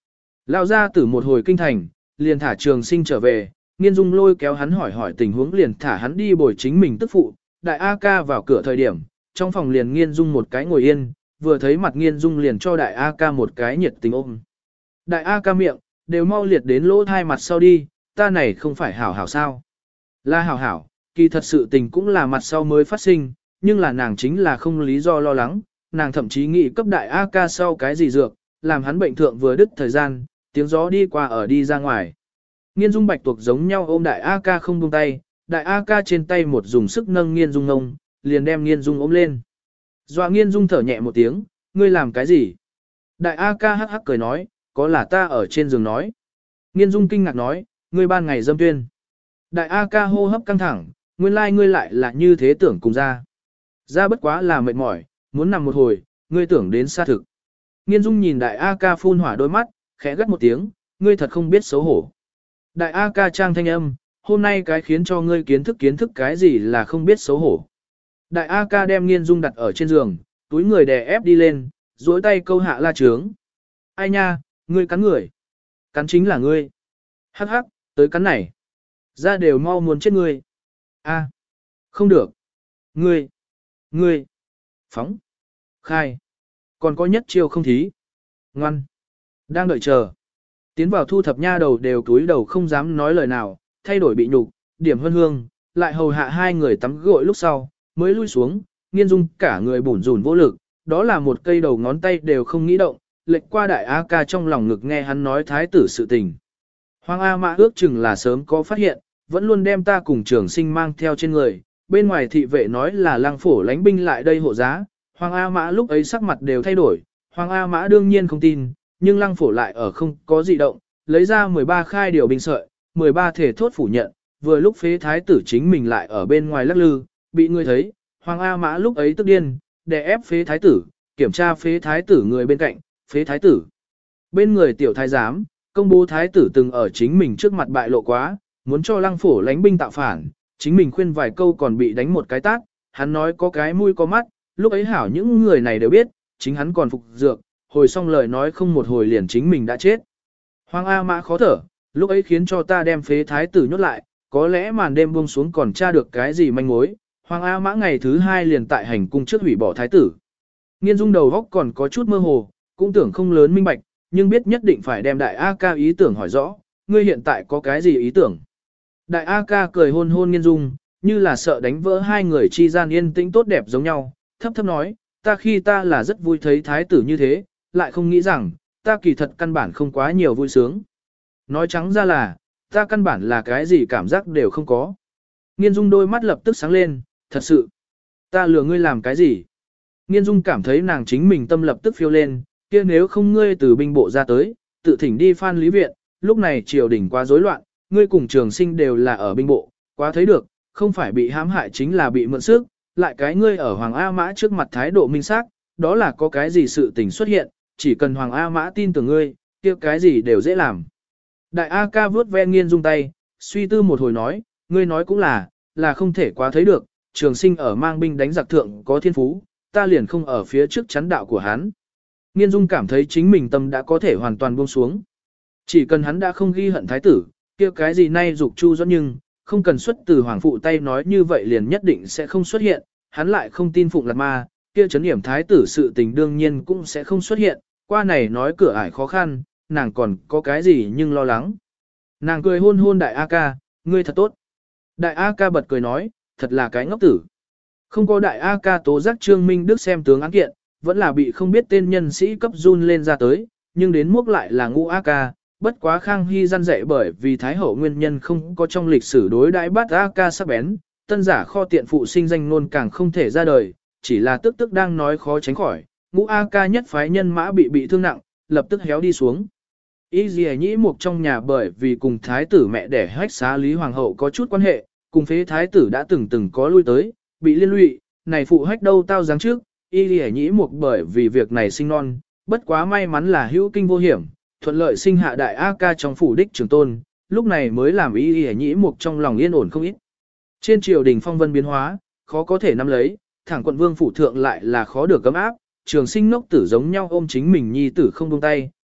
Lao ra từ một hồi kinh thành, liền thả Trường Sinh trở về, Nghiên Dung lôi kéo hắn hỏi hỏi tình huống liền thả hắn đi bồi chính mình tức phụ. Đại A ca vào cửa thời điểm, trong phòng liền Nghiên Dung một cái ngồi yên, vừa thấy mặt Nghiên Dung liền cho Đại A ca một cái nhiệt tình ôm. Đại A ca miệng, đều mau liệt đến lỗ thai mặt sau đi, ta này không phải hảo hảo sao. Là hảo hảo, kỳ thật sự tình cũng là mặt sau mới phát sinh, nhưng là nàng chính là không lý do lo lắng, nàng thậm chí nghĩ cấp Đại A ca sau cái gì dược, làm hắn bệnh thượng vừa đứt thời gian, tiếng gió đi qua ở đi ra ngoài. Nghiên Dung Bạch tuộc giống nhau ôm Đại A ca không buông tay, Đại A ca trên tay một dùng sức nâng Nghiên Dung ngông, liền đem Nghiên Dung ôm lên. Dọa Nghiên Dung thở nhẹ một tiếng, ngươi làm cái gì? Đại A ca hắc hắc cười nói, có là ta ở trên giường nói. Nghiên Dung kinh ngạc nói, ngươi ban ngày dâm tuyên. Đại A ca hô hấp căng thẳng, nguyên lai like ngươi lại là như thế tưởng cùng ra. Ra bất quá là mệt mỏi, muốn nằm một hồi, ngươi tưởng đến xa thực. Nghiên Dung nhìn Đại A ca phun hỏa đôi mắt, khẽ gắt một tiếng, ngươi thật không biết xấu hổ. Đại A ca trang thanh âm, hôm nay cái khiến cho ngươi kiến thức kiến thức cái gì là không biết xấu hổ. Đại A ca đem Nghiên Dung đặt ở trên giường, túi người đè ép đi lên, duỗi tay câu hạ la trướng. Ai nha, ngươi cắn người. Cắn chính là ngươi. Hắc hắc, tới cắn này. Ra đều mau muốn chết ngươi. A, không được. Ngươi, ngươi, phóng, khai. Còn có nhất chiêu không thí. Ngoan. Đang đợi chờ. Tiến vào thu thập nha đầu đều túi đầu không dám nói lời nào, thay đổi bị nhục, điểm hương hương, lại hầu hạ hai người tắm gội lúc sau, mới lui xuống, Nghiên Dung cả người bủn rủn vô lực, đó là một cây đầu ngón tay đều không nghĩ động, lệch qua Đại A ca trong lòng ngực nghe hắn nói thái tử sự tình. Hoàng A Mã ước chừng là sớm có phát hiện, vẫn luôn đem ta cùng Trường Sinh mang theo trên người, bên ngoài thị vệ nói là Lăng Phổ lãnh binh lại đây hộ giá, Hoàng A Mã lúc ấy sắc mặt đều thay đổi, Hoàng A Mã đương nhiên không tin, nhưng Lăng Phổ lại ở không có gì động, lấy ra mười ba khai điều binh sợi, mười ba thể thốt phủ nhận, vừa lúc phế thái tử chính mình lại ở bên ngoài lắc lư, bị người thấy, Hoàng A Mã lúc ấy tức điên, đè ép phế thái tử, kiểm tra phế thái tử người bên cạnh, phế thái tử. Bên người tiểu thái giám, công bố thái tử từng ở chính mình trước mặt bại lộ quá, muốn cho Lăng Phổ lãnh binh tạo phản, chính mình khuyên vài câu còn bị đánh một cái tát, hắn nói có cái mũi có mắt, lúc ấy hảo những người này đều biết, chính hắn còn phục dược, hồi xong lời nói không một hồi liền chính mình đã chết. Hoàng A Mã khó thở, lúc ấy khiến cho ta đem phế thái tử nhốt lại, có lẽ màn đêm buông xuống còn tra được cái gì manh mối, Hoàng A Mã ngày thứ hai liền tại hành cung trước hủy bỏ thái tử. Nghiên Dung đầu góc còn có chút mơ hồ, cũng tưởng không lớn minh bạch, nhưng biết nhất định phải đem Đại A ca ý tưởng hỏi rõ, ngươi hiện tại có cái gì ý tưởng. Đại A ca cười hôn hôn Nghiên Dung, như là sợ đánh vỡ hai người chi gian yên tĩnh tốt đẹp giống nhau, thấp thấp nói, ta khi ta là rất vui thấy thái tử như thế, lại không nghĩ rằng, ta kỳ thật căn bản không quá nhiều vui sướng. Nói trắng ra là, ta căn bản là cái gì cảm giác đều không có. Nghiên Dung đôi mắt lập tức sáng lên, thật sự, ta lừa ngươi làm cái gì? Nghiên Dung cảm thấy nàng chính mình tâm lập tức phiêu lên, kia nếu không ngươi từ binh bộ ra tới, tự thỉnh đi Phan Lý Viện, lúc này triều đình quá rối loạn, ngươi cùng Trường Sinh đều là ở binh bộ, quá thấy được, không phải bị hãm hại chính là bị mượn sức, lại cái ngươi ở Hoàng A Mã trước mặt thái độ minh xác, đó là có cái gì sự tình xuất hiện, chỉ cần Hoàng A Mã tin tưởng ngươi, kia cái gì đều dễ làm. Đại A ca vuốt ve Nghiên Dung tay, suy tư một hồi nói, ngươi nói cũng là, là không thể quá thấy được, Trường Sinh ở mang binh đánh giặc thượng có thiên phú, ta liền không ở phía trước chắn đạo của hắn. Nghiên Dung cảm thấy chính mình tâm đã có thể hoàn toàn buông xuống. Chỉ cần hắn đã không ghi hận thái tử, kia cái gì nay dục chu doãn nhưng, không cần xuất từ hoàng phụ tay nói như vậy liền nhất định sẽ không xuất hiện, hắn lại không tin Phụng Lạt Ma, kia chấn điểm thái tử sự tình đương nhiên cũng sẽ không xuất hiện, qua này nói cửa ải khó khăn, nàng còn có cái gì nhưng lo lắng. Nàng cười hôn hôn Đại A ca, ngươi thật tốt. Đại A ca bật cười nói, thật là cái ngốc tử. Không có Đại A ca tố giác Trương Minh Đức xem tướng án kiện, vẫn là bị không biết tên nhân sĩ cấp run lên ra tới, nhưng đến mốc lại là Ngũ A ca, bất quá Khang Hy gian dạy bởi vì Thái Hậu nguyên nhân không có trong lịch sử đối đãi bắt A ca sắc bén, tân giả kho tiện phụ sinh danh nôn càng không thể ra đời, chỉ là tức tức đang nói khó tránh khỏi, Ngũ A ca nhất phái nhân mã bị bị thương nặng, lập tức héo đi xuống. Y dì nhĩ mục trong nhà bởi vì cùng thái tử mẹ đẻ hách xá Lý Hoàng hậu có chút quan hệ, cùng phế thái tử đã từng từng có lui tới, bị liên lụy, này phụ hách đâu tao giáng trước, y dì nhĩ mục bởi vì việc này sinh non, bất quá may mắn là hữu kinh vô hiểm, thuận lợi sinh hạ đại A ca trong phủ đích trường tôn, lúc này mới làm y dì nhĩ mục trong lòng yên ổn không ít. Trên triều đình phong vân biến hóa, khó có thể nắm lấy, thẳng quận vương phủ thượng lại là khó được cấm áp, trường sinh ngốc tử giống nhau ôm chính mình nhi tử không buông tay,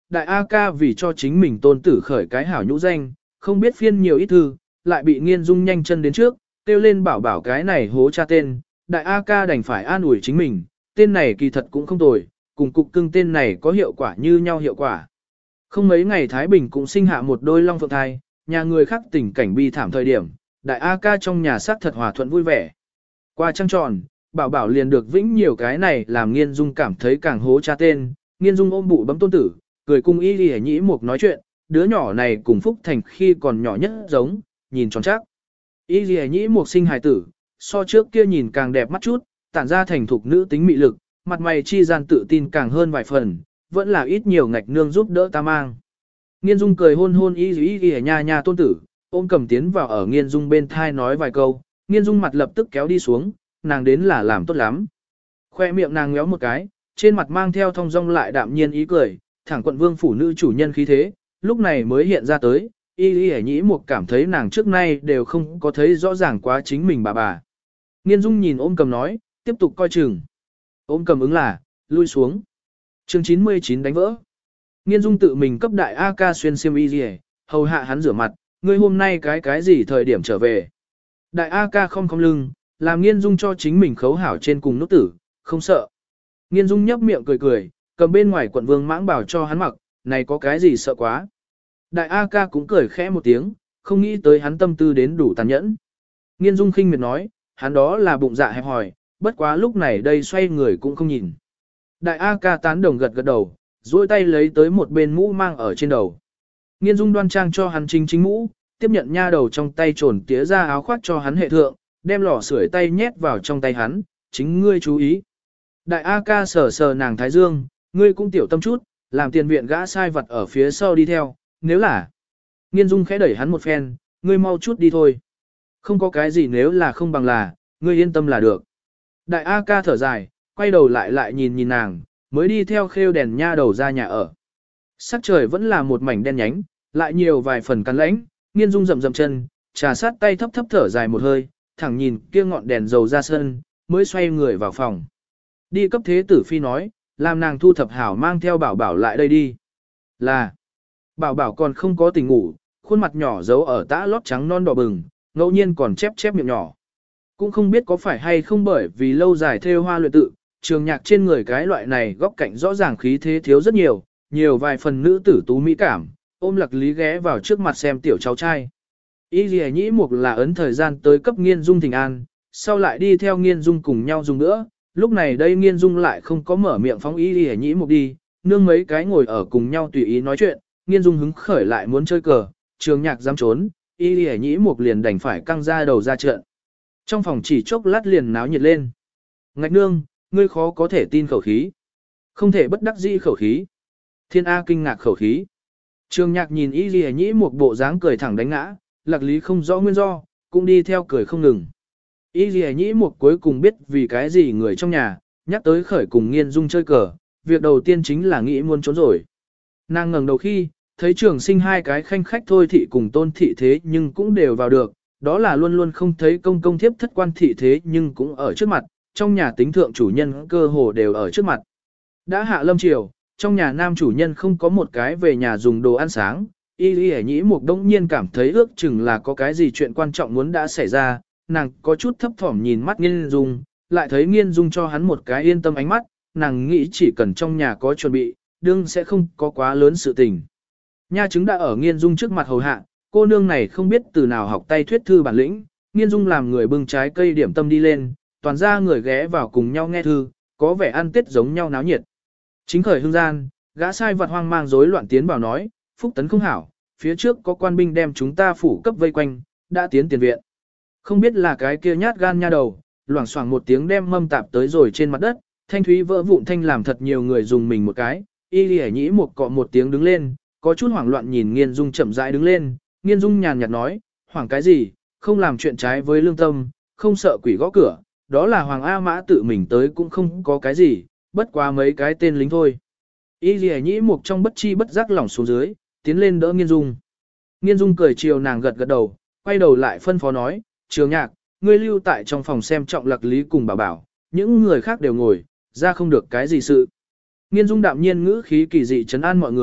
đại A ca vì cho chính mình tôn tử khởi cái hảo nhũ danh, không biết phiên nhiều ít thư, lại bị Nghiên Dung nhanh chân đến trước, kêu lên bảo bảo cái này hố cha tên, đại A ca đành phải an ủi chính mình, tên này kỳ thật cũng không tồi, cùng cục cưng tên này có hiệu quả như nhau hiệu quả. Không mấy ngày Thái Bình cũng sinh hạ một đôi long phượng thai, nhà người khác tình cảnh bi thảm thời điểm, đại A ca trong nhà xác thật hòa thuận vui vẻ. Qua trăng tròn, bảo bảo liền được vĩnh nhiều cái này làm Nghiên Dung cảm thấy càng hố cha tên, Nghiên Dung ôm bụ bấm tôn tử, cười cùng Y Lì Nhĩ Mục nói chuyện, đứa nhỏ này cùng Phúc Thành khi còn nhỏ nhất giống, nhìn tròn chắc. Y Lì Nhĩ Mục sinh hài tử, so trước kia nhìn càng đẹp mắt chút, tản ra thành thục nữ tính mị lực, mặt mày chi gian tự tin càng hơn vài phần, vẫn là ít nhiều ngạch nương giúp đỡ ta mang. Nghiên Dung cười hôn hôn Y Lì Y nha nha tôn tử, ôm cầm tiến vào ở Nghiên Dung bên thai nói vài câu, Nghiên Dung mặt lập tức kéo đi xuống, nàng đến là làm tốt lắm. Khoe miệng nàng ngéo một cái, trên mặt mang theo thong dong lại đạm nhiên ý cười, thẳng quận vương phủ nữ chủ nhân khí thế, lúc này mới hiện ra tới, Y Lì Nhĩ Mục cảm thấy nàng trước nay đều không có thấy rõ ràng quá chính mình bà bà. Nghiên Dung nhìn ôm cầm nói, tiếp tục coi chừng. Ôm cầm ứng là, lui xuống. Chương chín mươi chín đánh vỡ. Nghiên Dung tự mình cấp đại A ca xuyên xiêm y gì, hầu hạ hắn rửa mặt, ngươi hôm nay cái cái gì thời điểm trở về. Đại A ca không không lưng, làm Nghiên Dung cho chính mình khấu hảo trên cùng nút tử, không sợ. Nghiên Dung nhấp miệng cười cười, cầm bên ngoài quận vương mãng bảo cho hắn mặc, này có cái gì sợ quá. Đại A ca cũng cười khẽ một tiếng, không nghĩ tới hắn tâm tư đến đủ tàn nhẫn. Nghiên Dung khinh miệt nói, hắn đó là bụng dạ hẹp hòi, bất quá lúc này đây xoay người cũng không nhìn. Đại A ca tán đồng gật gật đầu, duỗi tay lấy tới một bên mũ mang ở trên đầu. Nghiên Dung đoan trang cho hắn chính chính mũ, tiếp nhận nha đầu trong tay trồn tía ra áo khoác cho hắn hệ thượng, đem lò sưởi tay nhét vào trong tay hắn, chính ngươi chú ý. Đại A ca sờ sờ nàng thái dương, ngươi cũng tiểu tâm chút, làm tiền viện gã sai vật ở phía sau đi theo, nếu là. Nghiên Dung khẽ đẩy hắn một phen, ngươi mau chút đi thôi. Không có cái gì nếu là không bằng là, ngươi yên tâm là được. Đại A ca thở dài, quay đầu lại lại nhìn nhìn nàng, mới đi theo khêu đèn nha đầu ra nhà ở. Sắc trời vẫn là một mảnh đen nhánh, lại nhiều vài phần cắn lãnh, Nghiên Dung rậm rậm chân, trà sát tay thấp thấp thở dài một hơi, thẳng nhìn kia ngọn đèn dầu ra sân, mới xoay người vào phòng. Đi cấp thế tử phi nói, làm nàng thu thập hảo mang theo bảo bảo lại đây đi. Là, bảo bảo còn không có tỉnh ngủ, khuôn mặt nhỏ giấu ở tã lót trắng non đỏ bừng, ngẫu nhiên còn chép chép miệng nhỏ. Cũng không biết có phải hay không bởi vì lâu dài theo hoa luyện tự, trường nhạc trên người cái loại này góc cạnh rõ ràng khí thế thiếu rất nhiều, nhiều vài phần nữ tử tú mỹ cảm, ôm Lặc Lý ghé vào trước mặt xem tiểu cháu trai. Y Lì Nhĩ Mục là ấn thời gian tới cấp Nghiên Dung thỉnh an, sau lại đi theo Nghiên Dung cùng nhau dùng nữa, lúc này đây Nghiên Dung lại không có mở miệng phóng Y Lì Nhĩ Mục đi, nương mấy cái ngồi ở cùng nhau tùy ý nói chuyện, Nghiên Dung hứng khởi lại muốn chơi cờ, trường nhạc dám trốn, Y Lì Nhĩ Mục liền đành phải căng ra đầu ra trận. Trong phòng chỉ chốc lát liền náo nhiệt lên. Ngạch nương, ngươi khó có thể tin khẩu khí. Không thể bất đắc dĩ khẩu khí. Thiên A kinh ngạc khẩu khí. Trường nhạc nhìn Y Lì Nhĩ Mục bộ dáng cười thẳng đánh ngã, Lặc Lý không rõ nguyên do, cũng đi theo cười không ngừng. Y Lì Nhĩ Mục cuối cùng biết vì cái gì người trong nhà, nhắc tới khởi cùng Nghiên Dung chơi cờ, việc đầu tiên chính là nghĩ muốn trốn rồi. Nàng ngẩng đầu khi, thấy trường sinh hai cái khanh khách thôi thị cùng tôn thị thế nhưng cũng đều vào được, đó là luôn luôn không thấy công công thiếp thất quan thị thế nhưng cũng ở trước mặt, trong nhà tính thượng chủ nhân cơ hồ đều ở trước mặt. Đã hạ lâm chiều, trong nhà nam chủ nhân không có một cái về nhà dùng đồ ăn sáng, Y Lì Nhĩ Mục đông nhiên cảm thấy ước chừng là có cái gì chuyện quan trọng muốn đã xảy ra, nàng có chút thấp thỏm nhìn mắt Nghiên Dung, lại thấy Nghiên Dung cho hắn một cái yên tâm ánh mắt, nàng nghĩ chỉ cần trong nhà có chuẩn bị, đương sẽ không có quá lớn sự tình. Nha chứng đã ở Nghiên Dung trước mặt hầu hạ, cô nương này không biết từ nào học tay thuyết thư bản lĩnh, Nghiên Dung làm người bưng trái cây điểm tâm đi lên, toàn ra người ghé vào cùng nhau nghe thư, có vẻ ăn tết giống nhau náo nhiệt. Chính khởi hương gian, gã sai vật hoang mang rối loạn tiến vào nói, Phúc Tấn không hảo, phía trước có quan binh đem chúng ta phủ cấp vây quanh, đã tiến tiền viện. Không biết là cái kia nhát gan nha đầu, loảng xoảng một tiếng đem mâm tạp tới rồi trên mặt đất, thanh thúy vỡ vụn thanh làm thật nhiều người dùng mình một cái, Y Lì Nhĩ Mục cọ một tiếng đứng lên, có chút hoảng loạn nhìn Nghiên Dung chậm rãi đứng lên, Nghiên Dung nhàn nhạt nói, hoảng cái gì, không làm chuyện trái với lương tâm, không sợ quỷ gõ cửa, đó là Hoàng A Mã tự mình tới cũng không có cái gì, bất quá mấy cái tên lính thôi. Y Lì Nhĩ Mục trong bất chi bất giác lỏng xuống dưới, tiến lên đỡ Nghiên Dung. Nghiên Dung cười chiều nàng gật gật đầu, quay đầu lại phân phó nói, Trường Nhạc, ngươi lưu tại trong phòng xem trọng Lặc Lý cùng bảo bảo, những người khác đều ngồi, ra không được cái gì sự. Nghiên Dung đạm nhiên ngữ khí kỳ dị trấn an mọi người,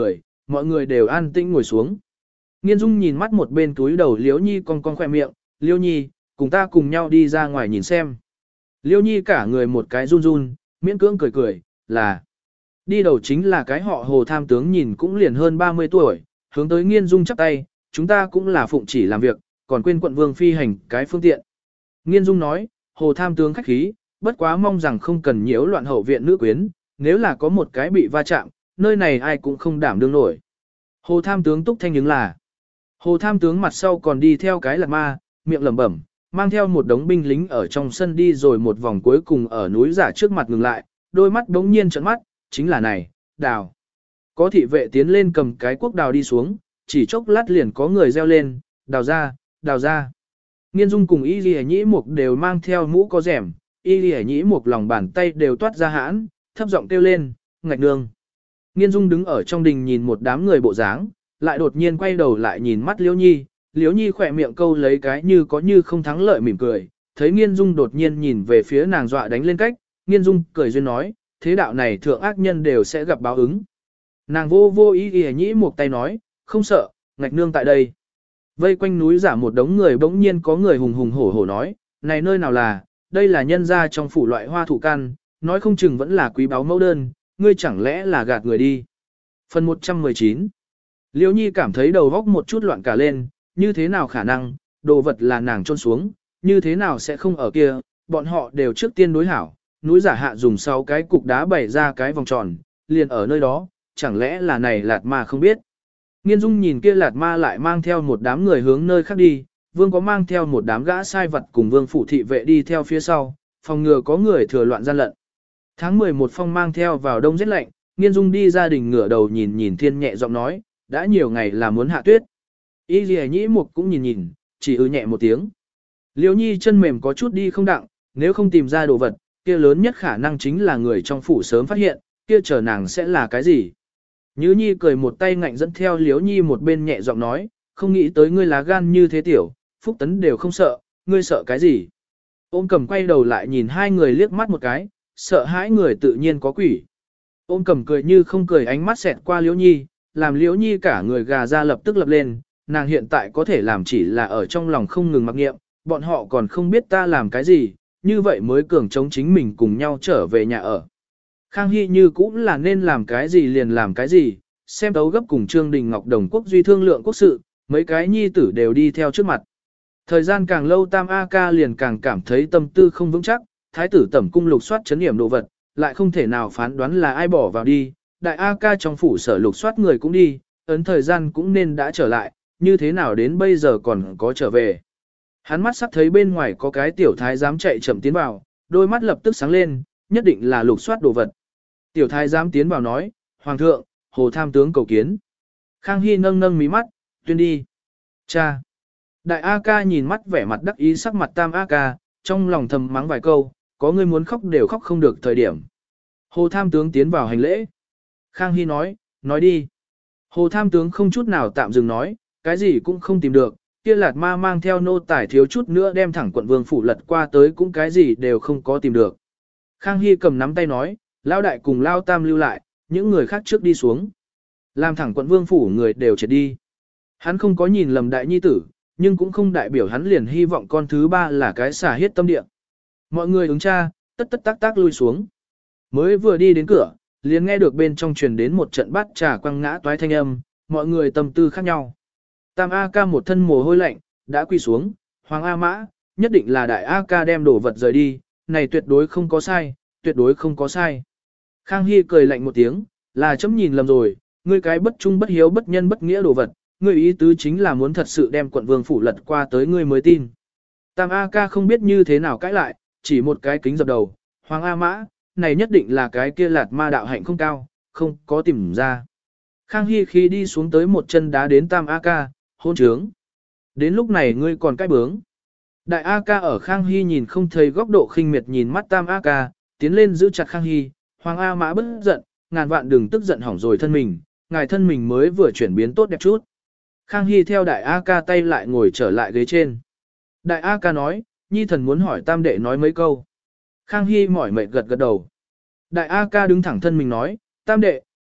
mọi người đều an tĩnh ngồi xuống. Nghiên Dung nhìn mắt một bên túi đầu Liễu Nhi cong cong khỏe miệng, Liễu Nhi, cùng ta cùng nhau đi ra ngoài nhìn xem. Liễu Nhi cả người một cái run run, miễn cưỡng cười cười, là. Đi đầu chính là cái họ Hồ tham tướng nhìn cũng liền hơn ba mươi tuổi, hướng tới Nghiên Dung chắp tay, chúng ta cũng là phụng chỉ làm việc, còn quên quận vương phi hành cái phương tiện. Nghiên Dung nói, Hồ tham tướng khách khí, bất quá mong rằng không cần nhiễu loạn hậu viện nữ quyến, nếu là có một cái bị va chạm, nơi này ai cũng không đảm đương nổi. Hồ tham tướng túc thanh những là. Hồ tham tướng mặt sau còn đi theo cái lạt ma, miệng lẩm bẩm, mang theo một đống binh lính ở trong sân đi rồi một vòng cuối cùng ở núi giả trước mặt ngừng lại, đôi mắt đống nhiên trợn mắt, chính là này, đào. Có thị vệ tiến lên cầm cái cuốc đào đi xuống, chỉ chốc lát liền có người reo lên, đào ra, đào ra. Nghiên Dung cùng Y Lì Nhĩ Mục đều mang theo mũ có rẻm, Y Lì Nhĩ Mục lòng bàn tay đều toát ra hãn, thấp giọng kêu lên, ngạch nương. Nghiên Dung đứng ở trong đình nhìn một đám người bộ dáng, lại đột nhiên quay đầu lại nhìn mắt Liễu Nhi, Liễu Nhi khỏe miệng câu lấy cái như có như không thắng lợi mỉm cười, thấy Nghiên Dung đột nhiên nhìn về phía nàng dọa đánh lên cách, Nghiên Dung cười duyên nói, thế đạo này thượng ác nhân đều sẽ gặp báo ứng. Nàng vô vô ý ghề nhĩ một tay nói, không sợ, ngạch nương tại đây. Vây quanh núi giả một đống người bỗng nhiên có người hùng hùng hổ hổ nói, này nơi nào là, đây là nhân gia trong phủ loại hoa thủ căn, nói không chừng vẫn là quý báu mẫu đơn, ngươi chẳng lẽ là gạt người đi. Phần một trăm mười chín. Liễu Nhi cảm thấy đầu góc một chút loạn cả lên, như thế nào khả năng, đồ vật là nàng trôn xuống, như thế nào sẽ không ở kia, bọn họ đều trước tiên đối hảo, núi giả hạ dùng sáu cái cục đá bày ra cái vòng tròn, liền ở nơi đó, chẳng lẽ là này lạt ma không biết. Nghiên Dung nhìn kia lạt ma lại mang theo một đám người hướng nơi khác đi, vương có mang theo một đám gã sai vật cùng vương phủ thị vệ đi theo phía sau, phòng ngừa có người thừa loạn gian lận. Tháng mười một phong mang theo vào đông rất lạnh, Nghiên Dung đi gia đình ngửa đầu nhìn nhìn thiên nhẹ giọng nói, đã nhiều ngày là muốn hạ tuyết. Y Lì Nhĩ Mục cũng nhìn nhìn, chỉ ư nhẹ một tiếng. Liễu Nhi chân mềm có chút đi không đặng, nếu không tìm ra đồ vật, kia lớn nhất khả năng chính là người trong phủ sớm phát hiện, kia chờ nàng sẽ là cái gì. Như Nhi cười một tay ngạnh dẫn theo Liễu Nhi một bên nhẹ giọng nói, không nghĩ tới ngươi lá gan như thế tiểu, Phúc Tấn đều không sợ, ngươi sợ cái gì. Ôm cầm quay đầu lại nhìn hai người liếc mắt một cái, sợ hãi người tự nhiên có quỷ. Ôm cầm cười như không cười ánh mắt xẹt qua Liễu Nhi, làm Liễu Nhi cả người gà ra lập tức lập lên, nàng hiện tại có thể làm chỉ là ở trong lòng không ngừng mặc nghiệm, bọn họ còn không biết ta làm cái gì, như vậy mới cường chống chính mình cùng nhau trở về nhà ở. Khang Hy như cũng là nên làm cái gì liền làm cái gì, xem đấu gấp cùng Trương Đình Ngọc Đồng quốc duy thương lượng quốc sự, mấy cái nhi tử đều đi theo trước mặt. Thời gian càng lâu Tam A Ca liền càng cảm thấy tâm tư không vững chắc, thái tử tẩm cung lục soát chấn điểm đồ vật, lại không thể nào phán đoán là ai bỏ vào đi, đại A Ca trong phủ sở lục soát người cũng đi, ấn thời gian cũng nên đã trở lại, như thế nào đến bây giờ còn có trở về. Hắn mắt sắp thấy bên ngoài có cái tiểu thái giám chạy chậm tiến vào, đôi mắt lập tức sáng lên, nhất định là lục soát đồ vật. Tiểu thái giám tiến vào nói, Hoàng thượng, Hồ tham tướng cầu kiến. Khang Hy nâng nâng mí mắt, tuyên đi. Cha. Đại A Ca nhìn mắt vẻ mặt đắc ý sắc mặt Tam A Ca, trong lòng thầm mắng vài câu, có người muốn khóc đều khóc không được thời điểm. Hồ tham tướng tiến vào hành lễ. Khang Hy nói, nói đi. Hồ tham tướng không chút nào tạm dừng nói, cái gì cũng không tìm được, kia lạt ma mang theo nô tài thiếu chút nữa đem thẳng quận vương phủ lật qua tới cũng cái gì đều không có tìm được. Khang Hy cầm nắm tay nói, Lao đại cùng Lao tam lưu lại, những người khác trước đi xuống. Làm thẳng quận vương phủ người đều chết đi. Hắn không có nhìn lầm đại nhi tử, nhưng cũng không đại biểu hắn liền hy vọng con thứ ba là cái xả hết tâm địa. Mọi người ứng cha, tất tất tác tác lui xuống. Mới vừa đi đến cửa, liền nghe được bên trong truyền đến một trận bát trà quăng ngã toái thanh âm, mọi người tâm tư khác nhau. Tam A Ca một thân mồ hôi lạnh, đã quỳ xuống, Hoàng A Mã, nhất định là đại A Ca đem đồ vật rời đi, này tuyệt đối không có sai, tuyệt đối không có sai. Khang Hy cười lạnh một tiếng, là chấm nhìn lầm rồi, ngươi cái bất trung bất hiếu bất nhân bất nghĩa đồ vật, ngươi ý tứ chính là muốn thật sự đem quận vương phủ lật qua tới ngươi mới tin. Tam A Ca không biết như thế nào cãi lại, chỉ một cái kính dập đầu, Hoàng A Mã, này nhất định là cái kia lạt ma đạo hạnh không cao, không có tìm ra. Khang Hy khi đi xuống tới một chân đá đến Tam A Ca, hôn trướng. Đến lúc này ngươi còn cái bướng. Đại A Ca ở Khang Hy nhìn không thấy góc độ khinh miệt nhìn mắt Tam A Ca, tiến lên giữ chặt Khang Hy, Hoàng A Mã bất giận, ngàn vạn đừng tức giận hỏng rồi thân mình, ngài thân mình mới vừa chuyển biến tốt đẹp chút. Khang Hy theo Đại A Ca tay lại ngồi trở lại ghế trên. Đại A Ca nói, nhi thần muốn hỏi Tam đệ nói mấy câu. Khang Hy mỏi mệt gật gật đầu. Đại A Ca đứng thẳng thân mình nói, Tam đệ,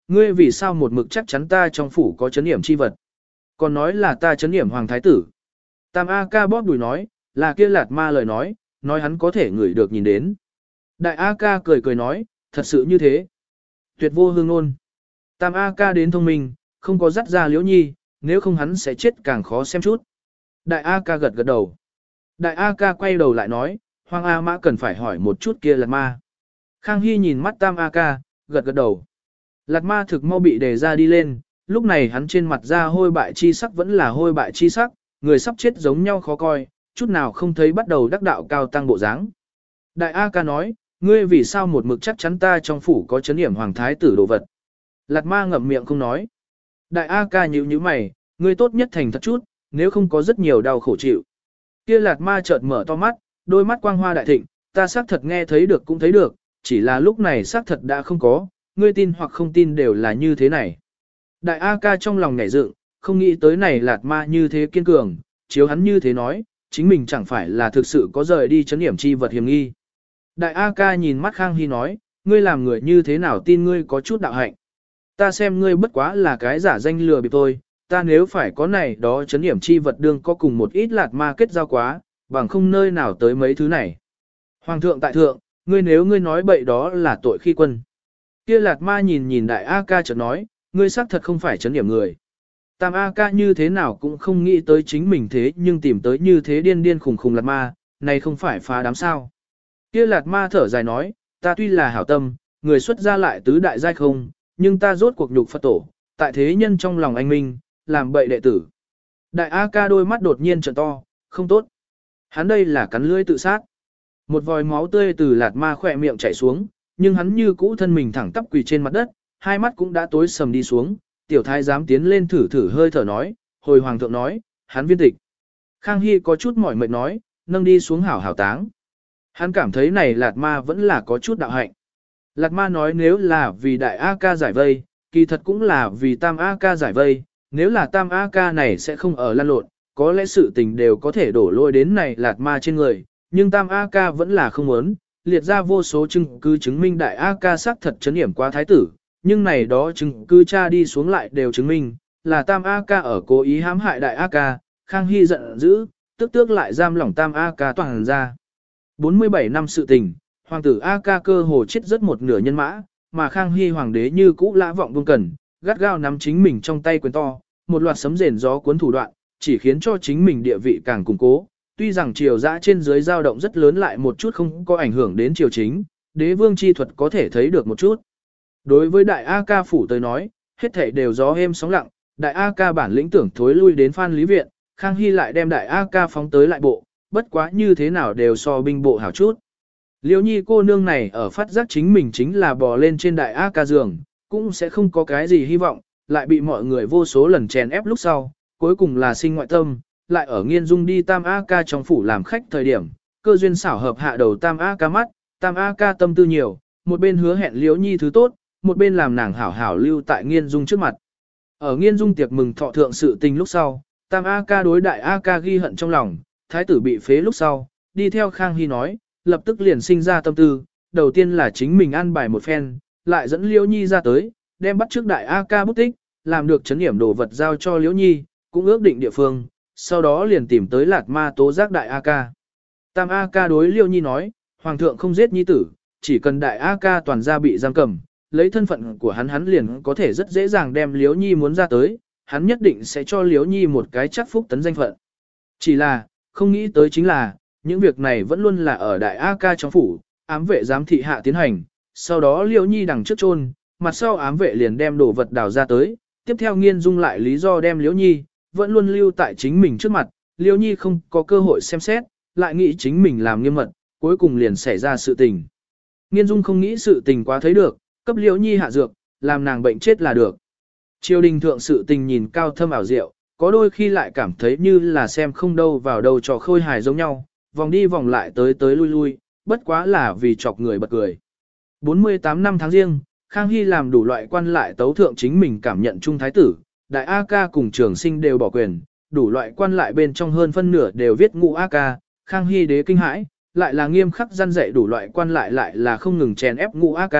ngươi vì sao một mực chắc chắn ta trong phủ có chấn điểm chi vật. Còn nói là ta chấn điểm hoàng thái tử. Tam A ca bóp đùi nói, là kia lạt ma lời nói, nói hắn có thể ngửi được nhìn đến. Đại A ca cười cười nói, thật sự như thế. Tuyệt vô hương ngôn. Tam A ca đến thông minh, không có dắt ra liễu nhi, nếu không hắn sẽ chết càng khó xem chút. Đại A ca gật gật đầu. Đại A ca quay đầu lại nói, Hoàng A Mã cần phải hỏi một chút kia lạt ma. Khang Hy nhìn mắt Tam A ca, gật gật đầu. Lạt ma thực mau bị đề ra đi lên, lúc này hắn trên mặt da hôi bại chi sắc vẫn là hôi bại chi sắc, người sắp chết giống nhau khó coi, chút nào không thấy bắt đầu đắc đạo cao tăng bộ dáng. Đại A ca nói, ngươi vì sao một mực chắc chắn ta trong phủ có chấn điểm hoàng thái tử đồ vật. Lạt ma ngậm miệng không nói. Đại A ca nhíu nhíu mày, ngươi tốt nhất thành thật chút, nếu không có rất nhiều đau khổ chịu. Kia lạt ma chợt mở to mắt, đôi mắt quang hoa đại thịnh, ta xác thật nghe thấy được cũng thấy được, chỉ là lúc này xác thật đã không có, ngươi tin hoặc không tin đều là như thế này. Đại A ca trong lòng nhảy dựng, không nghĩ tới này lạt ma như thế kiên cường, chiếu hắn như thế nói, chính mình chẳng phải là thực sự có rời đi chấn điểm chi vật hiểm nghi. Đại A ca nhìn mắt Khang Hy nói, ngươi làm người như thế nào tin ngươi có chút đạo hạnh. Ta xem ngươi bất quá là cái giả danh lừa bịp tôi, ta nếu phải có này đó chấn điểm chi vật đương có cùng một ít lạt ma kết giao quá, bằng không nơi nào tới mấy thứ này. Hoàng thượng tại thượng, ngươi nếu ngươi nói bậy đó là tội khi quân. Kia lạt ma nhìn nhìn đại A ca chợt nói, ngươi xác thật không phải chấn điểm người. Tam A ca như thế nào cũng không nghĩ tới chính mình thế nhưng tìm tới như thế điên điên khùng khùng lạt ma, này không phải phá đám sao. Kia lạt ma thở dài nói, ta tuy là hảo tâm, người xuất gia lại tứ đại giai không, nhưng ta rốt cuộc nhục Phật tổ, tại thế nhân trong lòng anh minh, làm bậy đệ tử. Đại A ca đôi mắt đột nhiên trợn to, không tốt. Hắn đây là cắn lưỡi tự sát. Một vòi máu tươi từ lạt ma khỏe miệng chảy xuống, nhưng hắn như cũ thân mình thẳng tắp quỳ trên mặt đất, hai mắt cũng đã tối sầm đi xuống. Tiểu thái dám tiến lên thử thử hơi thở nói, hồi hoàng thượng nói, hắn viên tịch. Khang Hy có chút mỏi mệt nói, nâng đi xuống hảo hảo táng. Hắn cảm thấy này lạt ma vẫn là có chút đạo hạnh. Lạt ma nói nếu là vì đại A ca giải vây, kỳ thật cũng là vì tam A ca giải vây, nếu là tam A ca này sẽ không ở lăn lộn, có lẽ sự tình đều có thể đổ lôi đến này lạt ma trên người, nhưng tam A ca vẫn là không muốn, liệt ra vô số chứng cứ chứng minh đại A ca xác thật chấn điểm qua thái tử, nhưng này đó chứng cứ tra đi xuống lại đều chứng minh, là tam A ca ở cố ý hãm hại đại A ca, Khang Hy giận dữ, tức tước lại giam lỏng tam A ca toàn ra. bốn mươi bảy năm sự tình, hoàng tử A ca cơ hồ chết rất một nửa nhân mã, mà Khang Hy hoàng đế như cũ lã vọng buông cần, gắt gao nắm chính mình trong tay quyền to, một loạt sấm rền gió cuốn thủ đoạn, chỉ khiến cho chính mình địa vị càng củng cố. Tuy rằng triều dã trên dưới dao động rất lớn lại một chút không có ảnh hưởng đến triều chính, đế vương chi thuật có thể thấy được một chút. Đối với đại A ca phủ tới nói, hết thảy đều gió êm sóng lặng, đại A ca bản lĩnh tưởng thối lui đến Phan Lý Viện, Khang Hy lại đem đại A ca phóng tới lại bộ, bất quá như thế nào đều so binh bộ hảo chút. Liêu nhi cô nương này ở phát giác chính mình chính là bò lên trên đại A ca giường, cũng sẽ không có cái gì hy vọng, lại bị mọi người vô số lần chèn ép lúc sau, cuối cùng là sinh ngoại tâm, lại ở Nghiên Dung đi Tam A ca trong phủ làm khách thời điểm, cơ duyên xảo hợp hạ đầu Tam A ca mắt, Tam A ca tâm tư nhiều, một bên hứa hẹn Liễu Nhi thứ tốt, một bên làm nàng hảo hảo lưu tại Nghiên Dung trước mặt. Ở Nghiên Dung tiệc mừng thọ thượng sự tình lúc sau, Tam A ca đối đại A ca ghi hận trong lòng, thái tử bị phế lúc sau, đi theo Khang Hy nói, lập tức liền sinh ra tâm tư, đầu tiên là chính mình an bài một phen, lại dẫn Liễu Nhi ra tới, đem bắt trước đại A ca bút tích, làm được chấn điểm đồ vật giao cho Liễu Nhi, cũng ước định địa phương, sau đó liền tìm tới Lạt Ma tố giác đại A ca. Tam A ca đối Liễu Nhi nói, hoàng thượng không giết nhi tử, chỉ cần đại A ca toàn gia bị giam cầm, lấy thân phận của hắn hắn liền có thể rất dễ dàng đem Liễu Nhi muốn ra tới, hắn nhất định sẽ cho Liễu Nhi một cái chắc phúc tấn danh phận. Chỉ là, không nghĩ tới chính là, những việc này vẫn luôn là ở đại A ca trong phủ, ám vệ giám thị hạ tiến hành, sau đó Liễu Nhi đằng trước chôn, mặt sau ám vệ liền đem đồ vật đào ra tới, tiếp theo Nghiên Dung lại lý do đem Liễu Nhi, vẫn luôn lưu tại chính mình trước mặt, Liễu Nhi không có cơ hội xem xét, lại nghĩ chính mình làm nghiêm mật, cuối cùng liền xảy ra sự tình. Nghiên Dung không nghĩ sự tình quá thấy được, cấp Liễu Nhi hạ dược, làm nàng bệnh chết là được. Triều đình thượng sự tình nhìn cao thâm ảo diệu, có đôi khi lại cảm thấy như là xem không đâu vào đâu trò khôi hài giống nhau, vòng đi vòng lại tới tới lui lui, bất quá là vì chọc người bật cười. bốn mươi tám năm tháng riêng, Khang Hy làm đủ loại quan lại tấu thượng chính mình cảm nhận trung thái tử, đại A ca cùng trường sinh đều bỏ quyền, đủ loại quan lại bên trong hơn phân nửa đều viết ngũ A ca, Khang Hy đế kinh hãi, lại là nghiêm khắc gian dạy đủ loại quan lại lại là không ngừng chèn ép ngũ A ca,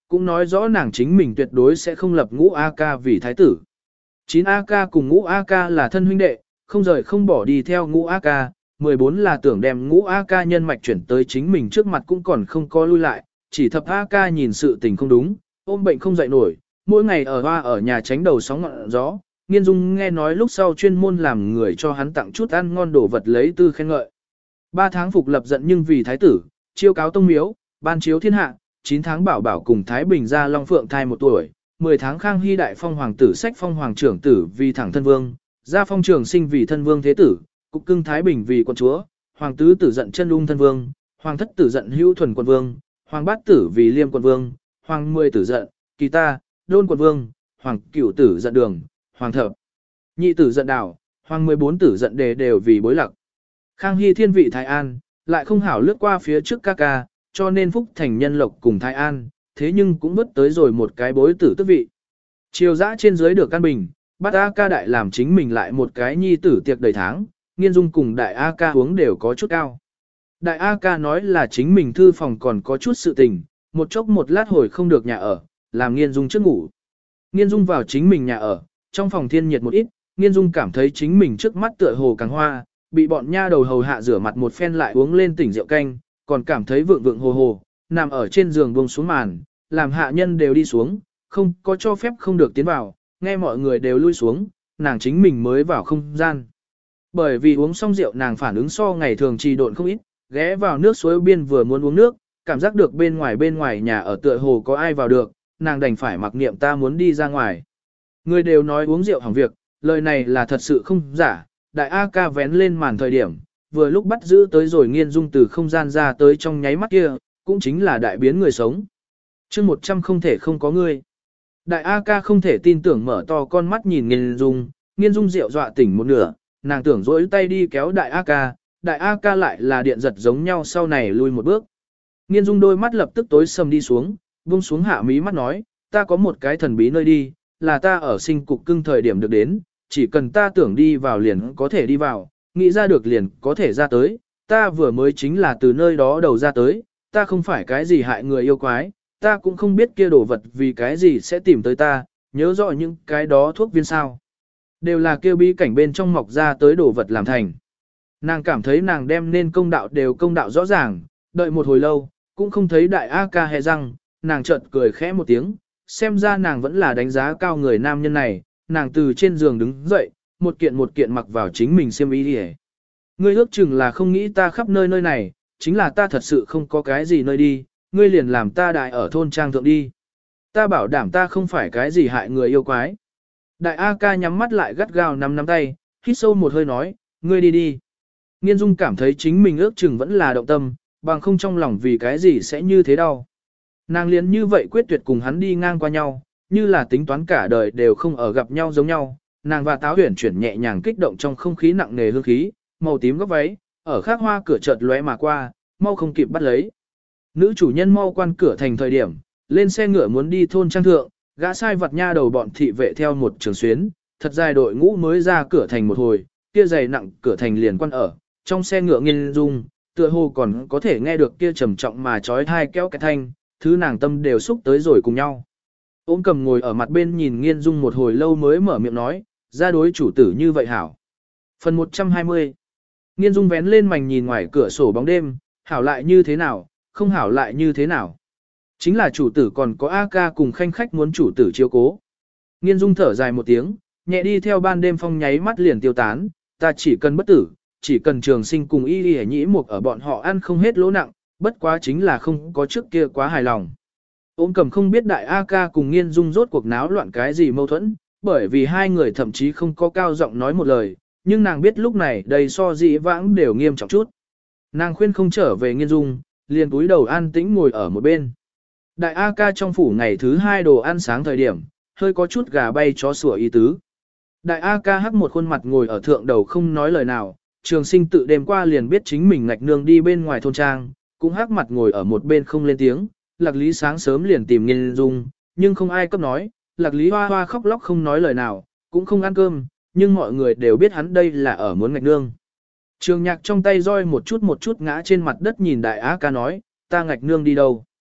cũng nói rõ nàng chính mình tuyệt đối sẽ không lập ngũ A ca vì thái tử. chín A ca cùng ngũ A ca là thân huynh đệ, không rời không bỏ đi theo ngũ A ca, mười bốn là tưởng đem ngũ A ca nhân mạch chuyển tới chính mình trước mặt cũng còn không có lui lại, chỉ thập A ca nhìn sự tình không đúng, ôm bệnh không dậy nổi, mỗi ngày ở hoa ở nhà tránh đầu sóng ngọn gió. Nghiên Dung nghe nói lúc sau chuyên môn làm người cho hắn tặng chút ăn ngon đồ vật lấy tư khen ngợi. Ba tháng phục lập giận nhưng vì thái tử, chiêu cáo tông miếu, ban chiếu thiên hạ, chín tháng bảo bảo cùng Thái Bình ra Long Phượng thai một tuổi, mười tháng Khang Hy đại phong hoàng tử sách phong hoàng trưởng tử vì thẳng thân vương, gia phong trường sinh vì thân vương thế tử, cục cưng Thái Bình vì quân chúa, hoàng tứ tử giận chân ung thân vương, hoàng thất tử giận hữu thuần quân vương, hoàng bát tử vì liêm quân vương, hoàng mười tử giận kỳ ta, đôn quân vương, hoàng cửu tử giận đường, hoàng thập nhị tử giận đảo, hoàng mười bốn tử giận đề đều vì bối lạc. Khang Hy thiên vị Thái An, lại không hảo lướt qua phía trước ca ca, cho nên phúc thành nhân lộc cùng Thái An, thế nhưng cũng mất tới rồi một cái bối tử tước vị. Triều dã trên dưới được căn bình, bắt A ca đại làm chính mình lại một cái nhi tử tiệc đầy tháng, Nghiên Dung cùng đại A ca uống đều có chút cao. Đại A ca nói là chính mình thư phòng còn có chút sự tình, một chốc một lát hồi không được nhà ở, làm Nghiên Dung trước ngủ. Nghiên Dung vào chính mình nhà ở, trong phòng thiên nhiệt một ít, Nghiên Dung cảm thấy chính mình trước mắt tựa hồ càng hoa, bị bọn nha đầu hầu hạ rửa mặt một phen lại uống lên tỉnh rượu canh, còn cảm thấy vượng vượng hồ hồ, nằm ở trên giường buông xuống màn, làm hạ nhân đều đi xuống, không có cho phép không được tiến vào, nghe mọi người đều lui xuống, nàng chính mình mới vào không gian. Bởi vì uống xong rượu nàng phản ứng so ngày thường trì độn không ít, ghé vào nước suối biên vừa muốn uống nước, cảm giác được bên ngoài bên ngoài nhà ở tựa hồ có ai vào được, nàng đành phải mặc niệm ta muốn đi ra ngoài. Người đều nói uống rượu hỏng việc, lời này là thật sự không giả, đại A ca vén lên màn thời điểm, vừa lúc bắt giữ tới rồi Nghiên Dung từ không gian ra tới trong nháy mắt kia, cũng chính là đại biến người sống. chương một trăm không thể không có ngươi. Đại A ca không thể tin tưởng mở to con mắt nhìn Nghiên Dung, Nghiên Dung rượu dọa tỉnh một nửa, nàng tưởng dỗi tay đi kéo đại A ca, đại A ca lại là điện giật giống nhau sau này lui một bước. Nghiên Dung đôi mắt lập tức tối sầm đi xuống, buông xuống hạ mí mắt nói, ta có một cái thần bí nơi đi, là ta ở sinh cục cưng thời điểm được đến, chỉ cần ta tưởng đi vào liền có thể đi vào, nghĩ ra được liền có thể ra tới, ta vừa mới chính là từ nơi đó đầu ra tới, ta không phải cái gì hại người yêu quái, ta cũng không biết kia đồ vật vì cái gì sẽ tìm tới ta, nhớ rõ những cái đó thuốc viên sao. Đều là kêu bí cảnh bên trong mọc ra tới đồ vật làm thành. Nàng cảm thấy nàng đem nên công đạo đều công đạo rõ ràng, đợi một hồi lâu, cũng không thấy đại A ca hề răng, nàng chợt cười khẽ một tiếng, xem ra nàng vẫn là đánh giá cao người nam nhân này, nàng từ trên giường đứng dậy, một kiện một kiện mặc vào chính mình xiêm y đi. Ngươi ước chừng là không nghĩ ta khắp nơi nơi này, chính là ta thật sự không có cái gì nơi đi, ngươi liền làm ta đại ở thôn trang thượng đi. Ta bảo đảm ta không phải cái gì hại người yêu quái. Đại A ca nhắm mắt lại gắt gao nắm nắm tay, hít sâu một hơi nói, ngươi đi đi. Nghiên Dung cảm thấy chính mình ước chừng vẫn là động tâm, bằng không trong lòng vì cái gì sẽ như thế đau. Nàng liền như vậy quyết tuyệt cùng hắn đi ngang qua nhau, như là tính toán cả đời đều không ở gặp nhau giống nhau. Nàng và táo huyền chuyển nhẹ nhàng kích động trong không khí nặng nề hương khí, màu tím góc váy, ở khác hoa cửa chợt lóe mà qua, mau không kịp bắt lấy. Nữ chủ nhân mau quan cửa thành thời điểm, lên xe ngựa muốn đi thôn trang thượng, gã sai vật nha đầu bọn thị vệ theo một trường xuyến, thật dài đội ngũ mới ra cửa thành một hồi, kia dày nặng cửa thành liền quan ở, trong xe ngựa Nghiên Dung, tựa hồ còn có thể nghe được kia trầm trọng mà trói thai kéo cái thanh, thứ nàng tâm đều xúc tới rồi cùng nhau. Ôm cầm ngồi ở mặt bên nhìn Nghiên Dung một hồi lâu mới mở miệng nói, ra đối chủ tử như vậy hảo. Phần một trăm hai mươi. Nghiên Dung vén lên mảnh nhìn ngoài cửa sổ bóng đêm, hảo lại như thế nào, không hảo lại như thế nào. Chính là chủ tử còn có A ca cùng khanh khách muốn chủ tử chiếu cố. Nghiên Dung thở dài một tiếng, nhẹ đi theo ban đêm phong nháy mắt liền tiêu tán, ta chỉ cần bất tử, chỉ cần trường sinh cùng y y nhĩ mục ở bọn họ ăn không hết lỗ nặng, bất quá chính là không có trước kia quá hài lòng. Ôm cầm không biết đại A ca cùng Nghiên Dung rốt cuộc náo loạn cái gì mâu thuẫn, bởi vì hai người thậm chí không có cao giọng nói một lời, nhưng nàng biết lúc này đầy so dĩ vãng đều nghiêm trọng chút. Nàng khuyên không trở về Nghiên Dung, liền túi đầu an tĩnh ngồi ở một bên. Đại A ca trong phủ ngày thứ hai đồ ăn sáng thời điểm, hơi có chút gà bay chó sủa ý tứ. Đại A ca hắc một khuôn mặt ngồi ở thượng đầu không nói lời nào, trường sinh tự đêm qua liền biết chính mình ngạch nương đi bên ngoài thôn trang, cũng hắc mặt ngồi ở một bên không lên tiếng, Lạc Lý sáng sớm liền tìm Nghiên Dung, nhưng không ai cấp nói, Lạc Lý hoa hoa khóc lóc không nói lời nào, cũng không ăn cơm, nhưng mọi người đều biết hắn đây là ở muốn ngạch nương. Trường Nhạc trong tay roi một chút một chút ngã trên mặt đất nhìn đại A ca nói, ta ngạch nương đi đâu?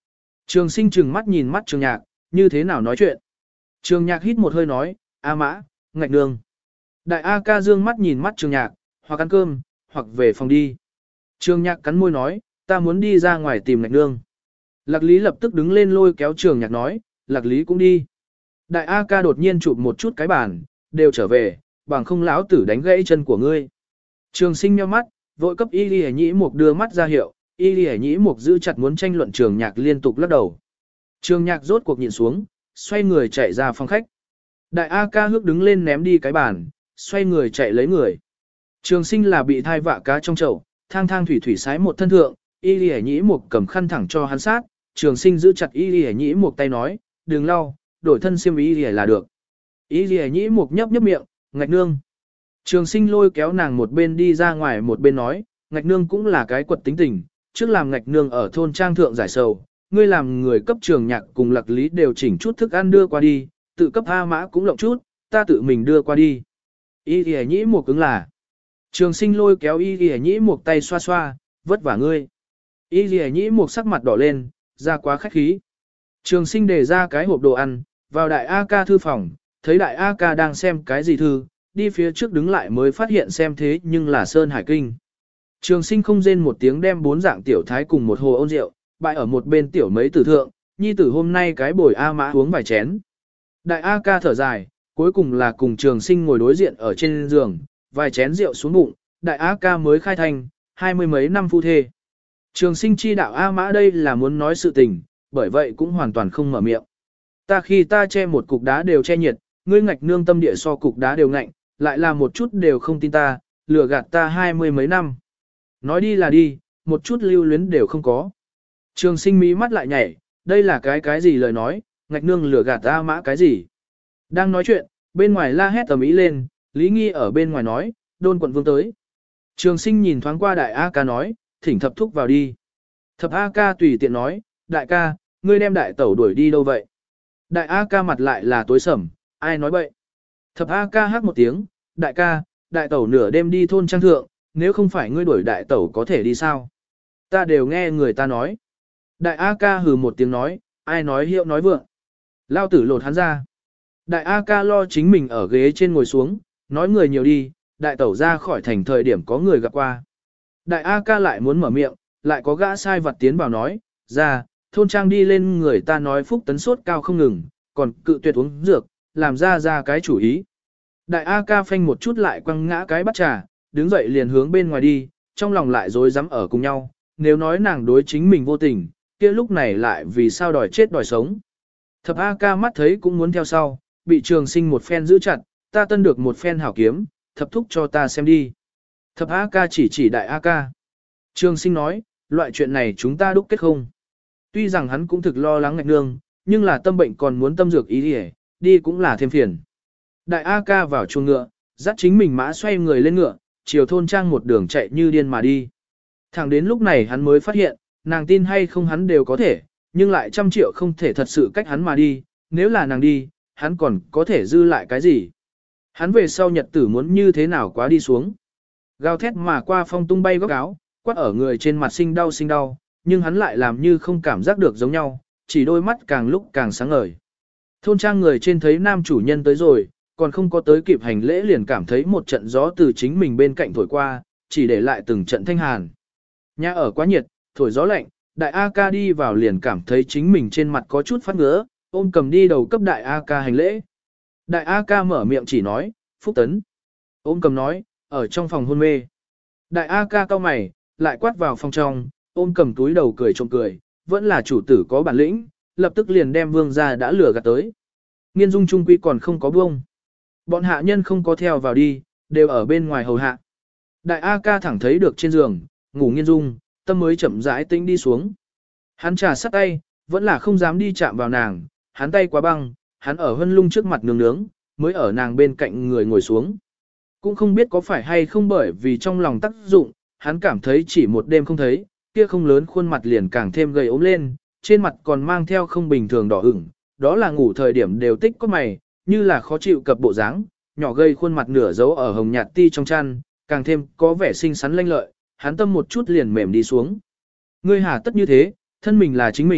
Trường sinh trừng mắt nhìn mắt trường nhạc, như thế nào nói chuyện. Trường nhạc hít một hơi nói, A mã, ngạch nương. Đại A ca dương mắt nhìn mắt trường nhạc, hoặc ăn cơm, hoặc về phòng đi. Trường nhạc cắn môi nói, ta muốn đi ra ngoài tìm ngạch nương. Lạc lý lập tức đứng lên lôi kéo trường nhạc nói, lạc lý cũng đi. Đại A ca đột nhiên chụp một chút cái bàn, đều trở về, bằng không lão tử đánh gãy chân của ngươi. Trường sinh nheo mắt, vội cấp y lì nhĩ mục đưa mắt ra hiệu, y lì nhĩ mục giữ chặt muốn tranh luận trường nhạc liên tục lắc đầu. Trường nhạc rốt cuộc nhìn xuống, xoay người chạy ra phòng khách. Đại A ca hước đứng lên ném đi cái bàn, xoay người chạy lấy người. Trường sinh là bị thai vạ cá trong chậu, thang thang thủy thủy sái một thân thượng, y lì nhĩ mục cầm khăn thẳng cho hắn sát, trường sinh giữ chặt y lì nhĩ mục tay nói, đừng lau, đổi thân xiêm y lì là được. Y lì nhĩ mục nhấp nhấp miệng, ngạch nương. Trường sinh lôi kéo nàng một bên đi ra ngoài một bên nói, ngạch nương cũng là cái quật tính tình, trước làm ngạch nương ở thôn trang thượng giải sầu, ngươi làm người cấp trường nhạc cùng lạc lý đều chỉnh chút thức ăn đưa qua đi, tự cấp A mã cũng lộng chút, ta tự mình đưa qua đi. Y lì nhĩ mục cứng là. Trường sinh lôi kéo y lì nhĩ mục tay xoa xoa, vất vả ngươi. Y lì nhĩ mục sắc mặt đỏ lên, ra quá khách khí. Trường sinh để ra cái hộp đồ ăn, vào đại A ca thư phòng, thấy đại A ca đang xem cái gì thư, đi phía trước đứng lại mới phát hiện xem thế nhưng là Sơn Hải Kinh. Trường sinh không rên một tiếng đem bốn dạng tiểu thái cùng một hồ ôn rượu, bại ở một bên tiểu mấy tử thượng, nhi tử hôm nay cái bồi A mã uống vài chén. Đại A ca thở dài, cuối cùng là cùng trường sinh ngồi đối diện ở trên giường, vài chén rượu xuống bụng, đại A ca mới khai thành, hai mươi mấy năm phu thê. Trường sinh chi đạo A mã đây là muốn nói sự tình, bởi vậy cũng hoàn toàn không mở miệng. Ta khi ta che một cục đá đều che nhiệt, ngươi ngạch nương tâm địa so cục đá đều ngạnh, lại là một chút đều không tin ta, lừa gạt ta hai mươi mấy năm. Nói đi là đi, một chút lưu luyến đều không có. Trường sinh mí mắt lại nhảy, đây là cái cái gì lời nói, ngạch nương lừa gạt ta mã cái gì. Đang nói chuyện, bên ngoài la hét tầm ý lên, Lý Nghi ở bên ngoài nói, đôn quận vương tới. Trường sinh nhìn thoáng qua đại A ca nói, thỉnh thập thúc vào đi. Thập A ca tùy tiện nói, đại ca, ngươi đem đại tẩu đuổi đi đâu vậy? Đại A ca mặt lại là tối sầm, ai nói bậy? Thập A ca hát một tiếng, đại ca, đại tẩu nửa đêm đi thôn trang thượng, nếu không phải ngươi đuổi đại tẩu có thể đi sao? Ta đều nghe người ta nói. Đại A ca hừ một tiếng nói, ai nói hiệu nói vượng. Lao tử lột hắn ra. Đại A ca lo chính mình ở ghế trên ngồi xuống, nói người nhiều đi, đại tẩu ra khỏi thành thời điểm có người gặp qua. Đại A ca lại muốn mở miệng, lại có gã sai vặt tiến vào nói, ra, thôn trang đi lên người ta nói phúc tấn sốt cao không ngừng, còn cự tuyệt uống dược, làm ra ra cái chủ ý. Đại A ca phanh một chút lại quăng ngã cái bắt trà, đứng dậy liền hướng bên ngoài đi, trong lòng lại dối rắm ở cùng nhau, nếu nói nàng đối chính mình vô tình, kia lúc này lại vì sao đòi chết đòi sống. Thập A ca mắt thấy cũng muốn theo sau, bị trường sinh một phen giữ chặt, ta tân được một phen hảo kiếm, thập thúc cho ta xem đi. Thập A ca chỉ chỉ đại A ca. Trường sinh nói, loại chuyện này chúng ta đúc kết không. Tuy rằng hắn cũng thực lo lắng ngạch nương, nhưng là tâm bệnh còn muốn tâm dược ý đi, đi cũng là thêm phiền. Đại A ca vào chuồng ngựa, dắt chính mình mã xoay người lên ngựa, chiều thôn trang một đường chạy như điên mà đi. Thẳng đến lúc này hắn mới phát hiện, nàng tin hay không hắn đều có thể, nhưng lại trăm triệu không thể thật sự cách hắn mà đi, nếu là nàng đi, hắn còn có thể dư lại cái gì. Hắn về sau nhật tử muốn như thế nào quá đi xuống. Gào thét mà qua phong tung bay góc áo, quát ở người trên mặt sinh đau sinh đau, nhưng hắn lại làm như không cảm giác được giống nhau, chỉ đôi mắt càng lúc càng sáng ngời. Thôn trang người trên thấy nam chủ nhân tới rồi, còn không có tới kịp hành lễ liền cảm thấy một trận gió từ chính mình bên cạnh thổi qua, chỉ để lại từng trận thanh hàn. Nhà ở quá nhiệt, thổi gió lạnh, đại A ca đi vào liền cảm thấy chính mình trên mặt có chút phát ngứa, ôm cầm đi đầu cấp đại A ca hành lễ. Đại A ca mở miệng chỉ nói, Phúc Tấn. Ôm cầm nói, ở trong phòng hôn mê. Đại A ca cau mày, lại quát vào phòng trong, ôm cầm túi đầu cười trộm cười, vẫn là chủ tử có bản lĩnh, lập tức liền đem vương ra đã lừa gạt tới. Nghiên dung trung quy còn không có buông. Bọn hạ nhân không có theo vào đi, đều ở bên ngoài hầu hạ. Đại A ca thẳng thấy được trên giường, ngủ nghiên dung, tâm mới chậm rãi tĩnh đi xuống. Hắn trà sắt tay, vẫn là không dám đi chạm vào nàng, hắn tay quá băng, hắn ở hân lung trước mặt nướng nướng, mới ở nàng bên cạnh người ngồi xuống. Cũng không biết có phải hay không bởi vì trong lòng tác dụng, hắn cảm thấy chỉ một đêm không thấy, kia không lớn khuôn mặt liền càng thêm gầy ốm lên, trên mặt còn mang theo không bình thường đỏ ửng, đó là ngủ thời điểm đều tích có mày, như là khó chịu cập bộ dáng, nhỏ gầy khuôn mặt nửa giấu ở hồng nhạt ti trong chăn, càng thêm có vẻ xinh xắn lanh lợi, hắn tâm một chút liền mềm đi xuống. Ngươi hà tất như thế, thân mình là chính mình,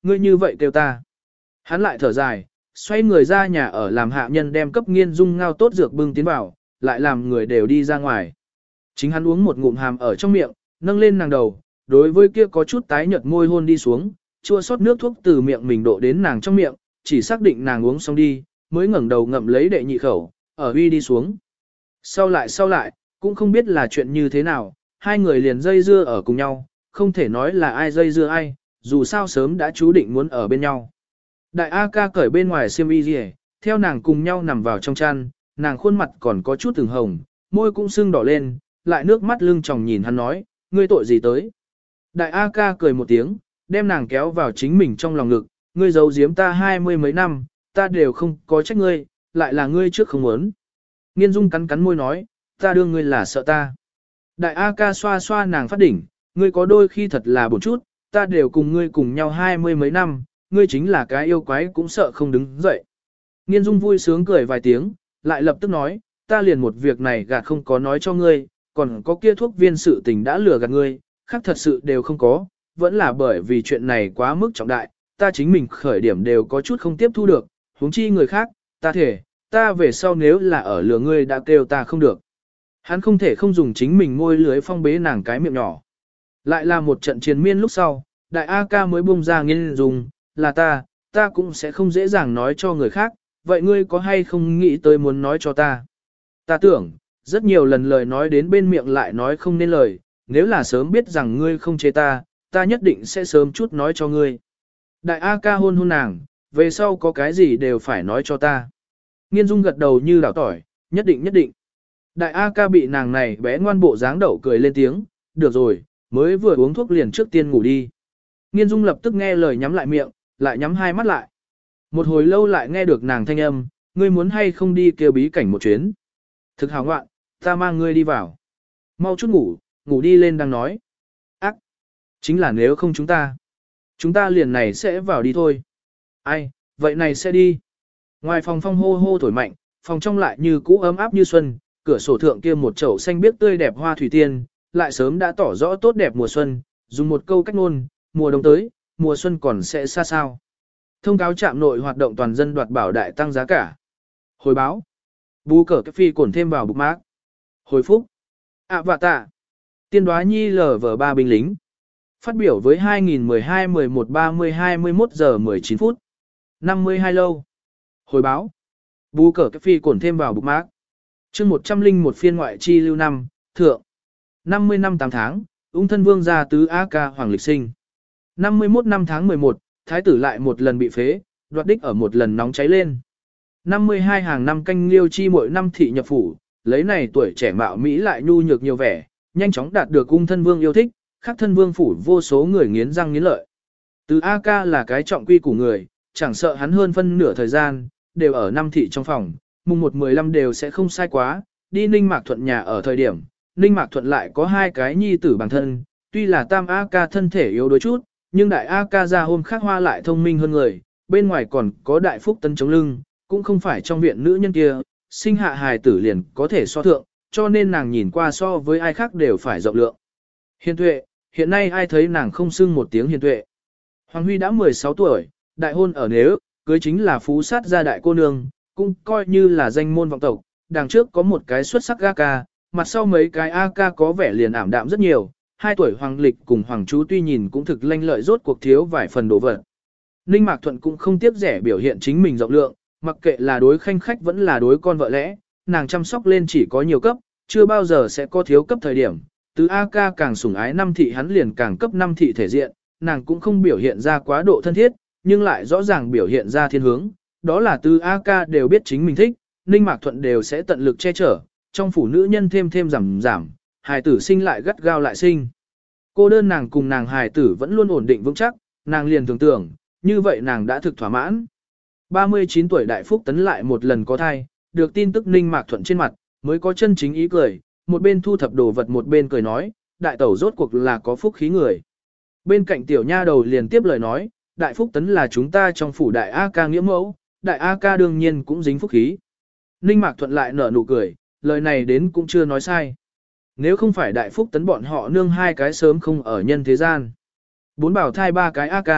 ngươi như vậy kêu ta. Hắn lại thở dài, xoay người ra nhà ở làm hạ nhân đem cấp Nghiên Dung ngao tốt dược bưng tiến vào, lại làm người đều đi ra ngoài. Chính hắn uống một ngụm hàm ở trong miệng, nâng lên nàng đầu, đối với kia có chút tái nhợt môi hôn đi xuống, chua xót nước thuốc từ miệng mình độ đến nàng trong miệng, chỉ xác định nàng uống xong đi, mới ngẩng đầu ngậm lấy đệ nhị khẩu, ở uy đi xuống. Sau lại sau lại, cũng không biết là chuyện như thế nào, hai người liền dây dưa ở cùng nhau, không thể nói là ai dây dưa ai, dù sao sớm đã chú định muốn ở bên nhau. Đại A ca cởi bên ngoài xiêm y rìa, theo nàng cùng nhau nằm vào trong chăn, nàng khuôn mặt còn có chút từng hồng, môi cũng sưng đỏ lên, lại nước mắt lưng tròng nhìn hắn nói, ngươi tội gì tới. Đại A ca cười một tiếng, đem nàng kéo vào chính mình trong lòng ngực, ngươi giấu giếm ta hai mươi mấy năm, ta đều không có trách ngươi, lại là ngươi trước không muốn. Nghiên Dung cắn cắn môi nói, ta đương ngươi là sợ ta. Đại A ca xoa xoa nàng phát đỉnh, ngươi có đôi khi thật là buồn chút, ta đều cùng ngươi cùng nhau hai mươi mấy năm, ngươi chính là cái yêu quái cũng sợ không đứng dậy. Nghiên Dung vui sướng cười vài tiếng, lại lập tức nói, ta liền một việc này gạt không có nói cho ngươi, còn có kia thuốc viên sự tình đã lừa gạt ngươi, khác thật sự đều không có, vẫn là bởi vì chuyện này quá mức trọng đại, ta chính mình khởi điểm đều có chút không tiếp thu được, huống chi người khác, ta thể, ta về sau nếu là ở lừa ngươi đã kêu ta không được. Hắn không thể không dùng chính mình môi lưới phong bế nàng cái miệng nhỏ. Lại là một trận triền miên lúc sau, đại A ca mới bung ra Nghiên Dung, là ta, ta cũng sẽ không dễ dàng nói cho người khác, vậy ngươi có hay không nghĩ tới muốn nói cho ta? Ta tưởng, rất nhiều lần lời nói đến bên miệng lại nói không nên lời, nếu là sớm biết rằng ngươi không chế ta, ta nhất định sẽ sớm chút nói cho ngươi. Đại A ca hôn hôn nàng, về sau có cái gì đều phải nói cho ta. Nghiên Dung gật đầu như đảo tỏi, nhất định nhất định. Đại A ca bị nàng này bé ngoan bộ dáng đậu cười lên tiếng, được rồi, mới vừa uống thuốc liền trước tiên ngủ đi. Nghiên Dung lập tức nghe lời nhắm lại miệng, lại nhắm hai mắt lại. Một hồi lâu lại nghe được nàng thanh âm, ngươi muốn hay không đi kêu bí cảnh một chuyến. Thực hào ngoạn, ta mang ngươi đi vào. Mau chút ngủ, ngủ đi lên đang nói. Ác, chính là nếu không chúng ta. Chúng ta liền này sẽ vào đi thôi. Ai, vậy này sẽ đi. Ngoài phòng phong hô hô thổi mạnh, phòng trong lại như cũ ấm áp như xuân, cửa sổ thượng kia một chậu xanh biếc tươi đẹp hoa thủy tiên, lại sớm đã tỏ rõ tốt đẹp mùa xuân, dùng một câu cách ngôn, mùa đông tới, mùa xuân còn sẽ xa sao. Thông cáo trạm nội hoạt động toàn dân đoạt bảo đại tăng giá cả. Hồi báo. Bú cờ cái phi cổn thêm vào bục mác. Hồi phúc. ạ vạ tạ. Tiên đoá nhi lờ vờ ba binh lính. Phát biểu với hai nghìn mười hai mười một ba mươi hai mươi mốt giờ mười chín phút. năm mươi hai lâu. Hồi báo. Bú cờ cái phi cổn thêm vào bục mác. chương một trăm linh một phiên ngoại chi lưu năm, thượng. năm mươi năm tám tháng, ung thân vương gia tứ A ca hoàng lịch sinh. năm mươi mốt năm tháng mười một, thái tử lại một lần bị phế, đoạt đích ở một lần nóng cháy lên. năm mươi hai hàng năm canh liêu chi mỗi năm thị nhập phủ, lấy này tuổi trẻ mạo Mỹ lại nhu nhược nhiều vẻ, nhanh chóng đạt được ung thân vương yêu thích, khắc thân vương phủ vô số người nghiến răng nghiến lợi. Từ A ca là cái trọng quy của người, chẳng sợ hắn hơn phân nửa thời gian, đều ở năm thị trong phòng, mùng một mười lăm đều sẽ không sai quá, đi Ninh Mạc Thuận nhà ở thời điểm, Ninh Mạc Thuận lại có hai cái nhi tử bằng thân, tuy là tam A ca thân thể yếu đuối chút, nhưng đại A ca ra hôm khác hoa lại thông minh hơn người, bên ngoài còn có đại phúc tấn chống lưng, cũng không phải trong viện nữ nhân kia, sinh hạ hài tử liền có thể so thượng, cho nên nàng nhìn qua so với ai khác đều phải rộng lượng. Hiền tuệ, hiện nay ai thấy nàng không xưng một tiếng hiền tuệ. Hoàng Huy đã mười sáu tuổi, đại hôn ở nếu, cưới chính là phú sát gia đại cô nương, cũng coi như là danh môn vọng tộc, đằng trước có một cái xuất sắc A ca, mặt sau mấy cái A ca có vẻ liền ảm đạm rất nhiều, hai tuổi Hoàng Lịch cùng Hoàng Chú tuy nhìn cũng thực lanh lợi rốt cuộc thiếu vài phần đồ vật. Ninh Mạc Thuận cũng không tiếc rẻ biểu hiện chính mình rộng lượng, mặc kệ là đối khanh khách vẫn là đối con vợ lẽ, nàng chăm sóc lên chỉ có nhiều cấp, chưa bao giờ sẽ có thiếu cấp thời điểm. Từ A ca càng sủng ái năm thị hắn liền càng cấp năm thị thể diện, nàng cũng không biểu hiện ra quá độ thân thiết, nhưng lại rõ ràng biểu hiện ra thiên hướng, đó là từ A ca đều biết chính mình thích, Ninh Mạc Thuận đều sẽ tận lực che chở, trong phủ nữ nhân thêm thêm giảm giảm, hài tử sinh lại gắt gao lại sinh. Cô đơn nàng cùng nàng hài tử vẫn luôn ổn định vững chắc, nàng liền tưởng tưởng, như vậy nàng đã thực thỏa mãn. ba mươi chín tuổi đại phúc tấn lại một lần có thai, được tin tức Ninh Mạc Thuận trên mặt, mới có chân chính ý cười, một bên thu thập đồ vật một bên cười nói, đại tẩu rốt cuộc là có phúc khí người. Bên cạnh tiểu nha đầu liền tiếp lời nói, đại phúc tấn là chúng ta trong phủ đại A ca nghĩa mẫu, đại A ca đương nhiên cũng dính phúc khí. Ninh Mạc Thuận lại nở nụ cười, lời này đến cũng chưa nói sai. Nếu không phải đại phúc tấn bọn họ nương hai cái sớm không ở nhân thế gian. Bốn bảo thai ba cái A ca,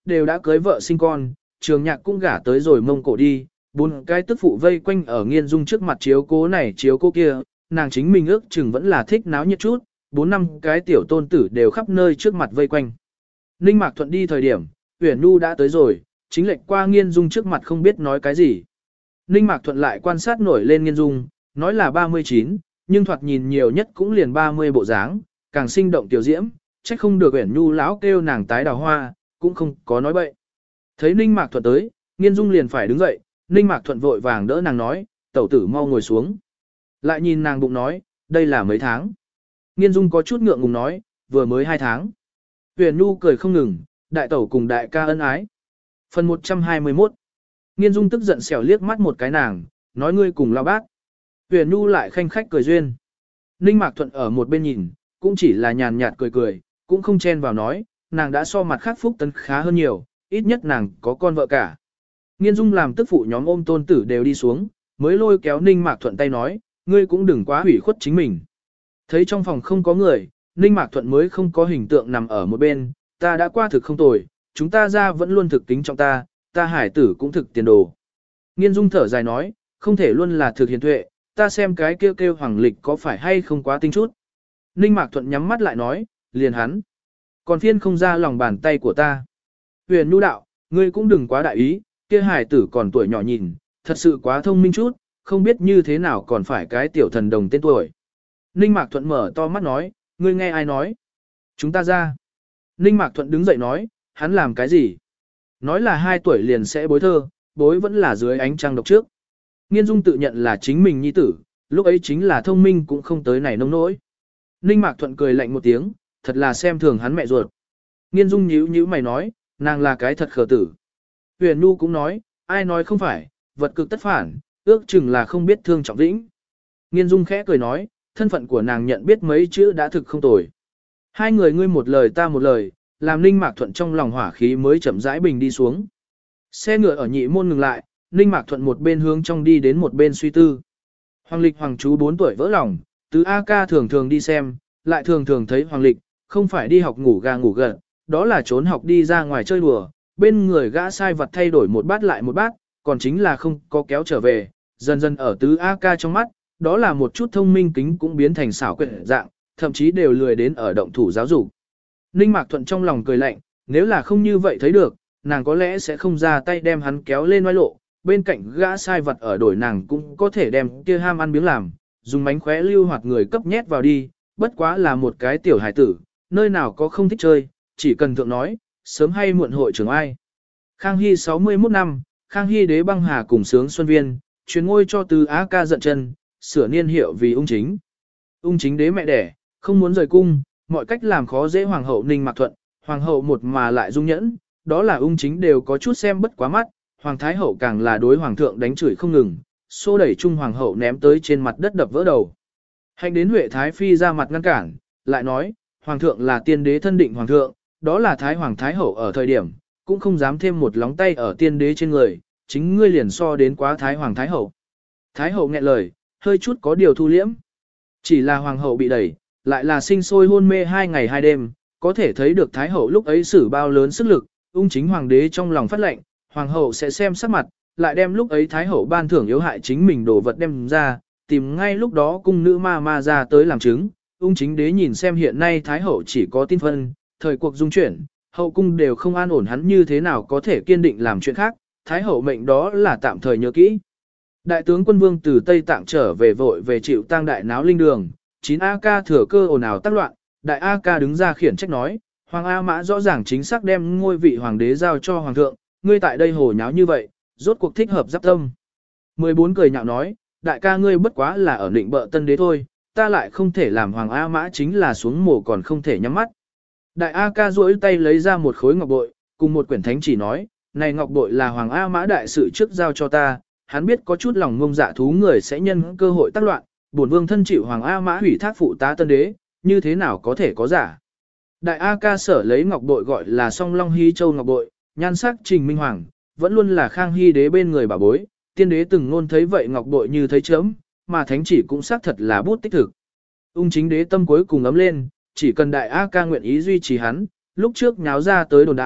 đều đã cưới vợ sinh con, Trường Nhạc cũng gả tới rồi Mông Cổ đi, bốn cái tức phụ vây quanh ở Nghiên Dung trước mặt chiếu cố này chiếu cố kia, nàng chính mình ước chừng vẫn là thích náo nhiệt chút, bốn năm cái tiểu tôn tử đều khắp nơi trước mặt vây quanh. Ninh Mạc Thuận đi thời điểm, Uyển Nhu đã tới rồi, chính lệch qua Nghiên Dung trước mặt không biết nói cái gì. Ninh Mạc Thuận lại quan sát nổi lên Nghiên Dung, nói là ba mươi chín, nhưng thoạt nhìn nhiều nhất cũng liền ba mươi bộ dáng, càng sinh động tiểu diễm, trách không được Uyển Nhu lão kêu nàng tái đào hoa, cũng không có nói bậy. Thấy Ninh Mạc Thuận tới, Nghiên Dung liền phải đứng dậy, Ninh Mạc Thuận vội vàng đỡ nàng nói, tẩu tử mau ngồi xuống. Lại nhìn nàng bụng nói, đây là mấy tháng. Nghiên Dung có chút ngượng ngùng nói, vừa mới hai tháng. Uyển Nhu cười không ngừng, đại tẩu cùng đại ca ân ái. Phần một trăm hai mươi mốt. Nghiên Dung tức giận xẻo liếc mắt một cái nàng, nói ngươi cùng lao bác. Uyển Nhu lại khanh khách cười duyên. Ninh Mạc Thuận ở một bên nhìn, cũng chỉ là nhàn nhạt cười cười, cũng không chen vào nói, nàng đã so mặt khác Phúc Tấn khá hơn nhiều, ít nhất nàng có con vợ cả. Nghiên Dung làm tức phụ nhóm ôm tôn tử đều đi xuống, mới lôi kéo Ninh Mạc Thuận tay nói, ngươi cũng đừng quá hủy khuất chính mình. Thấy trong phòng không có người, Ninh Mạc Thuận mới không có hình tượng nằm ở một bên, ta đã qua thực không tồi, chúng ta ra vẫn luôn thực kính trọng ta, ta hải tử cũng thực tiền đồ. Nghiên Dung thở dài nói, không thể luôn là thực hiền tuệ, ta xem cái kêu kêu hoàng lịch có phải hay không quá tinh chút. Ninh Mạc Thuận nhắm mắt lại nói, liền hắn. Còn phiên không ra lòng bàn tay của ta. Huyền Nhu đạo, ngươi cũng đừng quá đại ý, kia hải tử còn tuổi nhỏ nhìn, thật sự quá thông minh chút, không biết như thế nào còn phải cái tiểu thần đồng tên tuổi. Ninh Mạc Thuận mở to mắt nói, ngươi nghe ai nói? Chúng ta ra. Ninh Mạc Thuận đứng dậy nói, hắn làm cái gì? Nói là hai tuổi liền sẽ bối thơ, bối vẫn là dưới ánh trăng độc trước. Nghiên Dung tự nhận là chính mình nhi tử, lúc ấy chính là thông minh cũng không tới này nông nỗi. Ninh Mạc Thuận cười lạnh một tiếng, thật là xem thường hắn mẹ ruột. Nghiên Dung nhíu nhíu mày nói, nàng là cái thật khờ tử. Huyền Nhu cũng nói, ai nói không phải, vật cực tất phản, ước chừng là không biết thương trọng vĩnh. Nghiên Dung khẽ cười nói, thân phận của nàng nhận biết mấy chữ đã thực không tồi. Hai người ngươi một lời ta một lời, làm Ninh Mạc Thuận trong lòng hỏa khí mới chậm rãi bình đi xuống. Xe ngựa ở nhị môn ngừng lại, Ninh Mạc Thuận một bên hướng trong đi đến một bên suy tư. Hoàng Lịch Hoàng chú bốn tuổi vỡ lòng, tứ A ca thường thường đi xem, lại thường thường thấy Hoàng Lịch, không phải đi học ngủ gà ngủ gật, đó là trốn học đi ra ngoài chơi đùa, bên người gã sai vật thay đổi một bát lại một bát, còn chính là không có kéo trở về, dần dần ở tứ A ca trong mắt, đó là một chút thông minh kính cũng biến thành xảo quyệt dạng, thậm chí đều lười đến ở động thủ giáo dục. Ninh Mạc Thuận trong lòng cười lạnh, nếu là không như vậy thấy được, nàng có lẽ sẽ không ra tay đem hắn kéo lên oai lộ, bên cạnh gã sai vật ở đổi nàng cũng có thể đem kia ham ăn biếng làm, dùng mánh khóe lưu hoạt người cấp nhét vào đi, bất quá là một cái tiểu hải tử, nơi nào có không thích chơi, chỉ cần thượng nói, sớm hay muộn hội trưởng ai. Khang Hy sáu mươi mốt năm, Khang Hy đế băng hà cùng sướng Xuân Viên, truyền ngôi cho Từ Á ca giận chân, sửa niên hiệu vì ung chính. Ung chính đế mẹ đẻ, không muốn rời cung, mọi cách làm khó dễ hoàng hậu Ninh Mạc Thuận, hoàng hậu một mà lại dung nhẫn, đó là ung chính đều có chút xem bất quá mắt, hoàng thái hậu càng là đối hoàng thượng đánh chửi không ngừng, xô đẩy trung hoàng hậu ném tới trên mặt đất đập vỡ đầu. Hành đến Huệ thái phi ra mặt ngăn cản, lại nói, hoàng thượng là tiên đế thân định hoàng thượng, đó là thái hoàng thái hậu ở thời điểm, cũng không dám thêm một lóng tay ở tiên đế trên người, chính ngươi liền so đến quá thái hoàng thái hậu. Thái hậu nghẹn lời, hơi chút có điều thu liễm. Chỉ là hoàng hậu bị đẩy, lại là sinh sôi hôn mê hai ngày hai đêm, có thể thấy được thái hậu lúc ấy xử bao lớn sức lực, ung chính hoàng đế trong lòng phát lệnh, hoàng hậu sẽ xem sắc mặt, lại đem lúc ấy thái hậu ban thưởng yếu hại chính mình đồ vật đem ra, tìm ngay lúc đó cung nữ ma ma ra tới làm chứng. Ung chính đế nhìn xem hiện nay thái hậu chỉ có tin phân, thời cuộc dung chuyển, hậu cung đều không an ổn, hắn như thế nào có thể kiên định làm chuyện khác, thái hậu mệnh đó là tạm thời nhớ kỹ. Đại tướng quân vương từ Tây Tạng trở về vội về chịu tang đại náo linh đường, chín A ca thừa cơ ồn ào tác loạn, đại A ca đứng ra khiển trách nói, Hoàng A Mã rõ ràng chính xác đem ngôi vị hoàng đế giao cho hoàng thượng, ngươi tại đây hồ nháo như vậy, rốt cuộc thích hợp giáp tâm. mười bốn cười nhạo nói, đại ca ngươi bất quá là ở định bợ tân đế thôi, ta lại không thể làm Hoàng A Mã chính là xuống mổ còn không thể nhắm mắt. Đại A ca duỗi tay lấy ra một khối ngọc bội, cùng một quyển thánh chỉ nói, này ngọc bội là Hoàng A Mã đại sự trước giao cho ta, hắn biết có chút lòng ngông dạ thú người sẽ nhân cơ hội tác loạn, bổn vương thân chịu Hoàng A Mã hủy thác phụ tá tân đế, như thế nào có thể có giả. Đại A ca sở lấy ngọc bội gọi là song long hy châu ngọc bội, nhan sắc trình minh hoàng, vẫn luôn là Khang Hy đế bên người bà bối, tiên đế từng ngôn thấy vậy ngọc bội như thấy chớm, mà thánh chỉ cũng xác thật là bút tích thực. Ung chính đế tâm cuối cùng ấm lên, chỉ cần đại A ca nguyện ý duy trì hắn, lúc trước nháo ra tới đồn đãi,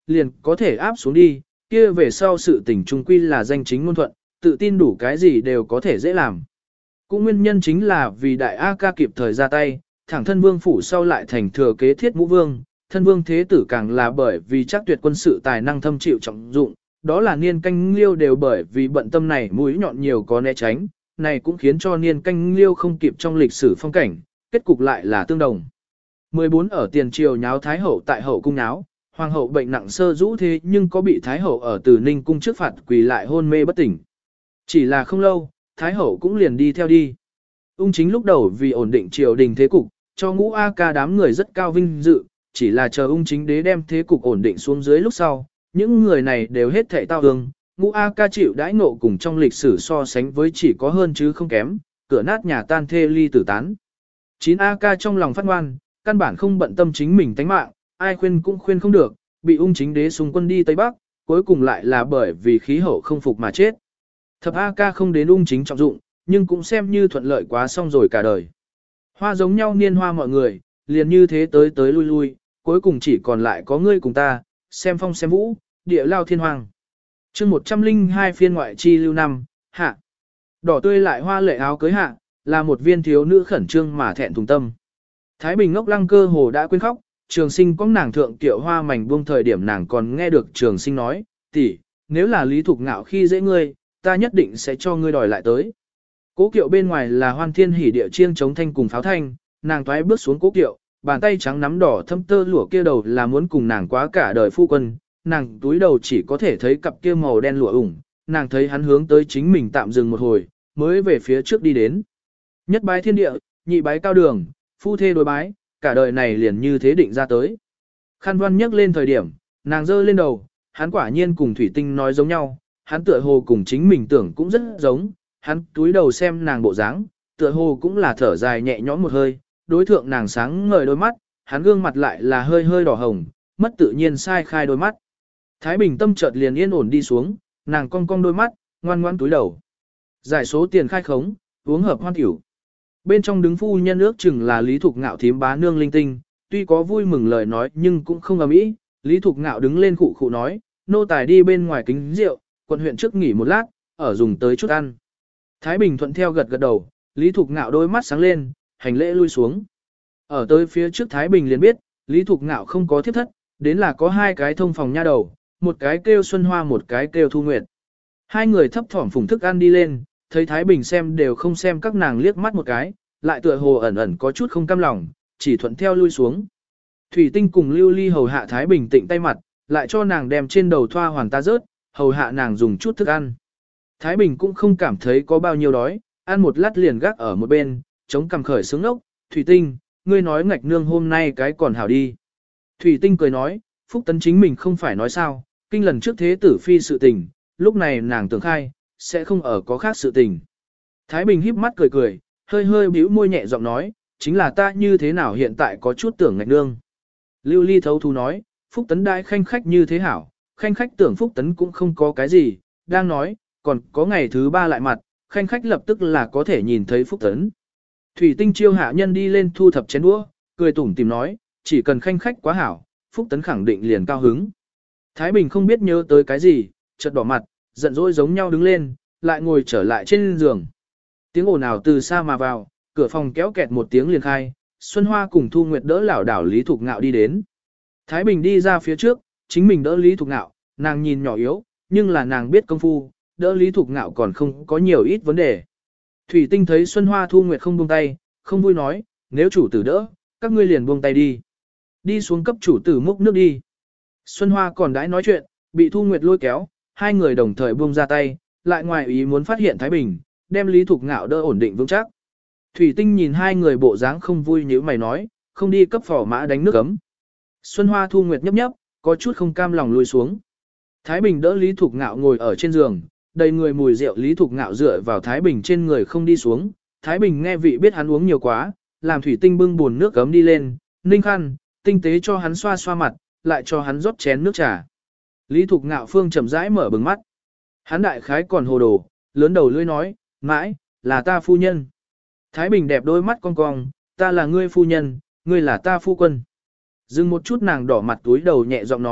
liền có thể áp xuống đi, kia về sau sự tình trung quy là danh chính ngôn thuận, tự tin đủ cái gì đều có thể dễ làm. Cũng nguyên nhân chính là vì đại A ca kịp thời ra tay, thẳng thân vương phủ sau lại thành thừa kế thiết ngũ vương, thân vương thế tử càng là bởi vì chắc tuyệt quân sự tài năng thâm chịu trọng dụng, đó là niên canh liêu đều bởi vì bận tâm này mũi nhọn nhiều có né tránh, này cũng khiến cho niên canh liêu không kịp trong lịch sử phong cảnh, kết cục lại là tương đồng. mười bốn ở tiền triều nháo thái hậu tại hậu cung nháo, hoàng hậu bệnh nặng sơ rũ thế nhưng có bị thái hậu ở Từ Ninh cung trước phạt quỳ lại hôn mê bất tỉnh. Chỉ là không lâu, thái hậu cũng liền đi theo đi. Ung chính lúc đầu vì ổn định triều đình thế cục, cho ngũ A ca đám người rất cao vinh dự, chỉ là chờ ung chính đế đem thế cục ổn định xuống dưới lúc sau, những người này đều hết thảy tao hương, ngũ A ca chịu đãi ngộ cùng trong lịch sử so sánh với chỉ có hơn chứ không kém, cửa nát nhà tan thê ly tử tán. chín A ca trong lòng phát ngoan, căn bản không bận tâm chính mình tánh mạng, ai khuyên cũng khuyên không được, bị ung chính đế xung quân đi Tây Bắc, cuối cùng lại là bởi vì khí hậu không phục mà chết. Thập A ca không đến ung chính trọng dụng, nhưng cũng xem như thuận lợi quá xong rồi cả đời. Hoa giống nhau niên hoa mọi người, liền như thế tới tới lui lui, cuối cùng chỉ còn lại có ngươi cùng ta, xem phong xem vũ, địa lao thiên hoàng. chương một trăm linh hai phiên ngoại chi lưu năm, hạ. Đỏ tươi lại hoa lệ áo cưới hạ, là một viên thiếu nữ khẩn trương mà thẹn thùng tâm. Thái Bình ngốc lăng cơ hồ đã quên khóc, trường sinh có nàng thượng tiệu hoa mảnh buông thời điểm nàng còn nghe được trường sinh nói, tỷ, nếu là lý thục ngạo khi dễ ngươi, ta nhất định sẽ cho ngươi đòi lại tới. Cố kiệu bên ngoài là hoan thiên hỉ địa chiêng chống thanh cùng pháo thanh, nàng toái bước xuống cố kiệu, bàn tay trắng nắm đỏ thâm tơ lụa kia đầu là muốn cùng nàng quá cả đời phu quân, nàng túi đầu chỉ có thể thấy cặp kia màu đen lụa ủng, nàng thấy hắn hướng tới chính mình tạm dừng một hồi, mới về phía trước đi đến. Nhất bái thiên địa, nhị bái cao đường, phu thê đối bái, cả đời này liền như thế định ra tới. Khăn văn nhấc lên thời điểm, nàng giơ lên đầu, hắn quả nhiên cùng thủy tinh nói giống nhau, hắn tựa hồ cùng chính mình tưởng cũng rất giống, hắn túi đầu xem nàng bộ dáng, tựa hồ cũng là thở dài nhẹ nhõm một hơi, đối thượng nàng sáng ngời đôi mắt, hắn gương mặt lại là hơi hơi đỏ hồng, mất tự nhiên sai khai đôi mắt. Thái Bình tâm chợt liền yên ổn đi xuống, nàng cong cong đôi mắt, ngoan ngoãn túi đầu. Giải số tiền khai khống, uống hợp hoan tiểu. Bên trong đứng phu nhân ước chừng là Lý Thục Ngạo thím bá nương linh tinh, tuy có vui mừng lời nói nhưng cũng không ầm ĩ. Lý Thục Ngạo đứng lên khụ khụ nói, nô tài đi bên ngoài kính rượu, quận huyện trước nghỉ một lát, ở dùng tới chút ăn. Thái Bình thuận theo gật gật đầu, Lý Thục Ngạo đôi mắt sáng lên, hành lễ lui xuống. Ở tới phía trước Thái Bình liền biết, Lý Thục Ngạo không có thiếp thất, đến là có hai cái thông phòng nha đầu, một cái kêu Xuân Hoa một cái kêu Thu Nguyệt. Hai người thấp thỏm phùng thức ăn đi lên, thấy Thái Bình xem đều không xem các nàng liếc mắt một cái, lại tựa hồ ẩn ẩn có chút không cam lòng, chỉ thuận theo lui xuống. Thủy Tinh cùng Lưu Ly hầu hạ Thái Bình tịnh tay mặt, lại cho nàng đem trên đầu thoa hoàn ta rớt, hầu hạ nàng dùng chút thức ăn. Thái Bình cũng không cảm thấy có bao nhiêu đói, ăn một lát liền gác ở một bên, chống cằm khởi sướng ốc, Thủy Tinh, ngươi nói ngạch nương hôm nay cái còn hảo đi. Thủy Tinh cười nói, Phúc Tấn chính mình không phải nói sao, kinh lần trước thế tử phi sự tình, lúc này nàng tưởng khai, sẽ không ở có khác sự tình. Thái Bình híp mắt cười cười, hơi hơi bĩu môi nhẹ giọng nói, chính là ta như thế nào hiện tại có chút tưởng ngạch nương. Lưu Ly thấu thú nói, Phúc Tấn đại khanh khách như thế hảo, khanh khách tưởng Phúc Tấn cũng không có cái gì, đang nói, còn có ngày thứ ba lại mặt, khanh khách lập tức là có thể nhìn thấy Phúc Tấn. Thủy Tinh chiêu hạ nhân đi lên thu thập chén đũa, cười tủm tìm nói, chỉ cần khanh khách quá hảo, Phúc Tấn khẳng định liền cao hứng. Thái Bình không biết nhớ tới cái gì, chợt đỏ mặt, giận dỗi giống nhau đứng lên, lại ngồi trở lại trên giường. Tiếng ồn ào từ xa mà vào, cửa phòng kéo kẹt một tiếng liền khai, Xuân Hoa cùng Thu Nguyệt đỡ lảo đảo Lý Thục Ngạo đi đến. Thái Bình đi ra phía trước, chính mình đỡ Lý Thục Ngạo, nàng nhìn nhỏ yếu, nhưng là nàng biết công phu, đỡ Lý Thục Ngạo còn không có nhiều ít vấn đề. Thủy Tinh thấy Xuân Hoa Thu Nguyệt không buông tay, không vui nói, nếu chủ tử đỡ, các ngươi liền buông tay đi. Đi xuống cấp chủ tử múc nước đi. Xuân Hoa còn đãi nói chuyện, bị Thu Nguyệt lôi kéo, hai người đồng thời buông ra tay, lại ngoài ý muốn phát hiện Thái Bình, đem Lý Thục Ngạo đỡ ổn định vững chắc. Thủy Tinh nhìn hai người bộ dáng không vui như mày nói, không đi cấp phò mã đánh nước cấm. Xuân Hoa Thu Nguyệt nhấp nhấp, có chút không cam lòng lùi xuống. Thái Bình đỡ Lý Thục Ngạo ngồi ở trên giường, đầy người mùi rượu Lý Thục Ngạo dựa vào Thái Bình trên người không đi xuống. Thái Bình nghe vị biết hắn uống nhiều quá, làm Thủy Tinh bưng buồn nước cấm đi lên, ninh khăn, tinh tế cho hắn xoa xoa mặt, lại cho hắn rót chén nước trà. Lý Thục Ngạo phương chậm rãi mở bừng mắt. Hắn đại khái còn hồ đồ, lớn đầu lưỡi nói, mãi, là ta phu nhân. Thái Bình đẹp đôi mắt cong cong, ta là ngươi phu nhân, ngươi là ta phu quân. Dừng một chút nàng đỏ mặt túi đầu nhẹ giọng nói,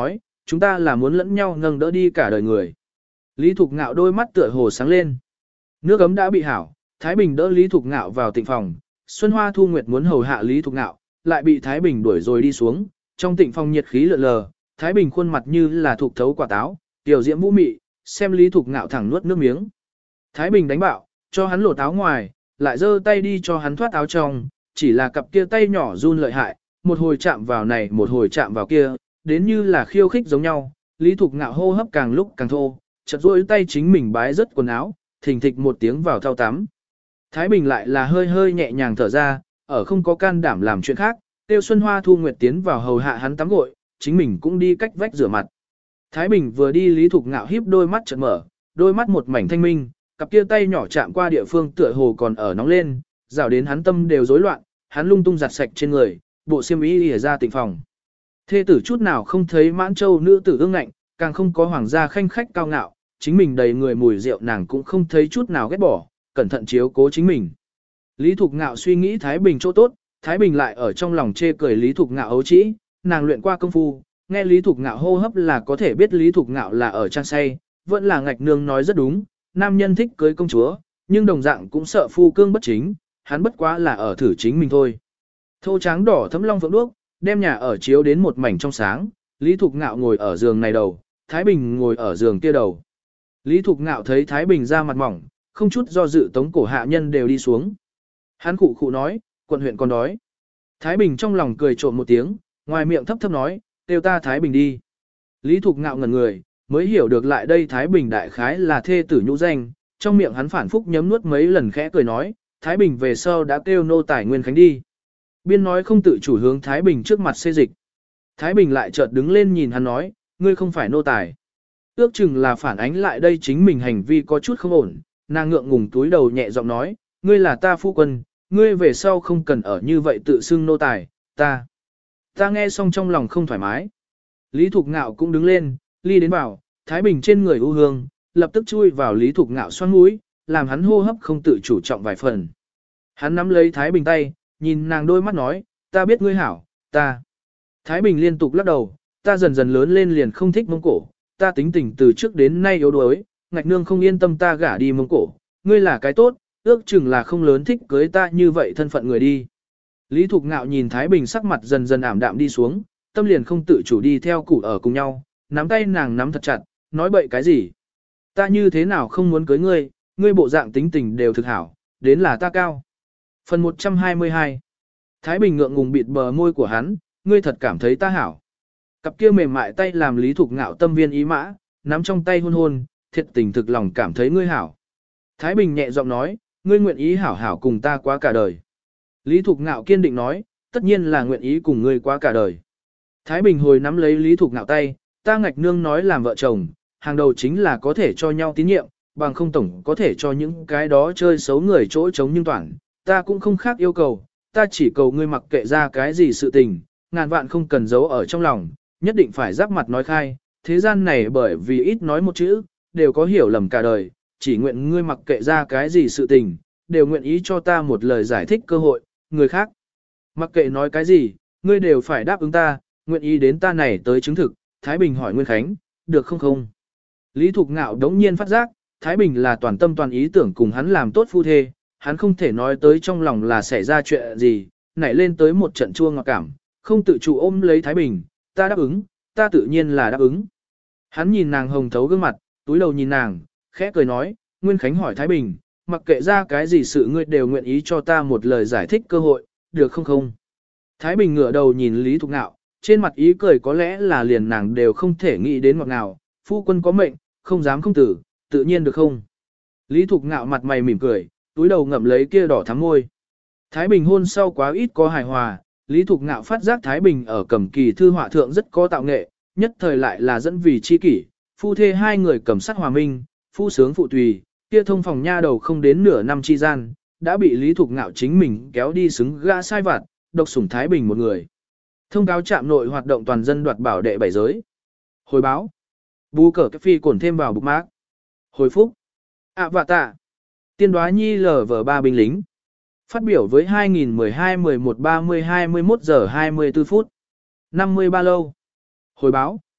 chúng ta là muốn lẫn nhau nâng đỡ đi cả đời người. Lý Thục Ngạo đôi mắt tựa hồ sáng lên. Nước ấm đã bị hảo, Thái Bình đỡ Lý Thục Ngạo vào tịnh phòng. Xuân Hoa Thu Nguyệt muốn hầu hạ Lý Thục Ngạo, lại bị Thái Bình đuổi rồi đi xuống. Trong tịnh phòng nhiệt khí lượn lờ, Thái Bình khuôn mặt như là thục thấu quả táo, tiểu diễm vũ mị, xem Lý Thục Ngạo thẳng nuốt nước miếng. Thái Bình đánh bạo, cho hắn lột áo ngoài, lại giơ tay đi cho hắn thoát áo trong, chỉ là cặp kia tay nhỏ run lợi hại, một hồi chạm vào này một hồi chạm vào kia, đến như là khiêu khích giống nhau. Lý Thục Ngạo hô hấp càng lúc càng thô, chợt duỗi tay chính mình bái rớt quần áo, thình thịch một tiếng vào thau tắm. Thái Bình lại là hơi hơi nhẹ nhàng thở ra, ở không có can đảm làm chuyện khác, tiêu Xuân Hoa Thu Nguyệt tiến vào hầu hạ hắn tắm gội, chính mình cũng đi cách vách rửa mặt. Thái Bình vừa đi Lý Thục Ngạo híp đôi mắt chợt mở, đôi mắt một mảnh thanh minh, cặp kia tay nhỏ chạm qua địa phương tựa hồ còn ở nóng lên, rào đến hắn tâm đều rối loạn, hắn lung tung giặt sạch trên người, bộ xiêm y ỉa ra tịnh phòng. Thê tử chút nào không thấy mãn châu nữ tử ương ngạnh, càng không có hoàng gia khanh khách cao ngạo, chính mình đầy người mùi rượu nàng cũng không thấy chút nào ghét bỏ, cẩn thận chiếu cố chính mình. Lý Thục Ngạo suy nghĩ Thái Bình chỗ tốt, Thái Bình lại ở trong lòng chê cười Lý Thục Ngạo ấu trĩ, nàng luyện qua công phu, nghe Lý Thục Ngạo hô hấp là có thể biết Lý Thục Ngạo là ở trang say, vẫn là ngạch nương nói rất đúng, nam nhân thích cưới công chúa, nhưng đồng dạng cũng sợ phu cương bất chính, hắn bất quá là ở thử chính mình thôi. Thô tráng đỏ thấm long phượng đuốc, đem nhà ở chiếu đến một mảnh trong sáng, Lý Thục Ngạo ngồi ở giường này đầu, Thái Bình ngồi ở giường kia đầu. Lý Thục Ngạo thấy Thái Bình ra mặt mỏng, không chút do dự tống cổ hạ nhân đều đi xuống. Hắn khụ khụ nói, quận huyện còn đói. Thái Bình trong lòng cười trộm một tiếng, ngoài miệng thấp thấp nói, kêu ta Thái Bình đi. Lý Thục Ngạo ngẩn người, mới hiểu được lại đây Thái Bình đại khái là thê tử nhũ danh, trong miệng hắn phản phúc nhấm nuốt mấy lần khẽ cười nói, Thái Bình về sau đã kêu nô tài Nguyên Khánh đi. Biên nói không tự chủ hướng Thái Bình trước mặt xê dịch. Thái Bình lại chợt đứng lên nhìn hắn nói, ngươi không phải nô tài. Ước chừng là phản ánh lại đây chính mình hành vi có chút không ổn, nàng ngượng ngùng túi đầu nhẹ giọng nói, ngươi là ta phu quân, ngươi về sau không cần ở như vậy tự xưng nô tài, ta. Ta nghe xong trong lòng không thoải mái. Lý Thục Ngạo cũng đứng lên, ly đến bảo, Thái Bình trên người u hương, lập tức chui vào Lý Thục Ngạo xoắn mũi, làm hắn hô hấp không tự chủ trọng vài phần. Hắn nắm lấy Thái Bình tay, nhìn nàng đôi mắt nói, ta biết ngươi hảo, ta. Thái Bình liên tục lắc đầu, ta dần dần lớn lên liền không thích Mông Cổ, ta tính tình từ trước đến nay yếu đuối, ngạch nương không yên tâm ta gả đi Mông Cổ, ngươi là cái tốt, ước chừng là không lớn thích cưới ta như vậy thân phận người đi. Lý Thục Ngạo nhìn Thái Bình sắc mặt dần dần ảm đạm đi xuống, tâm liền không tự chủ đi theo cụ ở cùng nhau, nắm tay nàng nắm thật chặt, nói bậy cái gì. Ta như thế nào không muốn cưới ngươi, ngươi bộ dạng tính tình đều thực hảo, đến là ta cao. Phần một trăm hai mươi hai. Thái Bình ngượng ngùng bịt bờ môi của hắn, ngươi thật cảm thấy ta hảo. Cặp kia mềm mại tay làm Lý Thục Ngạo tâm viên ý mã, nắm trong tay hôn hôn, thiệt tình thực lòng cảm thấy ngươi hảo. Thái Bình nhẹ giọng nói, ngươi nguyện ý hảo hảo cùng ta qua cả đời. Lý Thục Ngạo kiên định nói, tất nhiên là nguyện ý cùng ngươi qua cả đời. Thái Bình hồi nắm lấy Lý Thục Ngạo tay, ta ngạch nương nói làm vợ chồng, hàng đầu chính là có thể cho nhau tín nhiệm, bằng không tổng có thể cho những cái đó chơi xấu người chỗ trống nhưng toàn. Ta cũng không khác yêu cầu, ta chỉ cầu ngươi mặc kệ ra cái gì sự tình, ngàn vạn không cần giấu ở trong lòng, nhất định phải giáp mặt nói khai, thế gian này bởi vì ít nói một chữ, đều có hiểu lầm cả đời, chỉ nguyện ngươi mặc kệ ra cái gì sự tình, đều nguyện ý cho ta một lời giải thích cơ hội, người khác. Mặc kệ nói cái gì, ngươi đều phải đáp ứng ta, nguyện ý đến ta này tới chứng thực, Thái Bình hỏi Nguyên Khánh, được không không? Lý Thục Ngạo đống nhiên phát giác, Thái Bình là toàn tâm toàn ý tưởng cùng hắn làm tốt phu thê, hắn không thể nói tới trong lòng là xảy ra chuyện gì, nảy lên tới một trận chua ngọt cảm, không tự chủ ôm lấy Thái Bình, ta đáp ứng, ta tự nhiên là đáp ứng. Hắn nhìn nàng hồng thấu gương mặt, túi đầu nhìn nàng, khẽ cười nói, Nguyên Khánh hỏi Thái Bình, mặc kệ ra cái gì sự ngươi đều nguyện ý cho ta một lời giải thích cơ hội, được không không? Thái Bình ngửa đầu nhìn Lý Thục Ngạo, trên mặt ý cười có lẽ là liền nàng đều không thể nghĩ đến ngọt ngào, phu quân có mệnh, không dám không tử, tự nhiên được không? Lý Thục Ngạo mặt mày mỉm cười, túi đầu ngậm lấy kia đỏ thắm môi. Thái Bình hôn sau quá ít có hài hòa, Lý Thục Ngạo phát giác Thái Bình ở cầm kỳ thư họa thượng rất có tạo nghệ, nhất thời lại là dẫn vì chi kỷ, phu thê hai người cầm sắc hòa minh, phu sướng phụ tùy, kia thông phòng nha đầu không đến nửa năm chi gian, đã bị Lý Thục Ngạo chính mình kéo đi xứng gã sai vặt, độc sủng Thái Bình một người. Thông cáo trạm nội hoạt động toàn dân đoạt bảo đệ bảy giới. Hồi báo. Bú cờ cái phi cổn thêm vào bục mác. Hồi phúc. ạ vạ tạ. Tiên đoá nhi lờ vờ ba binh lính. Phát biểu với hai nghìn mười hai mười một ba mươi hai mươi mốt giờ hai mươi tư phút. năm mươi ba lâu. Hồi báo.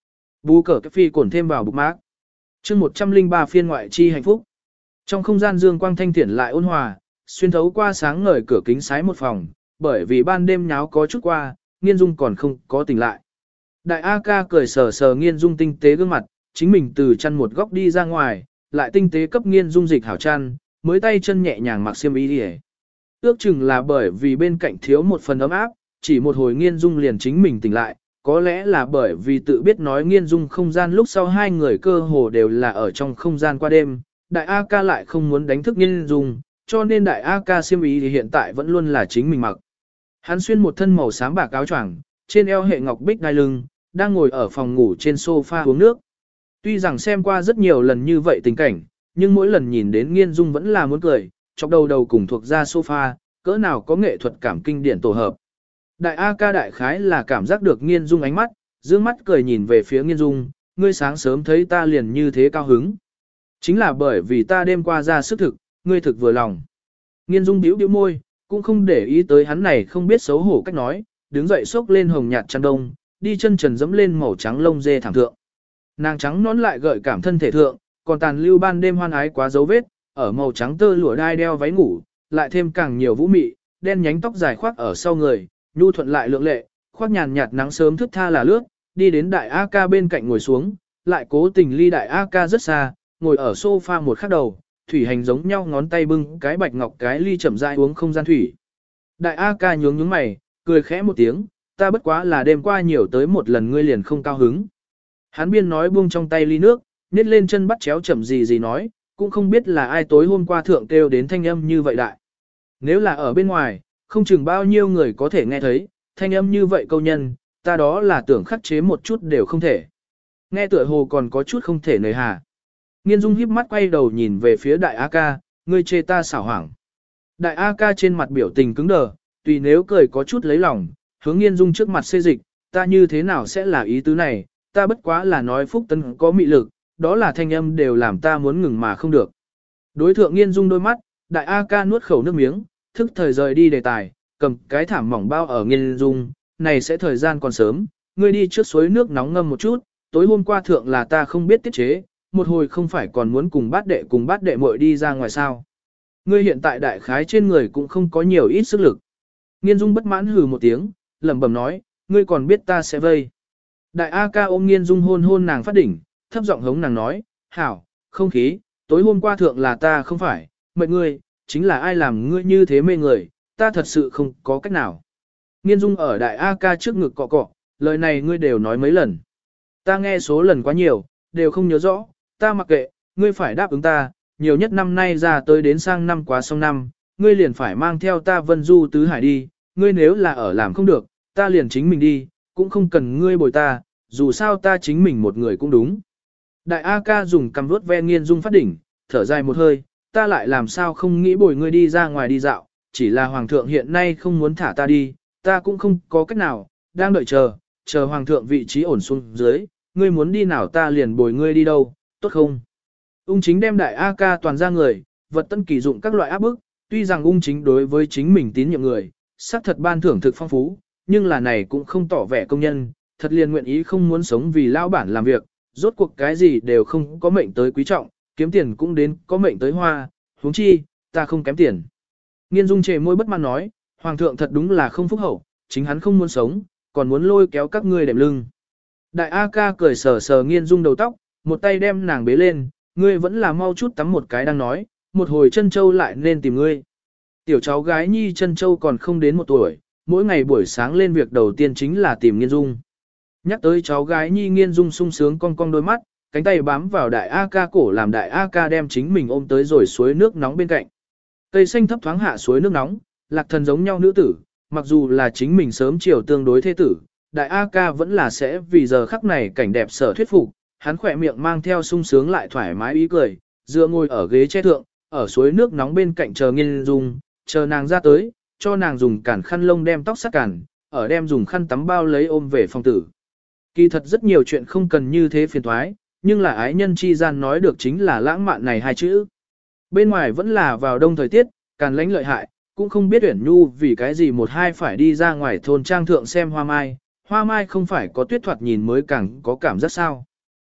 Bú cờ cái phi cổn thêm vào bục mác. chương một trăm linh ba phiên ngoại chi hạnh phúc. Trong không gian dương quang thanh thiện lại ôn hòa, xuyên thấu qua sáng ngời cửa kính sái một phòng, bởi vì ban đêm nháo có chút qua, Nghiên Dung còn không có tỉnh lại. Đại A ca cười sờ sờ Nghiên Dung tinh tế gương mặt, chính mình từ chăn một góc đi ra ngoài, lại tinh tế cấp Nghiên Dung dịch hảo chăn, mới tay chân nhẹ nhàng mặc xiêm y đi. Ước chừng là bởi vì bên cạnh thiếu một phần ấm áp, chỉ một hồi Nghiên Dung liền chính mình tỉnh lại, có lẽ là bởi vì tự biết nói Nghiên Dung không gian lúc sau hai người cơ hồ đều là ở trong không gian qua đêm, Đại A ca lại không muốn đánh thức Nghiên Dung, cho nên Đại A ca xiêm y thì hiện tại vẫn luôn là chính mình mặc. Hắn xuyên một thân màu xám bạc áo choàng, trên eo hệ ngọc bích đai lưng, đang ngồi ở phòng ngủ trên sofa uống nước. Tuy rằng xem qua rất nhiều lần như vậy tình cảnh, nhưng mỗi lần nhìn đến Nghiên Dung vẫn là muốn cười, chọc đầu đầu cùng thuộc ra sofa, cỡ nào có nghệ thuật cảm kinh điển tổ hợp. Đại A ca đại khái là cảm giác được Nghiên Dung ánh mắt, dương mắt cười nhìn về phía Nghiên Dung, ngươi sáng sớm thấy ta liền như thế cao hứng. Chính là bởi vì ta đêm qua ra sức thực, ngươi thực vừa lòng. Nghiên Dung bĩu bĩu môi, cũng không để ý tới hắn này không biết xấu hổ cách nói, đứng dậy xốc lên hồng nhạt chăn đông, đi chân trần dẫm lên màu trắng lông dê thảm thượng. Nàng trắng nón lại gợi cảm thân thể thượng, còn tàn lưu ban đêm hoan ái quá dấu vết, ở màu trắng tơ lụa đai đeo váy ngủ, lại thêm càng nhiều vũ mị, đen nhánh tóc dài khoác ở sau người, nhu thuận lại lượng lệ, khoác nhàn nhạt nắng sớm thức tha là lướt, đi đến đại A ca bên cạnh ngồi xuống, lại cố tình ly đại A ca rất xa, ngồi ở sofa một khắc đầu, thủy hành giống nhau ngón tay bưng cái bạch ngọc cái ly chậm rãi uống không gian thủy. Đại A ca nhướng nhướng mày, cười khẽ một tiếng, ta bất quá là đêm qua nhiều tới một lần ngươi liền không cao hứng. Hắn biên nói buông trong tay ly nước, nhét lên chân bắt chéo chậm gì gì nói, cũng không biết là ai tối hôm qua thượng kêu đến thanh âm như vậy đại. Nếu là ở bên ngoài, không chừng bao nhiêu người có thể nghe thấy, thanh âm như vậy câu nhân, ta đó là tưởng khắc chế một chút đều không thể. Nghe tựa hồ còn có chút không thể nời hà. Nghiên Dung híp mắt quay đầu nhìn về phía đại A ca, ngươi chê ta xảo hoảng. Đại A ca trên mặt biểu tình cứng đờ, tùy nếu cười có chút lấy lòng, hướng Nghiên Dung trước mặt xê dịch, ta như thế nào sẽ là ý tứ này, ta bất quá là nói Phúc Tấn có mị lực, đó là thanh âm đều làm ta muốn ngừng mà không được. Đối thượng Nghiên Dung đôi mắt, đại A ca nuốt khẩu nước miếng, thức thời rời đi đề tài, cầm cái thảm mỏng bao ở Nghiên Dung, này sẽ thời gian còn sớm, ngươi đi trước suối nước nóng ngâm một chút, tối hôm qua thượng là ta không biết tiết chế, một hồi không phải còn muốn cùng bát đệ cùng bát đệ muội đi ra ngoài sao. Ngươi hiện tại đại khái trên người cũng không có nhiều ít sức lực. Nghiên Dung bất mãn hừ một tiếng, lẩm bẩm nói, ngươi còn biết ta sẽ vây. Đại A ca ôm Nghiên Dung hôn hôn nàng phát đỉnh, thấp giọng hống nàng nói, hảo, không khí, tối hôm qua thượng là ta không phải, mệt ngươi, chính là ai làm ngươi như thế mê người, ta thật sự không có cách nào. Nghiên Dung ở đại A ca trước ngực cọ cọ, lời này ngươi đều nói mấy lần. Ta nghe số lần quá nhiều, đều không nhớ rõ, ta mặc kệ, ngươi phải đáp ứng ta, nhiều nhất năm nay ra tới đến sang năm quá xong năm, ngươi liền phải mang theo ta vân du tứ hải đi, ngươi nếu là ở làm không được, ta liền chính mình đi, cũng không cần ngươi bồi ta, dù sao ta chính mình một người cũng đúng. Đại A ca dùng cầm vuốt ve Nghiên Dung phát đỉnh, thở dài một hơi, ta lại làm sao không nghĩ bồi ngươi đi ra ngoài đi dạo, chỉ là hoàng thượng hiện nay không muốn thả ta đi, ta cũng không có cách nào, đang đợi chờ, chờ hoàng thượng vị trí ổn xuống dưới, ngươi muốn đi nào ta liền bồi ngươi đi đâu, tốt không? Ung Chính đem đại A ca toàn ra người, vật tân kỳ dụng các loại áp bức, tuy rằng Ung Chính đối với chính mình tín nhiệm người, xác thật ban thưởng thực phong phú, nhưng là này cũng không tỏ vẻ công nhân, thật liền nguyện ý không muốn sống vì lao bản làm việc, rốt cuộc cái gì đều không có mệnh tới quý trọng, kiếm tiền cũng đến có mệnh tới hoa, huống chi, ta không kém tiền. Nghiên Dung trề môi bất mãn nói, hoàng thượng thật đúng là không phúc hậu, chính hắn không muốn sống, còn muốn lôi kéo các ngươi đệm lưng. Đại A ca cười sờ sờ Nghiên Dung đầu tóc, một tay đem nàng bế lên, ngươi vẫn là mau chút tắm một cái đang nói, một hồi chân châu lại nên tìm ngươi. Tiểu cháu gái Nhi chân châu còn không đến một tuổi, mỗi ngày buổi sáng lên việc đầu tiên chính là tìm Nghiên Dung. Nhắc tới cháu gái Nhi, Nghiên Dung sung sướng cong cong đôi mắt, cánh tay bám vào đại A ca cổ làm đại A ca đem chính mình ôm tới rồi suối nước nóng bên cạnh. Cây xanh thấp thoáng hạ suối nước nóng, lạc thần giống nhau nữ tử, mặc dù là chính mình sớm chiều tương đối thế tử, đại A ca vẫn là sẽ vì giờ khắc này cảnh đẹp sở thuyết phục, hắn khỏe miệng mang theo sung sướng lại thoải mái ý cười, dựa ngồi ở ghế che thượng, ở suối nước nóng bên cạnh chờ Nghiên Dung, chờ nàng ra tới, cho nàng dùng cản khăn lông đem tóc sát cản, ở đem dùng khăn tắm bao lấy ôm về phòng tử. Kỳ thật rất nhiều chuyện không cần như thế phiền thoái, nhưng là ái nhân chi gian nói được chính là lãng mạn này hai chữ. Bên ngoài vẫn là vào đông thời tiết, càn lánh lợi hại, cũng không biết Uyển Nhu vì cái gì một hai phải đi ra ngoài thôn trang thượng xem hoa mai, hoa mai không phải có tuyết thoạt nhìn mới càng có cảm giác sao.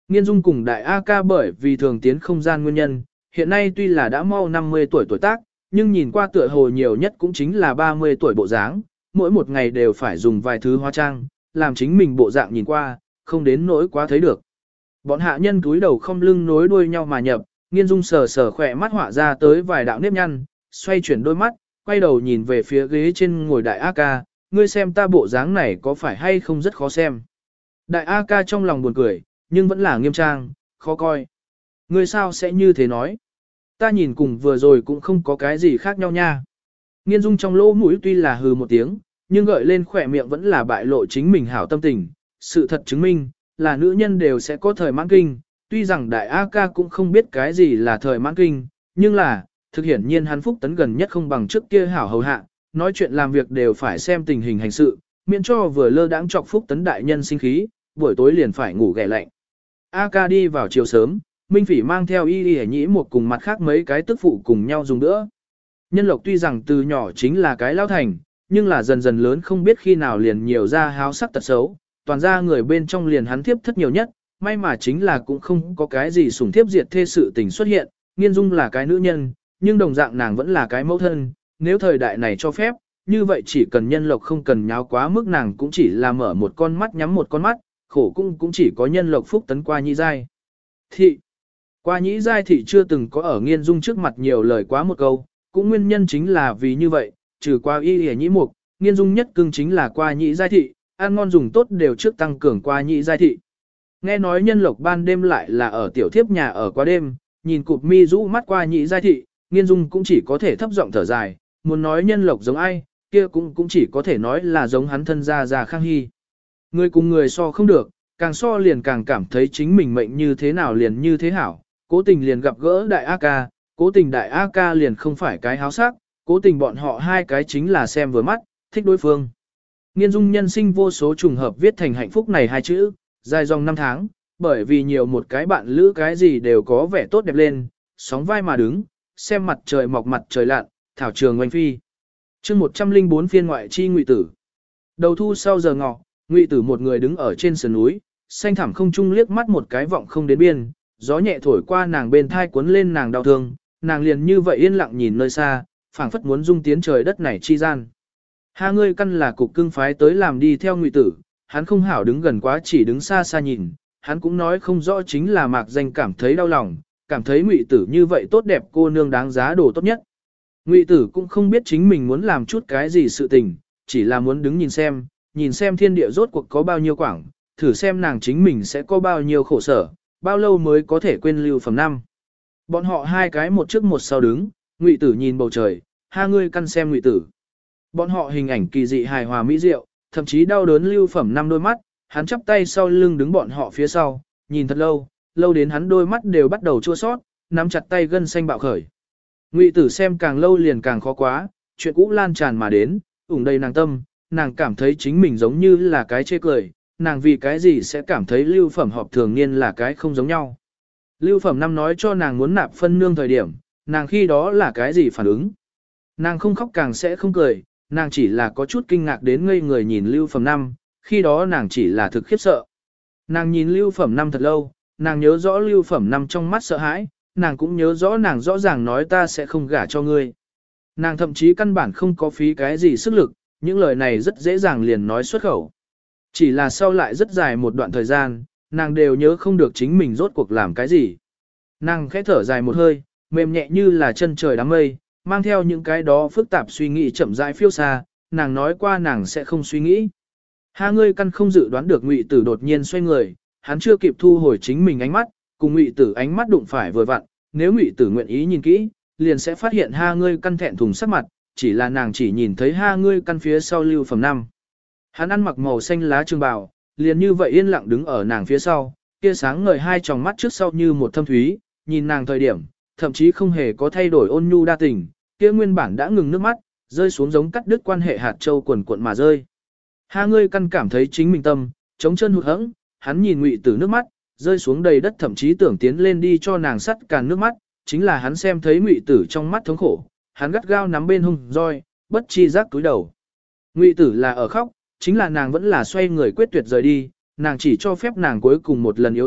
Nghiên Dung cùng đại A ca bởi vì thường tiến không gian nguyên nhân, hiện nay tuy là đã mau năm mươi tuổi tuổi tác, nhưng nhìn qua tựa hồ nhiều nhất cũng chính là ba mươi tuổi bộ dáng, mỗi một ngày đều phải dùng vài thứ hóa trang, làm chính mình bộ dạng nhìn qua, không đến nỗi quá thấy được. Bọn hạ nhân túi đầu không lưng nối đuôi nhau mà nhập, Nghiên Dung sờ sờ khỏe mắt họa ra tới vài đạo nếp nhăn, xoay chuyển đôi mắt, quay đầu nhìn về phía ghế trên ngồi đại A ca, ngươi xem ta bộ dáng này có phải hay không rất khó xem. Đại A ca trong lòng buồn cười, nhưng vẫn là nghiêm trang, khó coi. Ngươi sao sẽ như thế nói? Ta nhìn cùng vừa rồi cũng không có cái gì khác nhau nha. Nghiên Dung trong lỗ mũi tuy là hừ một tiếng, nhưng gợi lên khỏe miệng vẫn là bại lộ chính mình hảo tâm tình. Sự thật chứng minh, là nữ nhân đều sẽ có thời mãn kinh, tuy rằng đại A ca cũng không biết cái gì là thời mãn kinh, nhưng là, thực hiển nhiên hắn Phúc Tấn gần nhất không bằng trước kia hảo hầu hạ, nói chuyện làm việc đều phải xem tình hình hành sự, miễn cho vừa lơ đãng chọc Phúc Tấn đại nhân sinh khí, buổi tối liền phải ngủ ghẻ lạnh. A ca đi vào chiều sớm, Minh Phỉ mang theo y y nhĩ một cùng mặt khác mấy cái tức phụ cùng nhau dùng nữa. Nhân Lộc tuy rằng từ nhỏ chính là cái lao thành, nhưng là dần dần lớn không biết khi nào liền nhiều ra háo sắc tật xấu, toàn ra người bên trong liền hắn thiếp thất nhiều nhất, may mà chính là cũng không có cái gì sủng thiếp diệt thê sự tình xuất hiện, Nghiên Dung là cái nữ nhân, nhưng đồng dạng nàng vẫn là cái mẫu thân, nếu thời đại này cho phép, như vậy chỉ cần Nhân Lộc không cần nháo quá mức nàng cũng chỉ là mở một con mắt nhắm một con mắt, khổ cũng cũng chỉ có Nhân Lộc Phúc Tấn qua nhị giai. Thị Qua nhĩ giai thị chưa từng có ở Nghiên Dung trước mặt nhiều lời quá một câu, cũng nguyên nhân chính là vì như vậy, trừ qua y y nhĩ mục, Nghiên Dung nhất cưng chính là qua nhĩ giai thị, ăn ngon dùng tốt đều trước tăng cường qua nhĩ giai thị. Nghe nói Nhân Lộc ban đêm lại là ở tiểu thiếp nhà ở qua đêm, nhìn cụp mi rũ mắt qua nhĩ giai thị, Nghiên Dung cũng chỉ có thể thấp giọng thở dài, muốn nói Nhân Lộc giống ai, kia cũng cũng chỉ có thể nói là giống hắn thân gia Gia Khang Hy. Người cùng người so không được, càng so liền càng cảm thấy chính mình mệnh như thế nào liền như thế hảo, cố tình liền gặp gỡ đại A ca, cố tình đại A ca liền không phải cái háo sắc, cố tình bọn họ hai cái chính là xem vừa mắt, thích đối phương. Nghiên Dung nhân sinh vô số trùng hợp viết thành hạnh phúc này hai chữ, dài dòng năm tháng, bởi vì nhiều một cái bạn lữ cái gì đều có vẻ tốt đẹp lên, sóng vai mà đứng, xem mặt trời mọc mặt trời lặn, thảo trường oanh phi. chương một trăm linh bốn phiên ngoại chi Ngụy Tử. Đầu thu sau giờ ngọ, Ngụy Tử một người đứng ở trên sườn núi, xanh thẳm không trung liếc mắt một cái vọng không đến biên, gió nhẹ thổi qua nàng bên thai cuốn lên nàng đau thương, nàng liền như vậy yên lặng nhìn nơi xa, phảng phất muốn dung tiến trời đất này chi gian. Ha ngươi căn là cục cưng phái tới làm đi theo Ngụy Tử, hắn không hảo đứng gần quá chỉ đứng xa xa nhìn, hắn cũng nói không rõ chính là mạc danh cảm thấy đau lòng, cảm thấy Ngụy Tử như vậy tốt đẹp cô nương đáng giá đồ tốt nhất. Ngụy Tử cũng không biết chính mình muốn làm chút cái gì sự tình, chỉ là muốn đứng nhìn xem, nhìn xem thiên địa rốt cuộc có bao nhiêu quảng, thử xem nàng chính mình sẽ có bao nhiêu khổ sở, bao lâu mới có thể quên lưu phẩm năm. Bọn họ hai cái một trước một sau đứng, Ngụy Tử nhìn bầu trời, ha ngươi căn xem Ngụy Tử. Bọn họ hình ảnh kỳ dị hài hòa mỹ diệu, thậm chí đau đớn lưu phẩm năm đôi mắt, hắn chắp tay sau lưng đứng bọn họ phía sau, nhìn thật lâu, lâu đến hắn đôi mắt đều bắt đầu chua sót, nắm chặt tay gân xanh bạo khởi. Ngụy Tử xem càng lâu liền càng khó quá, chuyện cũ lan tràn mà đến, ủng đầy nàng tâm, nàng cảm thấy chính mình giống như là cái chê cười, nàng vì cái gì sẽ cảm thấy lưu phẩm họp thường niên là cái không giống nhau. Lưu phẩm năm nói cho nàng muốn nạp phân nương thời điểm, nàng khi đó là cái gì phản ứng. Nàng không khóc càng sẽ không cười, nàng chỉ là có chút kinh ngạc đến ngây người nhìn lưu phẩm năm, khi đó nàng chỉ là thực khiếp sợ. Nàng nhìn lưu phẩm năm thật lâu, nàng nhớ rõ lưu phẩm năm trong mắt sợ hãi, nàng cũng nhớ rõ nàng rõ ràng nói ta sẽ không gả cho ngươi. Nàng thậm chí căn bản không có phí cái gì sức lực, những lời này rất dễ dàng liền nói xuất khẩu. Chỉ là sau lại rất dài một đoạn thời gian, nàng đều nhớ không được chính mình rốt cuộc làm cái gì. Nàng khẽ thở dài một hơi, mềm nhẹ như là chân trời đám mây, mang theo những cái đó phức tạp suy nghĩ chậm rãi phiêu xa, nàng nói qua nàng sẽ không suy nghĩ. Ha ngươi căn không dự đoán được Ngụy Tử đột nhiên xoay người, hắn chưa kịp thu hồi chính mình ánh mắt, cùng Ngụy Tử ánh mắt đụng phải vừa vặn, nếu Ngụy Tử nguyện ý nhìn kỹ, liền sẽ phát hiện ha ngươi căn thẹn thùng sắc mặt, chỉ là nàng chỉ nhìn thấy ha ngươi căn phía sau lưu phẩm năm. Hắn ăn mặc màu xanh lá trường bào, liền như vậy yên lặng đứng ở nàng phía sau, kia sáng ngời hai tròng mắt trước sau như một thâm thúy, nhìn nàng thời điểm, thậm chí không hề có thay đổi ôn nhu đa tình, kia nguyên bản đã ngừng nước mắt, rơi xuống giống cắt đứt quan hệ hạt châu quần cuộn mà rơi. Ha ngươi căn cảm thấy chính mình tâm, chống chân hụt hẫng, hắn nhìn Ngụy Tử nước mắt, rơi xuống đầy đất thậm chí tưởng tiến lên đi cho nàng sắt càn nước mắt, chính là hắn xem thấy Ngụy Tử trong mắt thống khổ, hắn gắt gao nắm bên hông roi, bất chi giác túi đầu. Ngụy Tử là ở khóc, chính là nàng vẫn là xoay người quyết tuyệt rời đi, nàng chỉ cho phép nàng cuối cùng một lần yếu ớt,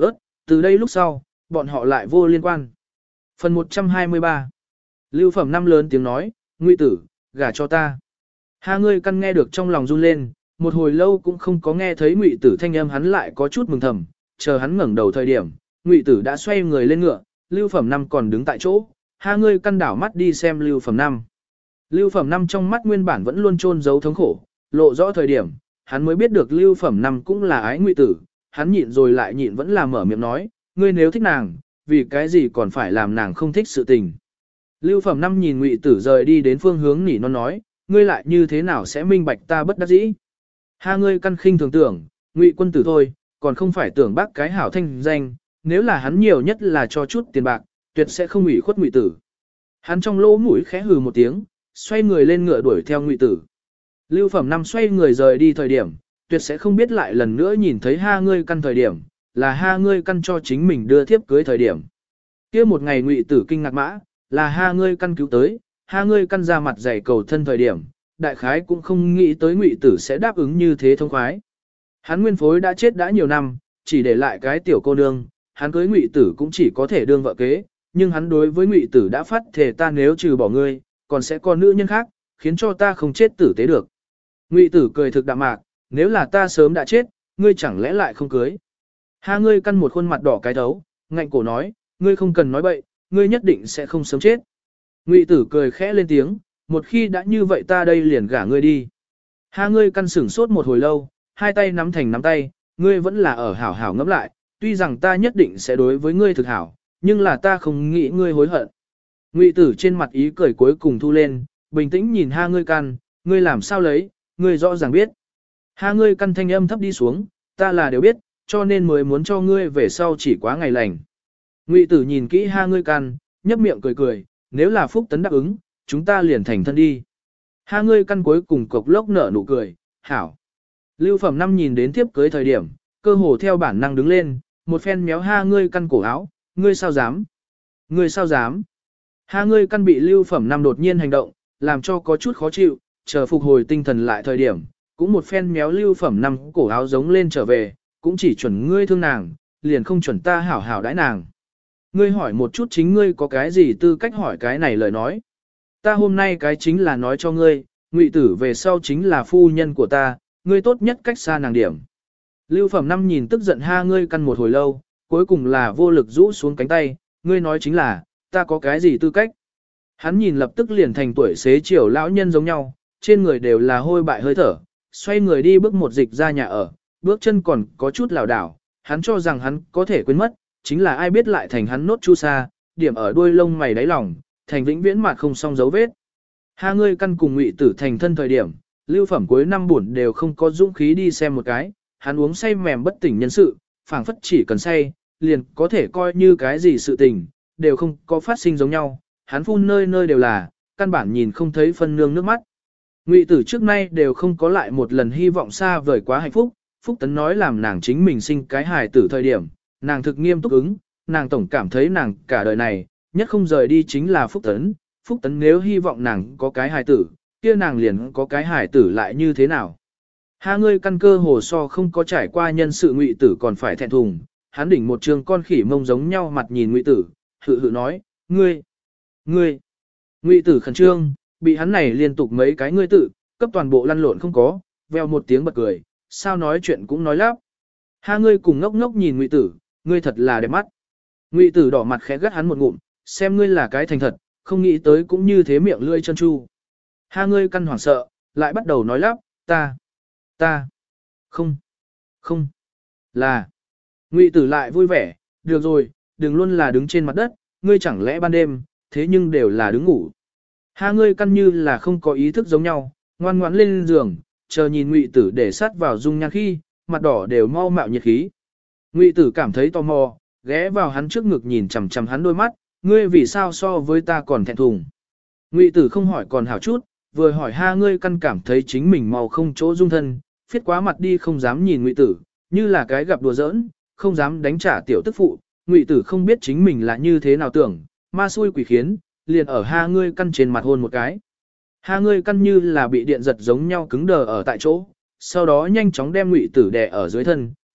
từ đây lúc sau, bọn họ lại vô liên quan. Phần một trăm hai mươi ba. Lưu Phẩm Năm lớn tiếng nói, Ngụy Tử, gả cho ta. Ha ngươi căn nghe được trong lòng run lên, một hồi lâu cũng không có nghe thấy Ngụy Tử thanh âm, hắn lại có chút mừng thầm, chờ hắn ngẩng đầu thời điểm, Ngụy Tử đã xoay người lên ngựa, Lưu Phẩm Năm còn đứng tại chỗ, ha ngươi căn đảo mắt đi xem Lưu Phẩm Năm. Lưu Phẩm Năm trong mắt nguyên bản vẫn luôn chôn giấu thống khổ, lộ rõ thời điểm, hắn mới biết được Lưu Phẩm Năm cũng là ái Ngụy Tử, hắn nhịn rồi lại nhịn vẫn là mở miệng nói, ngươi nếu thích nàng, vì cái gì còn phải làm nàng không thích sự tình. Lưu Phẩm Năm nhìn Ngụy Tử rời đi đến phương hướng nỉ non nói, ngươi lại như thế nào sẽ minh bạch ta bất đắc dĩ. Ha ngươi căn khinh thường tưởng, Ngụy quân tử thôi, còn không phải tưởng bác cái hảo thanh danh, nếu là hắn nhiều nhất là cho chút tiền bạc, tuyệt sẽ không ủy khuất Ngụy Tử. Hắn trong lỗ mũi khẽ hừ một tiếng, xoay người lên ngựa đuổi theo Ngụy Tử. Lưu Phẩm Năm xoay người rời đi thời điểm, tuyệt sẽ không biết lại lần nữa nhìn thấy ha ngươi căn thời điểm, là ha ngươi căn cho chính mình đưa thiếp cưới thời điểm. Kia một ngày Ngụy Tử kinh ngạc mã, là ha ngươi căn cứu tới, ha ngươi căn ra mặt dày cầu thân thời điểm, đại khái cũng không nghĩ tới Ngụy Tử sẽ đáp ứng như thế thông khoái. Hắn nguyên phối đã chết đã nhiều năm, chỉ để lại cái tiểu cô nương, hắn cưới Ngụy Tử cũng chỉ có thể đương vợ kế, nhưng hắn đối với Ngụy Tử đã phát thề ta nếu trừ bỏ ngươi, còn sẽ có nữ nhân khác, khiến cho ta không chết tử tế được. Ngụy Tử cười thực đạm mạc, nếu là ta sớm đã chết, ngươi chẳng lẽ lại không cưới. Ha ngươi căn một khuôn mặt đỏ cái thấu, ngạnh cổ nói, ngươi không cần nói bậy, ngươi nhất định sẽ không sớm chết. Ngụy Tử cười khẽ lên tiếng, một khi đã như vậy ta đây liền gả ngươi đi. Ha ngươi căn sửng sốt một hồi lâu, hai tay nắm thành nắm tay, ngươi vẫn là ở hảo hảo ngẫm lại, tuy rằng ta nhất định sẽ đối với ngươi thực hảo, nhưng là ta không nghĩ ngươi hối hận. Ngụy Tử trên mặt ý cười cuối cùng thu lên, bình tĩnh nhìn ha ngươi căn, ngươi làm sao lấy, ngươi rõ ràng biết. Ha ngươi căn thanh âm thấp đi xuống, ta là đều biết, cho nên mới muốn cho ngươi về sau chỉ quá ngày lành. Ngụy Tử nhìn kỹ ha ngươi căn, nhấp miệng cười cười, nếu là Phúc Tấn đáp ứng, chúng ta liền thành thân đi. Ha ngươi căn cuối cùng cộc lốc nở nụ cười, hảo. Lưu Phẩm Năm nhìn đến tiếp cưới thời điểm, cơ hồ theo bản năng đứng lên, một phen méo ha ngươi căn cổ áo, ngươi sao dám? Ngươi sao dám? Ha ngươi căn bị Lưu Phẩm Năm đột nhiên hành động, làm cho có chút khó chịu, chờ phục hồi tinh thần lại thời điểm, cũng một phen méo Lưu Phẩm Năm cổ áo giống lên trở về, cũng chỉ chuẩn ngươi thương nàng, liền không chuẩn ta hảo hảo đãi nàng. Ngươi hỏi một chút chính ngươi có cái gì tư cách hỏi cái này lời nói. Ta hôm nay cái chính là nói cho ngươi, Ngụy Tử về sau chính là phu nhân của ta, ngươi tốt nhất cách xa nàng điểm. Lưu Phẩm Năm nhìn tức giận ha ngươi căn một hồi lâu, cuối cùng là vô lực rũ xuống cánh tay, ngươi nói chính là, ta có cái gì tư cách. Hắn nhìn lập tức liền thành tuổi xế chiều lão nhân giống nhau, trên người đều là hôi bại hơi thở, xoay người đi bước một dịch ra nhà ở, bước chân còn có chút lảo đảo, hắn cho rằng hắn có thể quên mất, chính là ai biết lại thành hắn nốt chu sa, điểm ở đuôi lông mày đáy lòng, thành vĩnh viễn mặt không song dấu vết. Ha ngươi căn cùng Ngụy Tử thành thân thời điểm, Lưu Phẩm cuối năm buồn đều không có dũng khí đi xem một cái, hắn uống say mềm bất tỉnh nhân sự, phảng phất chỉ cần say, liền có thể coi như cái gì sự tình, đều không có phát sinh giống nhau, hắn phun nơi nơi đều là, căn bản nhìn không thấy phân nương nước mắt. Ngụy Tử trước nay đều không có lại một lần hy vọng xa vời quá hạnh phúc, Phúc Tấn nói làm nàng chính mình sinh cái hài tử thời điểm, nàng thực nghiêm túc ứng, nàng tổng cảm thấy nàng cả đời này, nhất không rời đi chính là Phúc Tấn, Phúc Tấn nếu hy vọng nàng có cái hài tử, kia nàng liền có cái hài tử lại như thế nào. Ha ngươi căn cơ hồ so không có trải qua nhân sự Ngụy Tử còn phải thẹn thùng, hắn đỉnh một trường con khỉ mông giống nhau mặt nhìn Ngụy Tử, hự hự nói, ngươi, ngươi, Ngụy Tử khẩn trương, bị hắn này liên tục mấy cái ngươi tự, cấp toàn bộ lăn lộn không có, veo một tiếng bật cười, sao nói chuyện cũng nói lắp. Ha ngươi cùng ngốc ngốc nhìn Ngụy Tử, ngươi thật là đẹp mắt. Ngụy Tử đỏ mặt khẽ gắt hắn một ngụm, xem ngươi là cái thành thật, không nghĩ tới cũng như thế miệng lưỡi chân chu. Ha ngươi căn hoảng sợ, lại bắt đầu nói lắp, ta, ta, không, không, là. Ngụy Tử lại vui vẻ, được rồi, đừng luôn là đứng trên mặt đất, ngươi chẳng lẽ ban đêm, thế nhưng đều là đứng ngủ. Ha ngươi căn như là không có ý thức giống nhau, ngoan ngoãn lên giường, chờ nhìn Ngụy Tử để sát vào dung nhan khi, mặt đỏ đều mau mạo nhiệt khí. Ngụy Tử cảm thấy tò mò, ghé vào hắn trước ngực nhìn chằm chằm hắn đôi mắt, ngươi vì sao so với ta còn thẹn thùng. Ngụy Tử không hỏi còn hảo chút, vừa hỏi ha ngươi căn cảm thấy chính mình màu không chỗ dung thân, phiết quá mặt đi không dám nhìn Ngụy Tử, như là cái gặp đùa giỡn, không dám đánh trả tiểu tức phụ. Ngụy Tử không biết chính mình là như thế nào tưởng, ma xui quỷ khiến, liền ở ha ngươi căn trên mặt hôn một cái. Ha ngươi căn như là bị điện giật giống nhau cứng đờ ở tại chỗ, sau đó nhanh chóng đem Ngụy Tử đè ở dưới thân,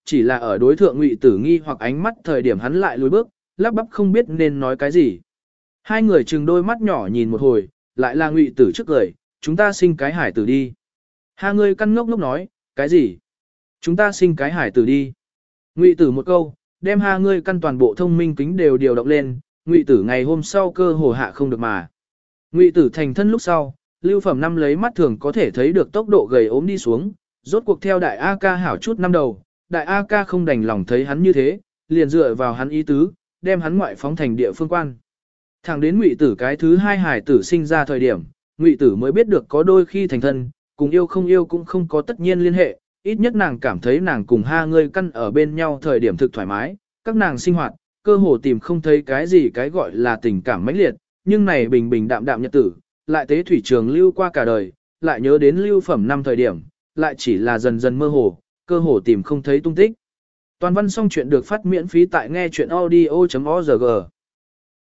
chỉ là ở đối thượng Ngụy Tử nghi hoặc ánh mắt thời điểm hắn lại lùi bước, lắp bắp không biết nên nói cái gì. Hai người trừng đôi mắt nhỏ nhìn một hồi, lại là Ngụy Tử trước cười, chúng ta sinh cái hải tử đi. Ha ngươi căn ngốc ngốc nói, cái gì? Chúng ta sinh cái hải tử đi. Ngụy Tử một câu, đem ha ngươi căn toàn bộ thông minh kính đều điều động lên, Ngụy Tử ngày hôm sau cơ hồ hạ không được mà. Ngụy Tử thành thân lúc sau, Lưu Phẩm Năm lấy mắt thường có thể thấy được tốc độ gầy ốm đi xuống, rốt cuộc theo đại A ca hảo chút năm đầu, đại A ca không đành lòng thấy hắn như thế, liền dựa vào hắn ý tứ, đem hắn ngoại phóng thành địa phương quan. Thẳng đến Ngụy Tử cái thứ hai hải tử sinh ra thời điểm, Ngụy Tử mới biết được có đôi khi thành thân, cùng yêu không yêu cũng không có tất nhiên liên hệ, ít nhất nàng cảm thấy nàng cùng ha ngươi căn ở bên nhau thời điểm thực thoải mái, các nàng sinh hoạt, cơ hồ tìm không thấy cái gì cái gọi là tình cảm mãnh liệt, nhưng này bình bình đạm đạm nhật tử, lại tế thủy trường lưu qua cả đời, lại nhớ đến Lưu Phẩm Năm thời điểm, lại chỉ là dần dần mơ hồ, cơ hồ tìm không thấy tung tích. Toàn văn xong chuyện được phát miễn phí tại nghe chuyện audio chấm org.